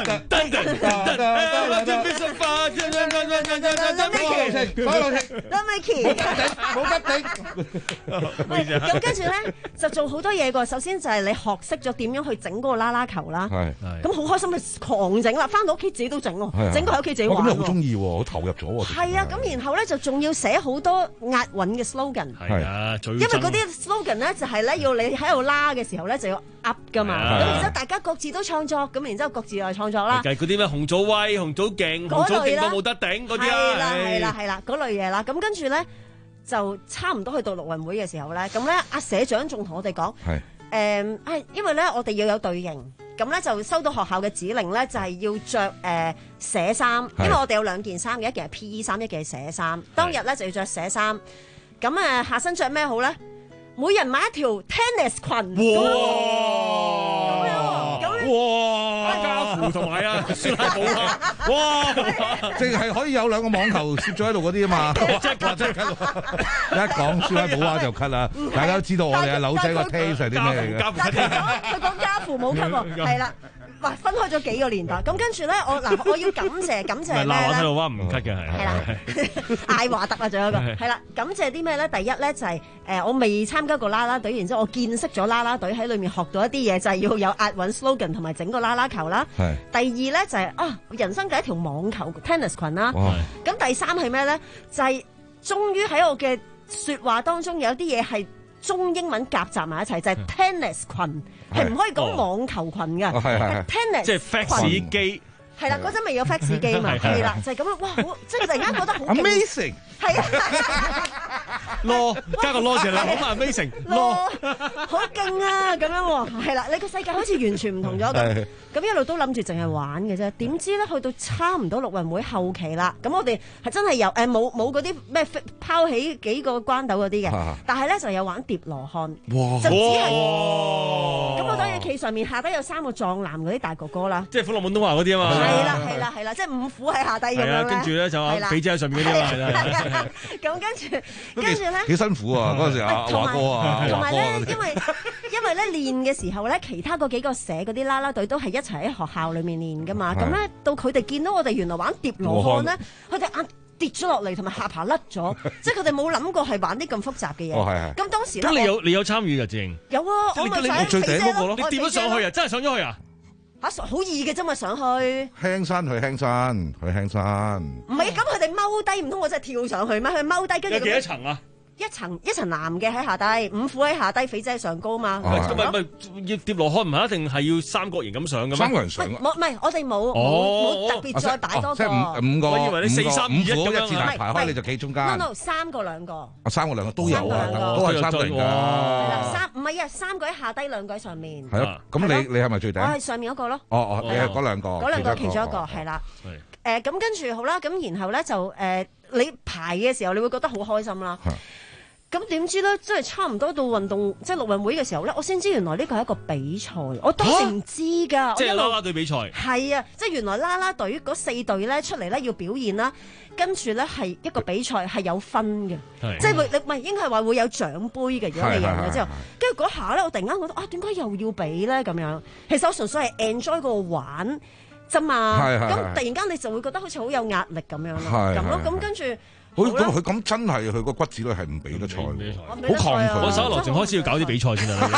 啲。 冇得頂， 咁跟住咧就做好多嘢㗎。首先就係你學識咗點樣去整嗰個啦啦球啦。咁好開心咪狂整啦！翻到屋企自己都整喎，整個喺屋企自己玩。 咁你好中意喎，好投入咗喎。 係啊，咁然後咧就仲要寫好多押韻嘅 slogan。 係啊，因為嗰啲 slogan 咧就係咧要你喺度拉嘅時候咧就要 up 噶嘛。咁然之後大家各自都創作，咁然之後各自又創作啦。 計嗰啲咩紅組威、紅組勁、紅組勁到冇得頂嗰啲啊。 係啦，係啦，係啦，嗰類嘢啦。咁跟住咧就差唔多去到陸運會嘅時候咧，咁咧阿社長仲同我哋講，誒係因為咧我哋要有隊形。咁咧就收到學校嘅指令咧，就係、是、要着誒、呃、社衫，因為我哋有兩件衫嘅，一件係 P E 衫，一件係社衫。當日咧就要着社衫。咁誒、呃、下身着咩好咧？每人買一條 tennis 裙。 哇！ 咁樣，咁哇！家父球同埋啊舒拉寶啊，哇！ 淨係可以有兩個網球攝咗喺度嗰啲啊嘛，即係即係一講舒拉寶娃就咳啦，大家都知道我哋阿柳仔個 taste 係啲咩嚟嘅。 但係佢講佢講家父冇咳喎，係啦。哇！分開咗幾個年代，咁跟住咧，我嗱我要感謝感謝咩咧？ 嗱，我睇到話唔咳嘅係。 係啦，艾華特啊，仲有一個係啦，感謝啲咩咧？第一咧就係誒，我未參加過啦啦隊，然之後我見識咗啦啦隊喺裏面學到一啲嘢，就係要有押韻 slogan 同埋整個啦啦球啦。係。第二咧就係啊，人生第一條網球 tennis 裙啦。咁第三係咩咧？就係終於喺我嘅説話當中有啲嘢係中英文夾雜埋一齊，就係 tennis 裙。係唔可以講網球裙㗎，係 tennis 即係 fax 機。 係啦，嗰陣未有 fax 機嘛，係啦，就係咁樣。哇，好即係突然間覺得好 amazing。 係啊， 囉加個囉字啦，好 amazing。 囉好勁啊，咁樣喎，係啦，你個世界好似完全唔同咗咁。咁一路都諗住淨係玩嘅啫，點知咧去到差唔多陸運會後期啦，咁我哋係真係有誒冇冇嗰啲咩拋起幾個關斗嗰啲嘅，但係咧就有玩疊羅漢，就只係咁我當然企上面，下底有三個壯男嗰啲大哥哥啦， 即係歡樂滿東華嗰啲啊嘛， 係啦係啦係啦，即係五虎喺下底咁樣咧， 跟住咧就阿肥仔喺上面嗰啲啊， 咁跟住跟住咧幾辛苦啊嗰陣時啊華哥啊， 同埋咧因為因為咧練嘅時候咧，其他嗰幾個社嗰啲啦啦隊都係一齊喺學校裏面練噶嘛，咁咧到佢哋見到我哋原來玩疊羅漢咧，佢哋眼跌咗落嚟，同埋下巴甩咗，即係佢哋冇諗過係玩啲咁複雜嘅嘢。 哦係係。 咁當時咧， 咁你有你有參與㗎正？ 有啊，我咪你最頂嗰個咯， 你跌咗上去啊？真係上咗去啊？ 嚇，好易嘅啫嘛，上去。 輕山去輕山，去輕山。 唔係，咁佢哋踎低，唔通我真係跳上去咩？佢踎低跟住。 有幾多層啊？ 一層一層男嘅喺下低，五虎喺下低，肥仔喺上高嘛。 咁咪咪要疊羅漢唔係一定係要三角形咁上嘅咩？ 三個人上。 冇唔係，我哋冇冇特別再擺多個。 即係五五個。 我以為你四三二一咁樣。 一字排開你就企中間。 no no 三個兩個。 啊三個兩個都有啊，都係三個人㗎。係啦，三唔係啊，三個喺下低，兩個喺上面。 係咯，咁你你係咪最頂？ 我係上面嗰個咯。 哦哦，你係嗰兩個。 嗰兩個其中一個係啦。誒咁跟住好啦，咁然後咧就誒你排嘅時候，你會覺得好開心啦。咁點知咧，即係差唔多到運動即係陸運會嘅時候咧，我先知原來呢個係一個比賽，我當時唔知㗎。 即係啦啦隊比賽。 係啊，即係原來啦啦隊嗰四隊咧出嚟咧要表現啦，跟住咧係一個比賽係有分嘅，即係會你唔係應該係話會有獎杯嘅，如果你贏咗之後，跟住嗰下咧，我突然間覺得啊，點解又要比咧咁樣？其實我純粹係 enjoy 個玩啫嘛，咁突然間你就會覺得好似好有壓力咁樣咯，咁咯，咁跟住。 咁佢咁真係佢個骨子裏係唔比得賽，好抗拒。 我手羅靜開始要搞啲比賽先啦。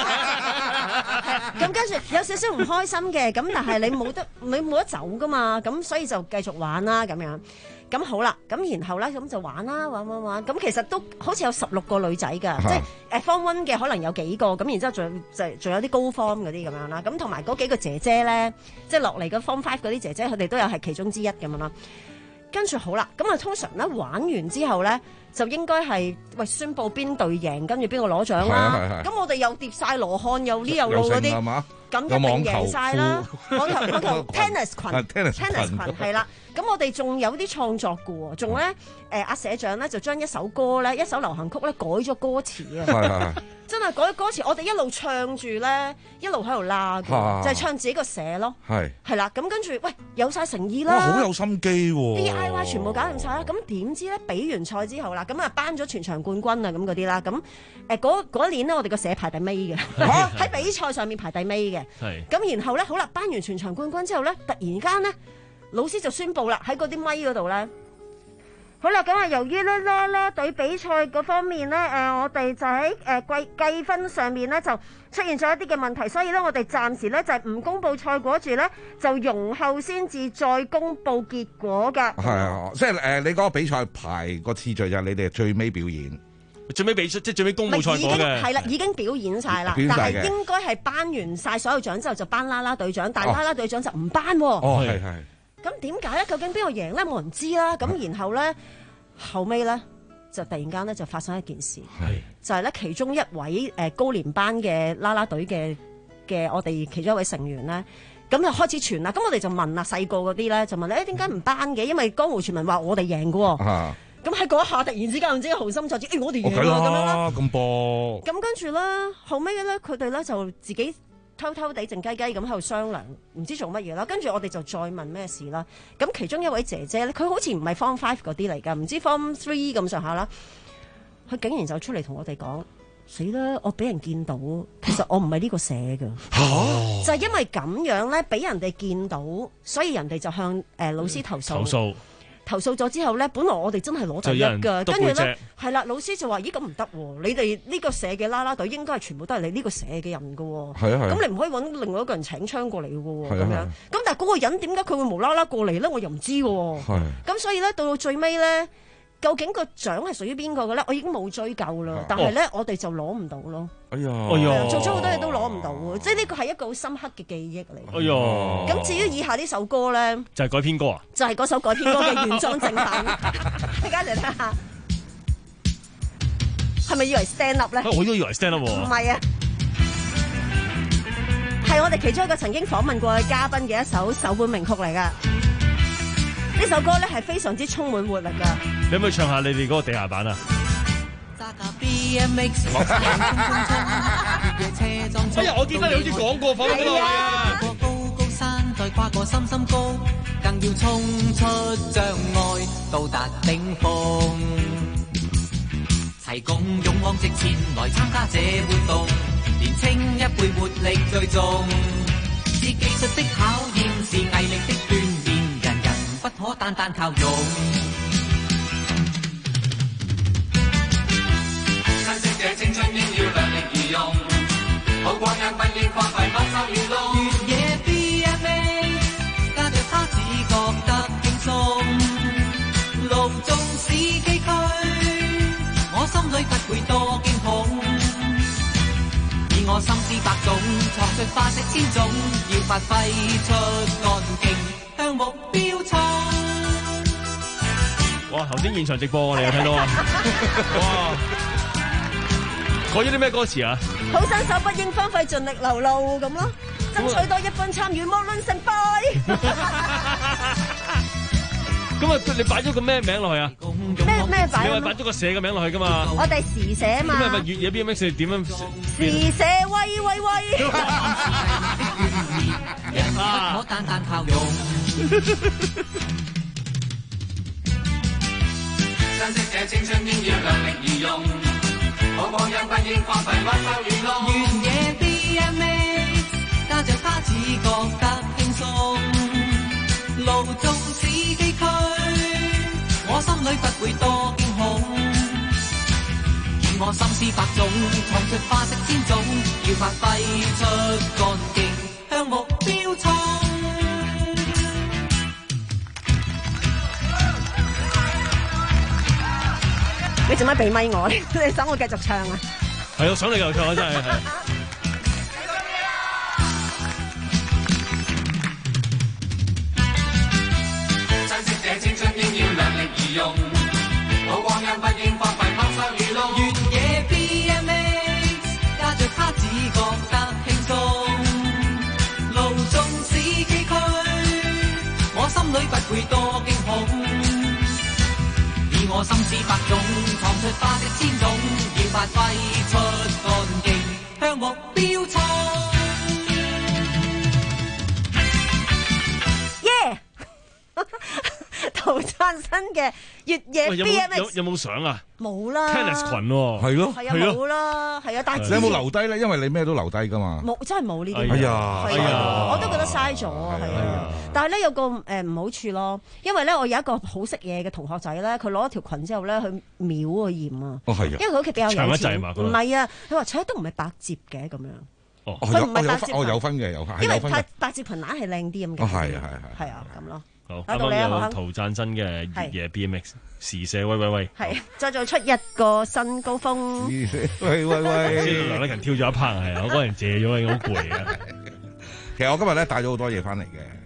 咁跟住有少少唔開心嘅，咁但係你冇得你冇得走噶嘛，咁所以就繼續玩啦咁樣。咁好啦，咁然後咧咁就玩啦，玩玩玩。咁其實都好似有十六個女仔㗎，即係誒 form one 嘅可能有幾個，咁然之後仲就仲有啲高 form 嗰啲咁樣啦。咁同埋嗰幾個姐姐咧，即係落嚟嘅 form five 嗰啲姐姐，佢哋都有係其中之一咁樣啦。跟住好啦，咁啊通常咧玩完之後咧，就應該係喂宣佈邊隊贏，跟住邊個攞獎啦。咁我哋又疊晒羅漢，又呢又路嗰啲，咁一定贏晒啦。網球網球 tennis 裙 tennis 裙係啦。咁我哋仲有啲創作嘅喎，仲咧誒阿社長咧就將一首歌咧一首流行曲咧改咗歌詞啊。真係改歌詞，我哋一路唱住咧，一路喺度拉嘅，就係唱自己個寫咯。係係啦，咁跟住，喂，有晒誠意啦， 好有心機喎。 D I Y 全部搞掂晒啦，咁點知咧？比完賽之後啦，咁啊頒咗全場冠軍啊，咁嗰啲啦，咁誒嗰嗰年咧，我哋個社排第尾嘅，喺比賽上面排第尾嘅。係咁，然後咧，好啦，頒完全場冠軍之後咧，突然間咧，老師就宣佈啦，喺嗰啲咪嗰度咧。好啦，咁啊，由於咧啦啦隊比賽嗰方面咧，誒、呃，我哋就喺誒計計分上面咧，就出現咗一啲嘅問題，所以咧，我哋暫時咧就係唔公佈賽果住咧，就容後先至再公佈結果㗎。係啊， 即係誒、呃，你嗰個比賽排個次序就係你哋最尾表演， 最尾比賽即係最尾公佈賽果嘅。 係啦，已經表演晒啦，但係應該係頒完晒所有獎之後就頒啦啦隊獎，但係啦啦隊獎就唔頒喎。 哦，係係。 咁點解咧？究竟邊個贏咧？冇人知啦。咁然後咧，後尾咧就突然間咧就發生一件事，就係咧其中一位誒高年班嘅啦啦隊嘅嘅我哋其中一位成員咧，咁就開始傳啦。咁我哋就問啦，細個嗰啲咧就問你誒點解唔頒嘅？因為江湖傳聞話我哋贏嘅喎。咁喺嗰一下突然之間唔知豪心作戰，誒我哋贏啦咁樣啦。 咁噃。 咁跟住咧後尾咧佢哋咧就自己偷偷地靜雞雞咁喺度商量，唔知做乜嘢啦。跟住我哋就再問咩事啦。咁其中一位姐姐咧，佢好似唔係 Form Five 嗰啲嚟㗎，唔知 Form Three 咁上下啦。佢竟然就出嚟同我哋講：死啦！我俾人見到，其實我唔係呢個社㗎。就係因為咁樣咧，俾人哋見到，所以人哋就向誒、呃、老師投訴。投訴。投訴咗之後咧，本來我哋真係攞第一㗎，跟住咧係啦，老師就話：咦，咁唔得喎！你哋呢個社嘅啦啦隊應該係全部都係你呢個社嘅人㗎喎。係啊係。咁你唔可以揾另外一個人請槍過嚟㗎喎。咁樣。咁但係嗰個人點解佢會無啦啦過嚟咧？我又唔知喎。係。咁所以咧，到到最尾咧，究竟個獎係屬於邊個嘅咧？我已經冇追究啦。但係咧，我哋就攞唔到咯。哎呀！哎呀！做咗好多嘢都攞唔到喎，即係呢個係一個好深刻嘅記憶嚟。哎呀！咁至於以下呢首歌咧， 就係改編歌啊？ 就係嗰首改編歌嘅原裝正版，大家嚟聽下。係咪以為 stand up 咧？ 我都以為 stand up 喎。 唔係啊，係我哋其中一個曾經訪問過嘅嘉賓嘅一首首本名曲嚟㗎。呢首歌咧係非常之充滿活力㗎。 你可唔可以唱下你哋嗰個地下版啊？哎呀！我記得你好似講過訪問嗰度啊！ 過高高山，再跨過深深谷，更要衝出障礙，到達頂峰。齊共勇往直前來參加這活動，年青一輩活力最重。是技術的考驗，是毅力的鍛鍊，人人不可單單靠勇。青春應要量力而用，好光陰不應荒廢，不收遠路。越野 B M X， 加着它只覺得輕鬆，路縱使崎嶇，我心裏不會多驚恐。以我心思百種，創出花式千種，要發揮出幹勁，向目標衝。 哇！頭先現場直播我哋有睇到啊！哇！講咗啲咩歌詞啊？ 好新手不應荒廢，盡力流露咁咯，爭取多一分參與，無論成敗。 咁啊，你擺咗個咩名落去啊？ 咩咩擺？ 你話擺咗個社嘅名落去㗎嘛？ 我哋時社啊嘛。 咁係咪越野 B M X 點樣？ 時社喂喂喂！ 人不可單單靠勇。珍惜這青春，應要量力而用。好光陰不應荒廢，不收遠路。越野 B M X， 加着它只覺得輕鬆。路縱使崎嶇，我心裏不會多驚恐。以我心思百種，創出花式千種，要發揮出幹勁，向目標衝。 你做乜俾咪我？你想我繼續唱啊？ 係我想你繼續唱啊！真係係。 珍惜這青春，應要量力而用。好光陰不應荒廢，不收遠路。越野 B M X， 加着它只覺得輕鬆。路縱使崎嶇，我心裏不會多驚恐。我心思百種，創出花式千種，要發揮出幹勁，向目標衝。 耶！陶燦新嘅越野 B M X 有冇相啊？ 冇啦 tennis 裙喎， 係咯， 係啊，冇啦，係啊，但係你有冇留低咧？因為你咩都留低噶嘛。 冇，真係冇呢啲。 哎呀， 係啊，我都覺得嘥咗啊，係啊。但係咧有個誒唔好處咯，因為咧我有一個好識嘢嘅同學仔咧，佢攞一條裙之後咧，去秒個鹽啊。哦，係啊。因為佢屋企比較有錢。唔係啊，佢話扯都唔係百褶嘅咁樣。 哦， 佢唔係百褶。 我有分嘅，有分。 因為百百褶裙硬係靚啲咁嘅。 哦，係啊，係係。 係啊，咁咯。 好，啱啱有陶燦新嘅越野 B M X 時社喂喂喂， 係再做出一個新高峰。 喂喂喂， 梁禮勤跳咗一 part 係啊，我嗰人借咗，好攰啊。 其實我今日咧帶咗好多嘢翻嚟嘅，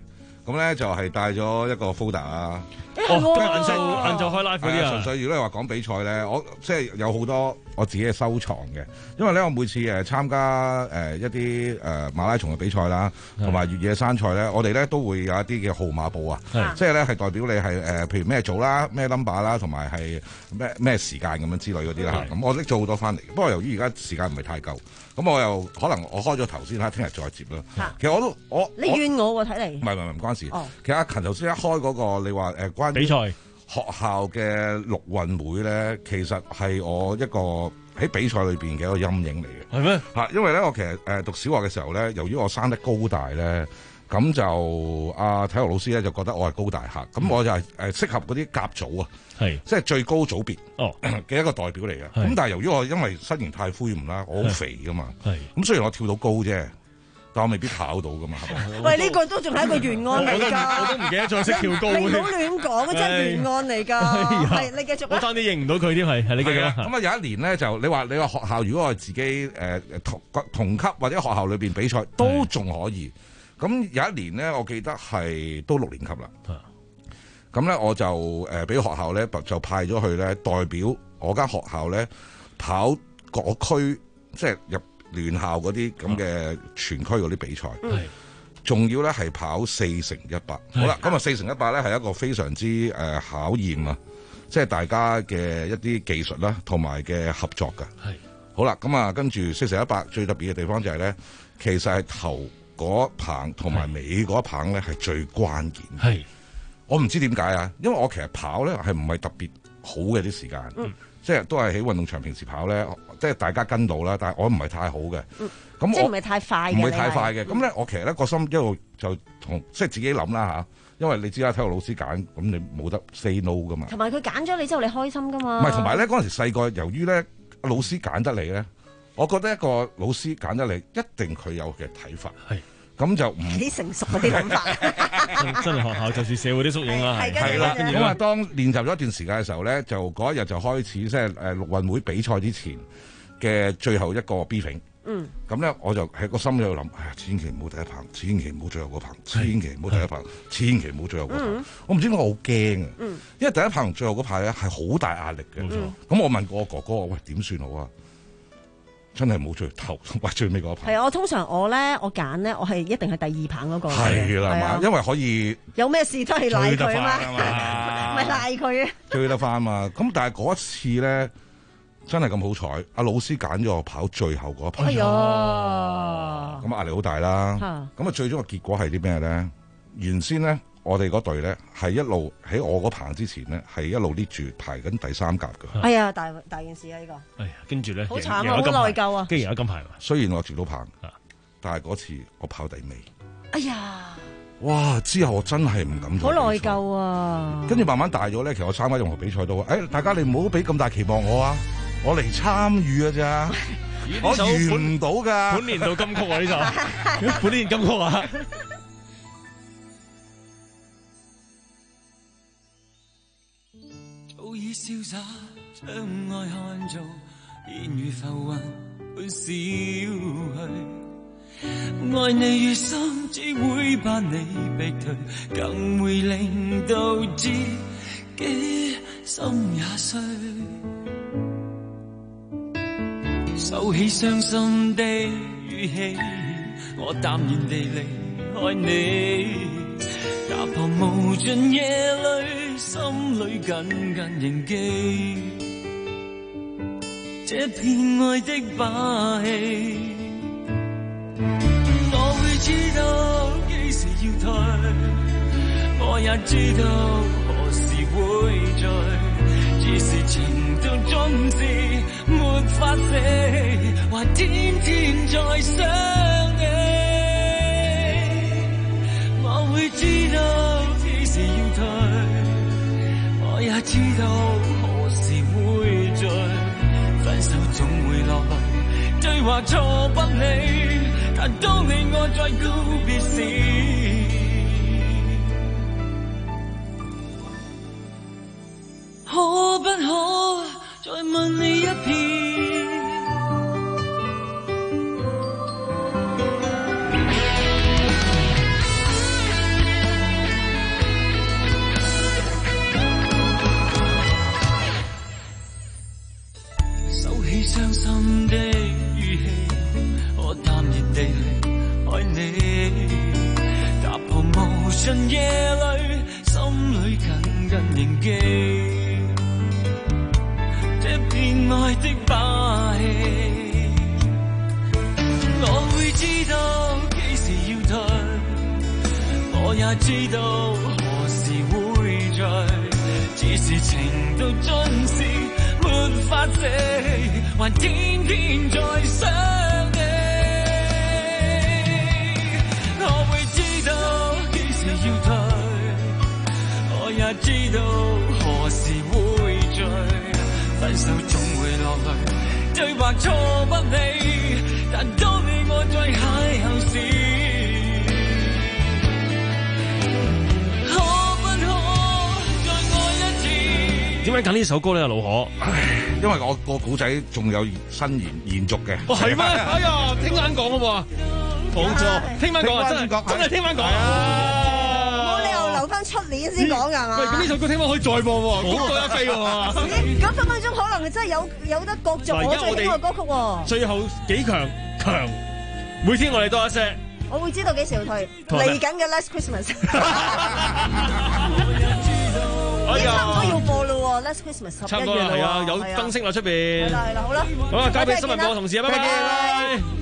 咁咧就係帶咗一個 folder 啊。 哦，咁晏晝晏晝開 live 嗰啲啊。 純粹如果你話講比賽咧，我即係有好多我自己嘅收藏嘅，因為咧我每次誒參加誒一啲誒馬拉松嘅比賽啦，同埋越野山賽咧，我哋咧都會有一啲嘅號碼簿啊，即係咧係代表你係誒譬如咩組啦、咩 number 啦，同埋係咩咩時間咁樣之類嗰啲啦。咁我拎咗好多翻嚟，不過由於而家時間唔係太夠，咁我又可能我開咗頭先啦，聽日再接啦。其實我都我你怨我喎，睇嚟。 唔係唔係唔關事。 哦、 其實阿勤頭先一開嗰、那個，你話誒關於比賽學校嘅陸運會咧，其實係我一個喺比賽裏邊嘅一個陰影嚟嘅。 係咩？ 嚇，因為咧我其實誒讀小學嘅時候咧，由於我生得高大咧，咁就阿、啊、體育老師咧就覺得我係高大客，咁、嗯、我就係誒適合嗰啲甲組啊，係即係最高組別嘅一個代表嚟嘅。咁但係由於我因為身形太灰唔啦，我好肥噶嘛，咁雖然我跳到高啫。但我未必跑到噶嘛，係咪？ 喂，呢、這個都仲係一個懸案嚟㗎。 我都唔記得咗識跳高。 你唔好亂講，真係懸案嚟㗎。係你繼續。 我差啲認唔到佢添，係係你繼續啦。 咁啊有一年咧，就你話你話學校如果我自己誒、呃、同同級或者學校裏邊比賽都仲可以。咁有一年咧，我記得係都六年級啦。咁咧我就誒俾、呃、學校咧就派咗去咧代表我間學校咧跑各區，即係入聯校嗰啲咁嘅全區嗰啲比賽，仲、嗯、要咧係跑四乘一百。好啦，咁啊四乘一百咧係一個非常之誒、呃、考驗啊，即係大家嘅一啲技術啦，同埋嘅合作㗎。係好啦，咁啊跟住四乘一百最特別嘅地方就係咧，其實係頭嗰棒同埋尾嗰棒咧係最關鍵。係我唔知點解啊，因為我其實跑咧係唔係特別好嘅啲時間。嗯即係都係喺運動場平時跑咧，即係大家跟到啦，但係我唔係太好嘅。咁、嗯、我即係唔係太快嘅， 唔係太快嘅。咁咧，我其實咧個心一路就同即係自己諗啦嚇，因為你知啦，體育老師揀，咁你冇得 say no 噶嘛。 同埋佢揀咗你之後，你開心噶嘛。 唔係，同埋咧嗰陣時細個，由於咧老師揀得你咧，我覺得一個老師揀得你，一定佢有嘅睇法。係。咁就唔幾成熟嗰啲諗法， 真係學校就是社會啲縮影啦。 係啦，咁啊，當練習咗一段時間嘅時候咧，就嗰一日就開始即係誒陸運會比賽之前嘅最後一個 briefing。嗯，咁咧我就喺個心裏度諗，哎呀，千祈唔好第一棒，千祈唔好最後嗰棒，千祈唔好第一棒，千祈唔好最後嗰棒。嗯、我唔知點解我好驚啊，嗯、因為第一棒同最後嗰棒咧係好大壓力嘅。咁、嗯、我問過我哥哥，喂，點算好啊？真係冇最頭或最尾嗰一棒。係啊， 我通常我咧，我揀咧，我係一定係第二棒嗰個。 係啦嘛，因為可以有咩事都係賴佢啊嘛，咪賴佢啊。 追得翻嘛？咁但係嗰一次咧，真係咁好彩，阿老師揀咗我跑最後嗰一棒。哎呀，咁壓力好大啦。咁啊，最終嘅結果係啲咩咧？原先咧，我哋嗰隊咧係一路喺我嗰棚之前咧，係一路 lead 住排緊第三甲嘅。 哎呀，大大件事啊！呢、這個。 哎呀，跟住咧， 好慘啊，好內疚啊！ 竟然有金牌嘛？ 雖然我住到棚，但係嗰次我跑第尾。 哎呀！ 哇！之後我真係唔敢做。 好內疚啊！ 跟住慢慢大咗咧，其實我參加任何比賽都，誒、哎，大家你唔好俾咁大期望我啊！我嚟參與㗎咋，我完唔到㗎。 本年度金曲啊！呢首本年金曲啊！ 早已瀟灑，將愛看做煙雨浮雲會消去。愛你越深，只會把你逼退，更會令到自己心也碎。收起傷心的語氣，我淡然地離開你，打破無盡夜裏心裏緊緊凝記，這片愛的把戲。我會知道幾時要退，我也知道何時會醉，只是情到總是沒法死，還天天在想你。我會知道幾時要退，我也知道何時會醉，分手總會落淚，對話錯不理，但當你我在告別時，可不可再問你一遍？ 盡夜裏，心裏緊緊銘記這變愛的把戲。我會知道幾時要退，我也知道何時會醉，只是情到盡時沒法死，還天天在想你。我會知道幾時要退，我也知道何時會醉，分手總會落淚，對或錯不理，但當你我再邂逅時，可不可再愛一次？ 點解揀呢首歌咧？老可， 因為我個古仔仲有新延延續嘅。 哦，係咩？哎呀，聽晚講好喎，冇錯，聽晚講啊，真係真係聽晚講啊！ 冇理由留翻出年先講㗎嘛。 喂，咁呢首歌聽晚可以再播喎，好多一飛喎。 咁分分鐘可能真係有有得角逐我最喜歡嘅歌曲喎。 最後幾強強，每天我哋多一些。 我會知道幾時要退，嚟緊嘅 Last Christmas。已經差唔多要播咯喎 ，Last Christmas 十一月啦喎， 差唔多啦，係啊，有燈飾啦出邊。 係啦係啦，好啦。 好啦，交俾新聞部嘅同事啊，拜拜。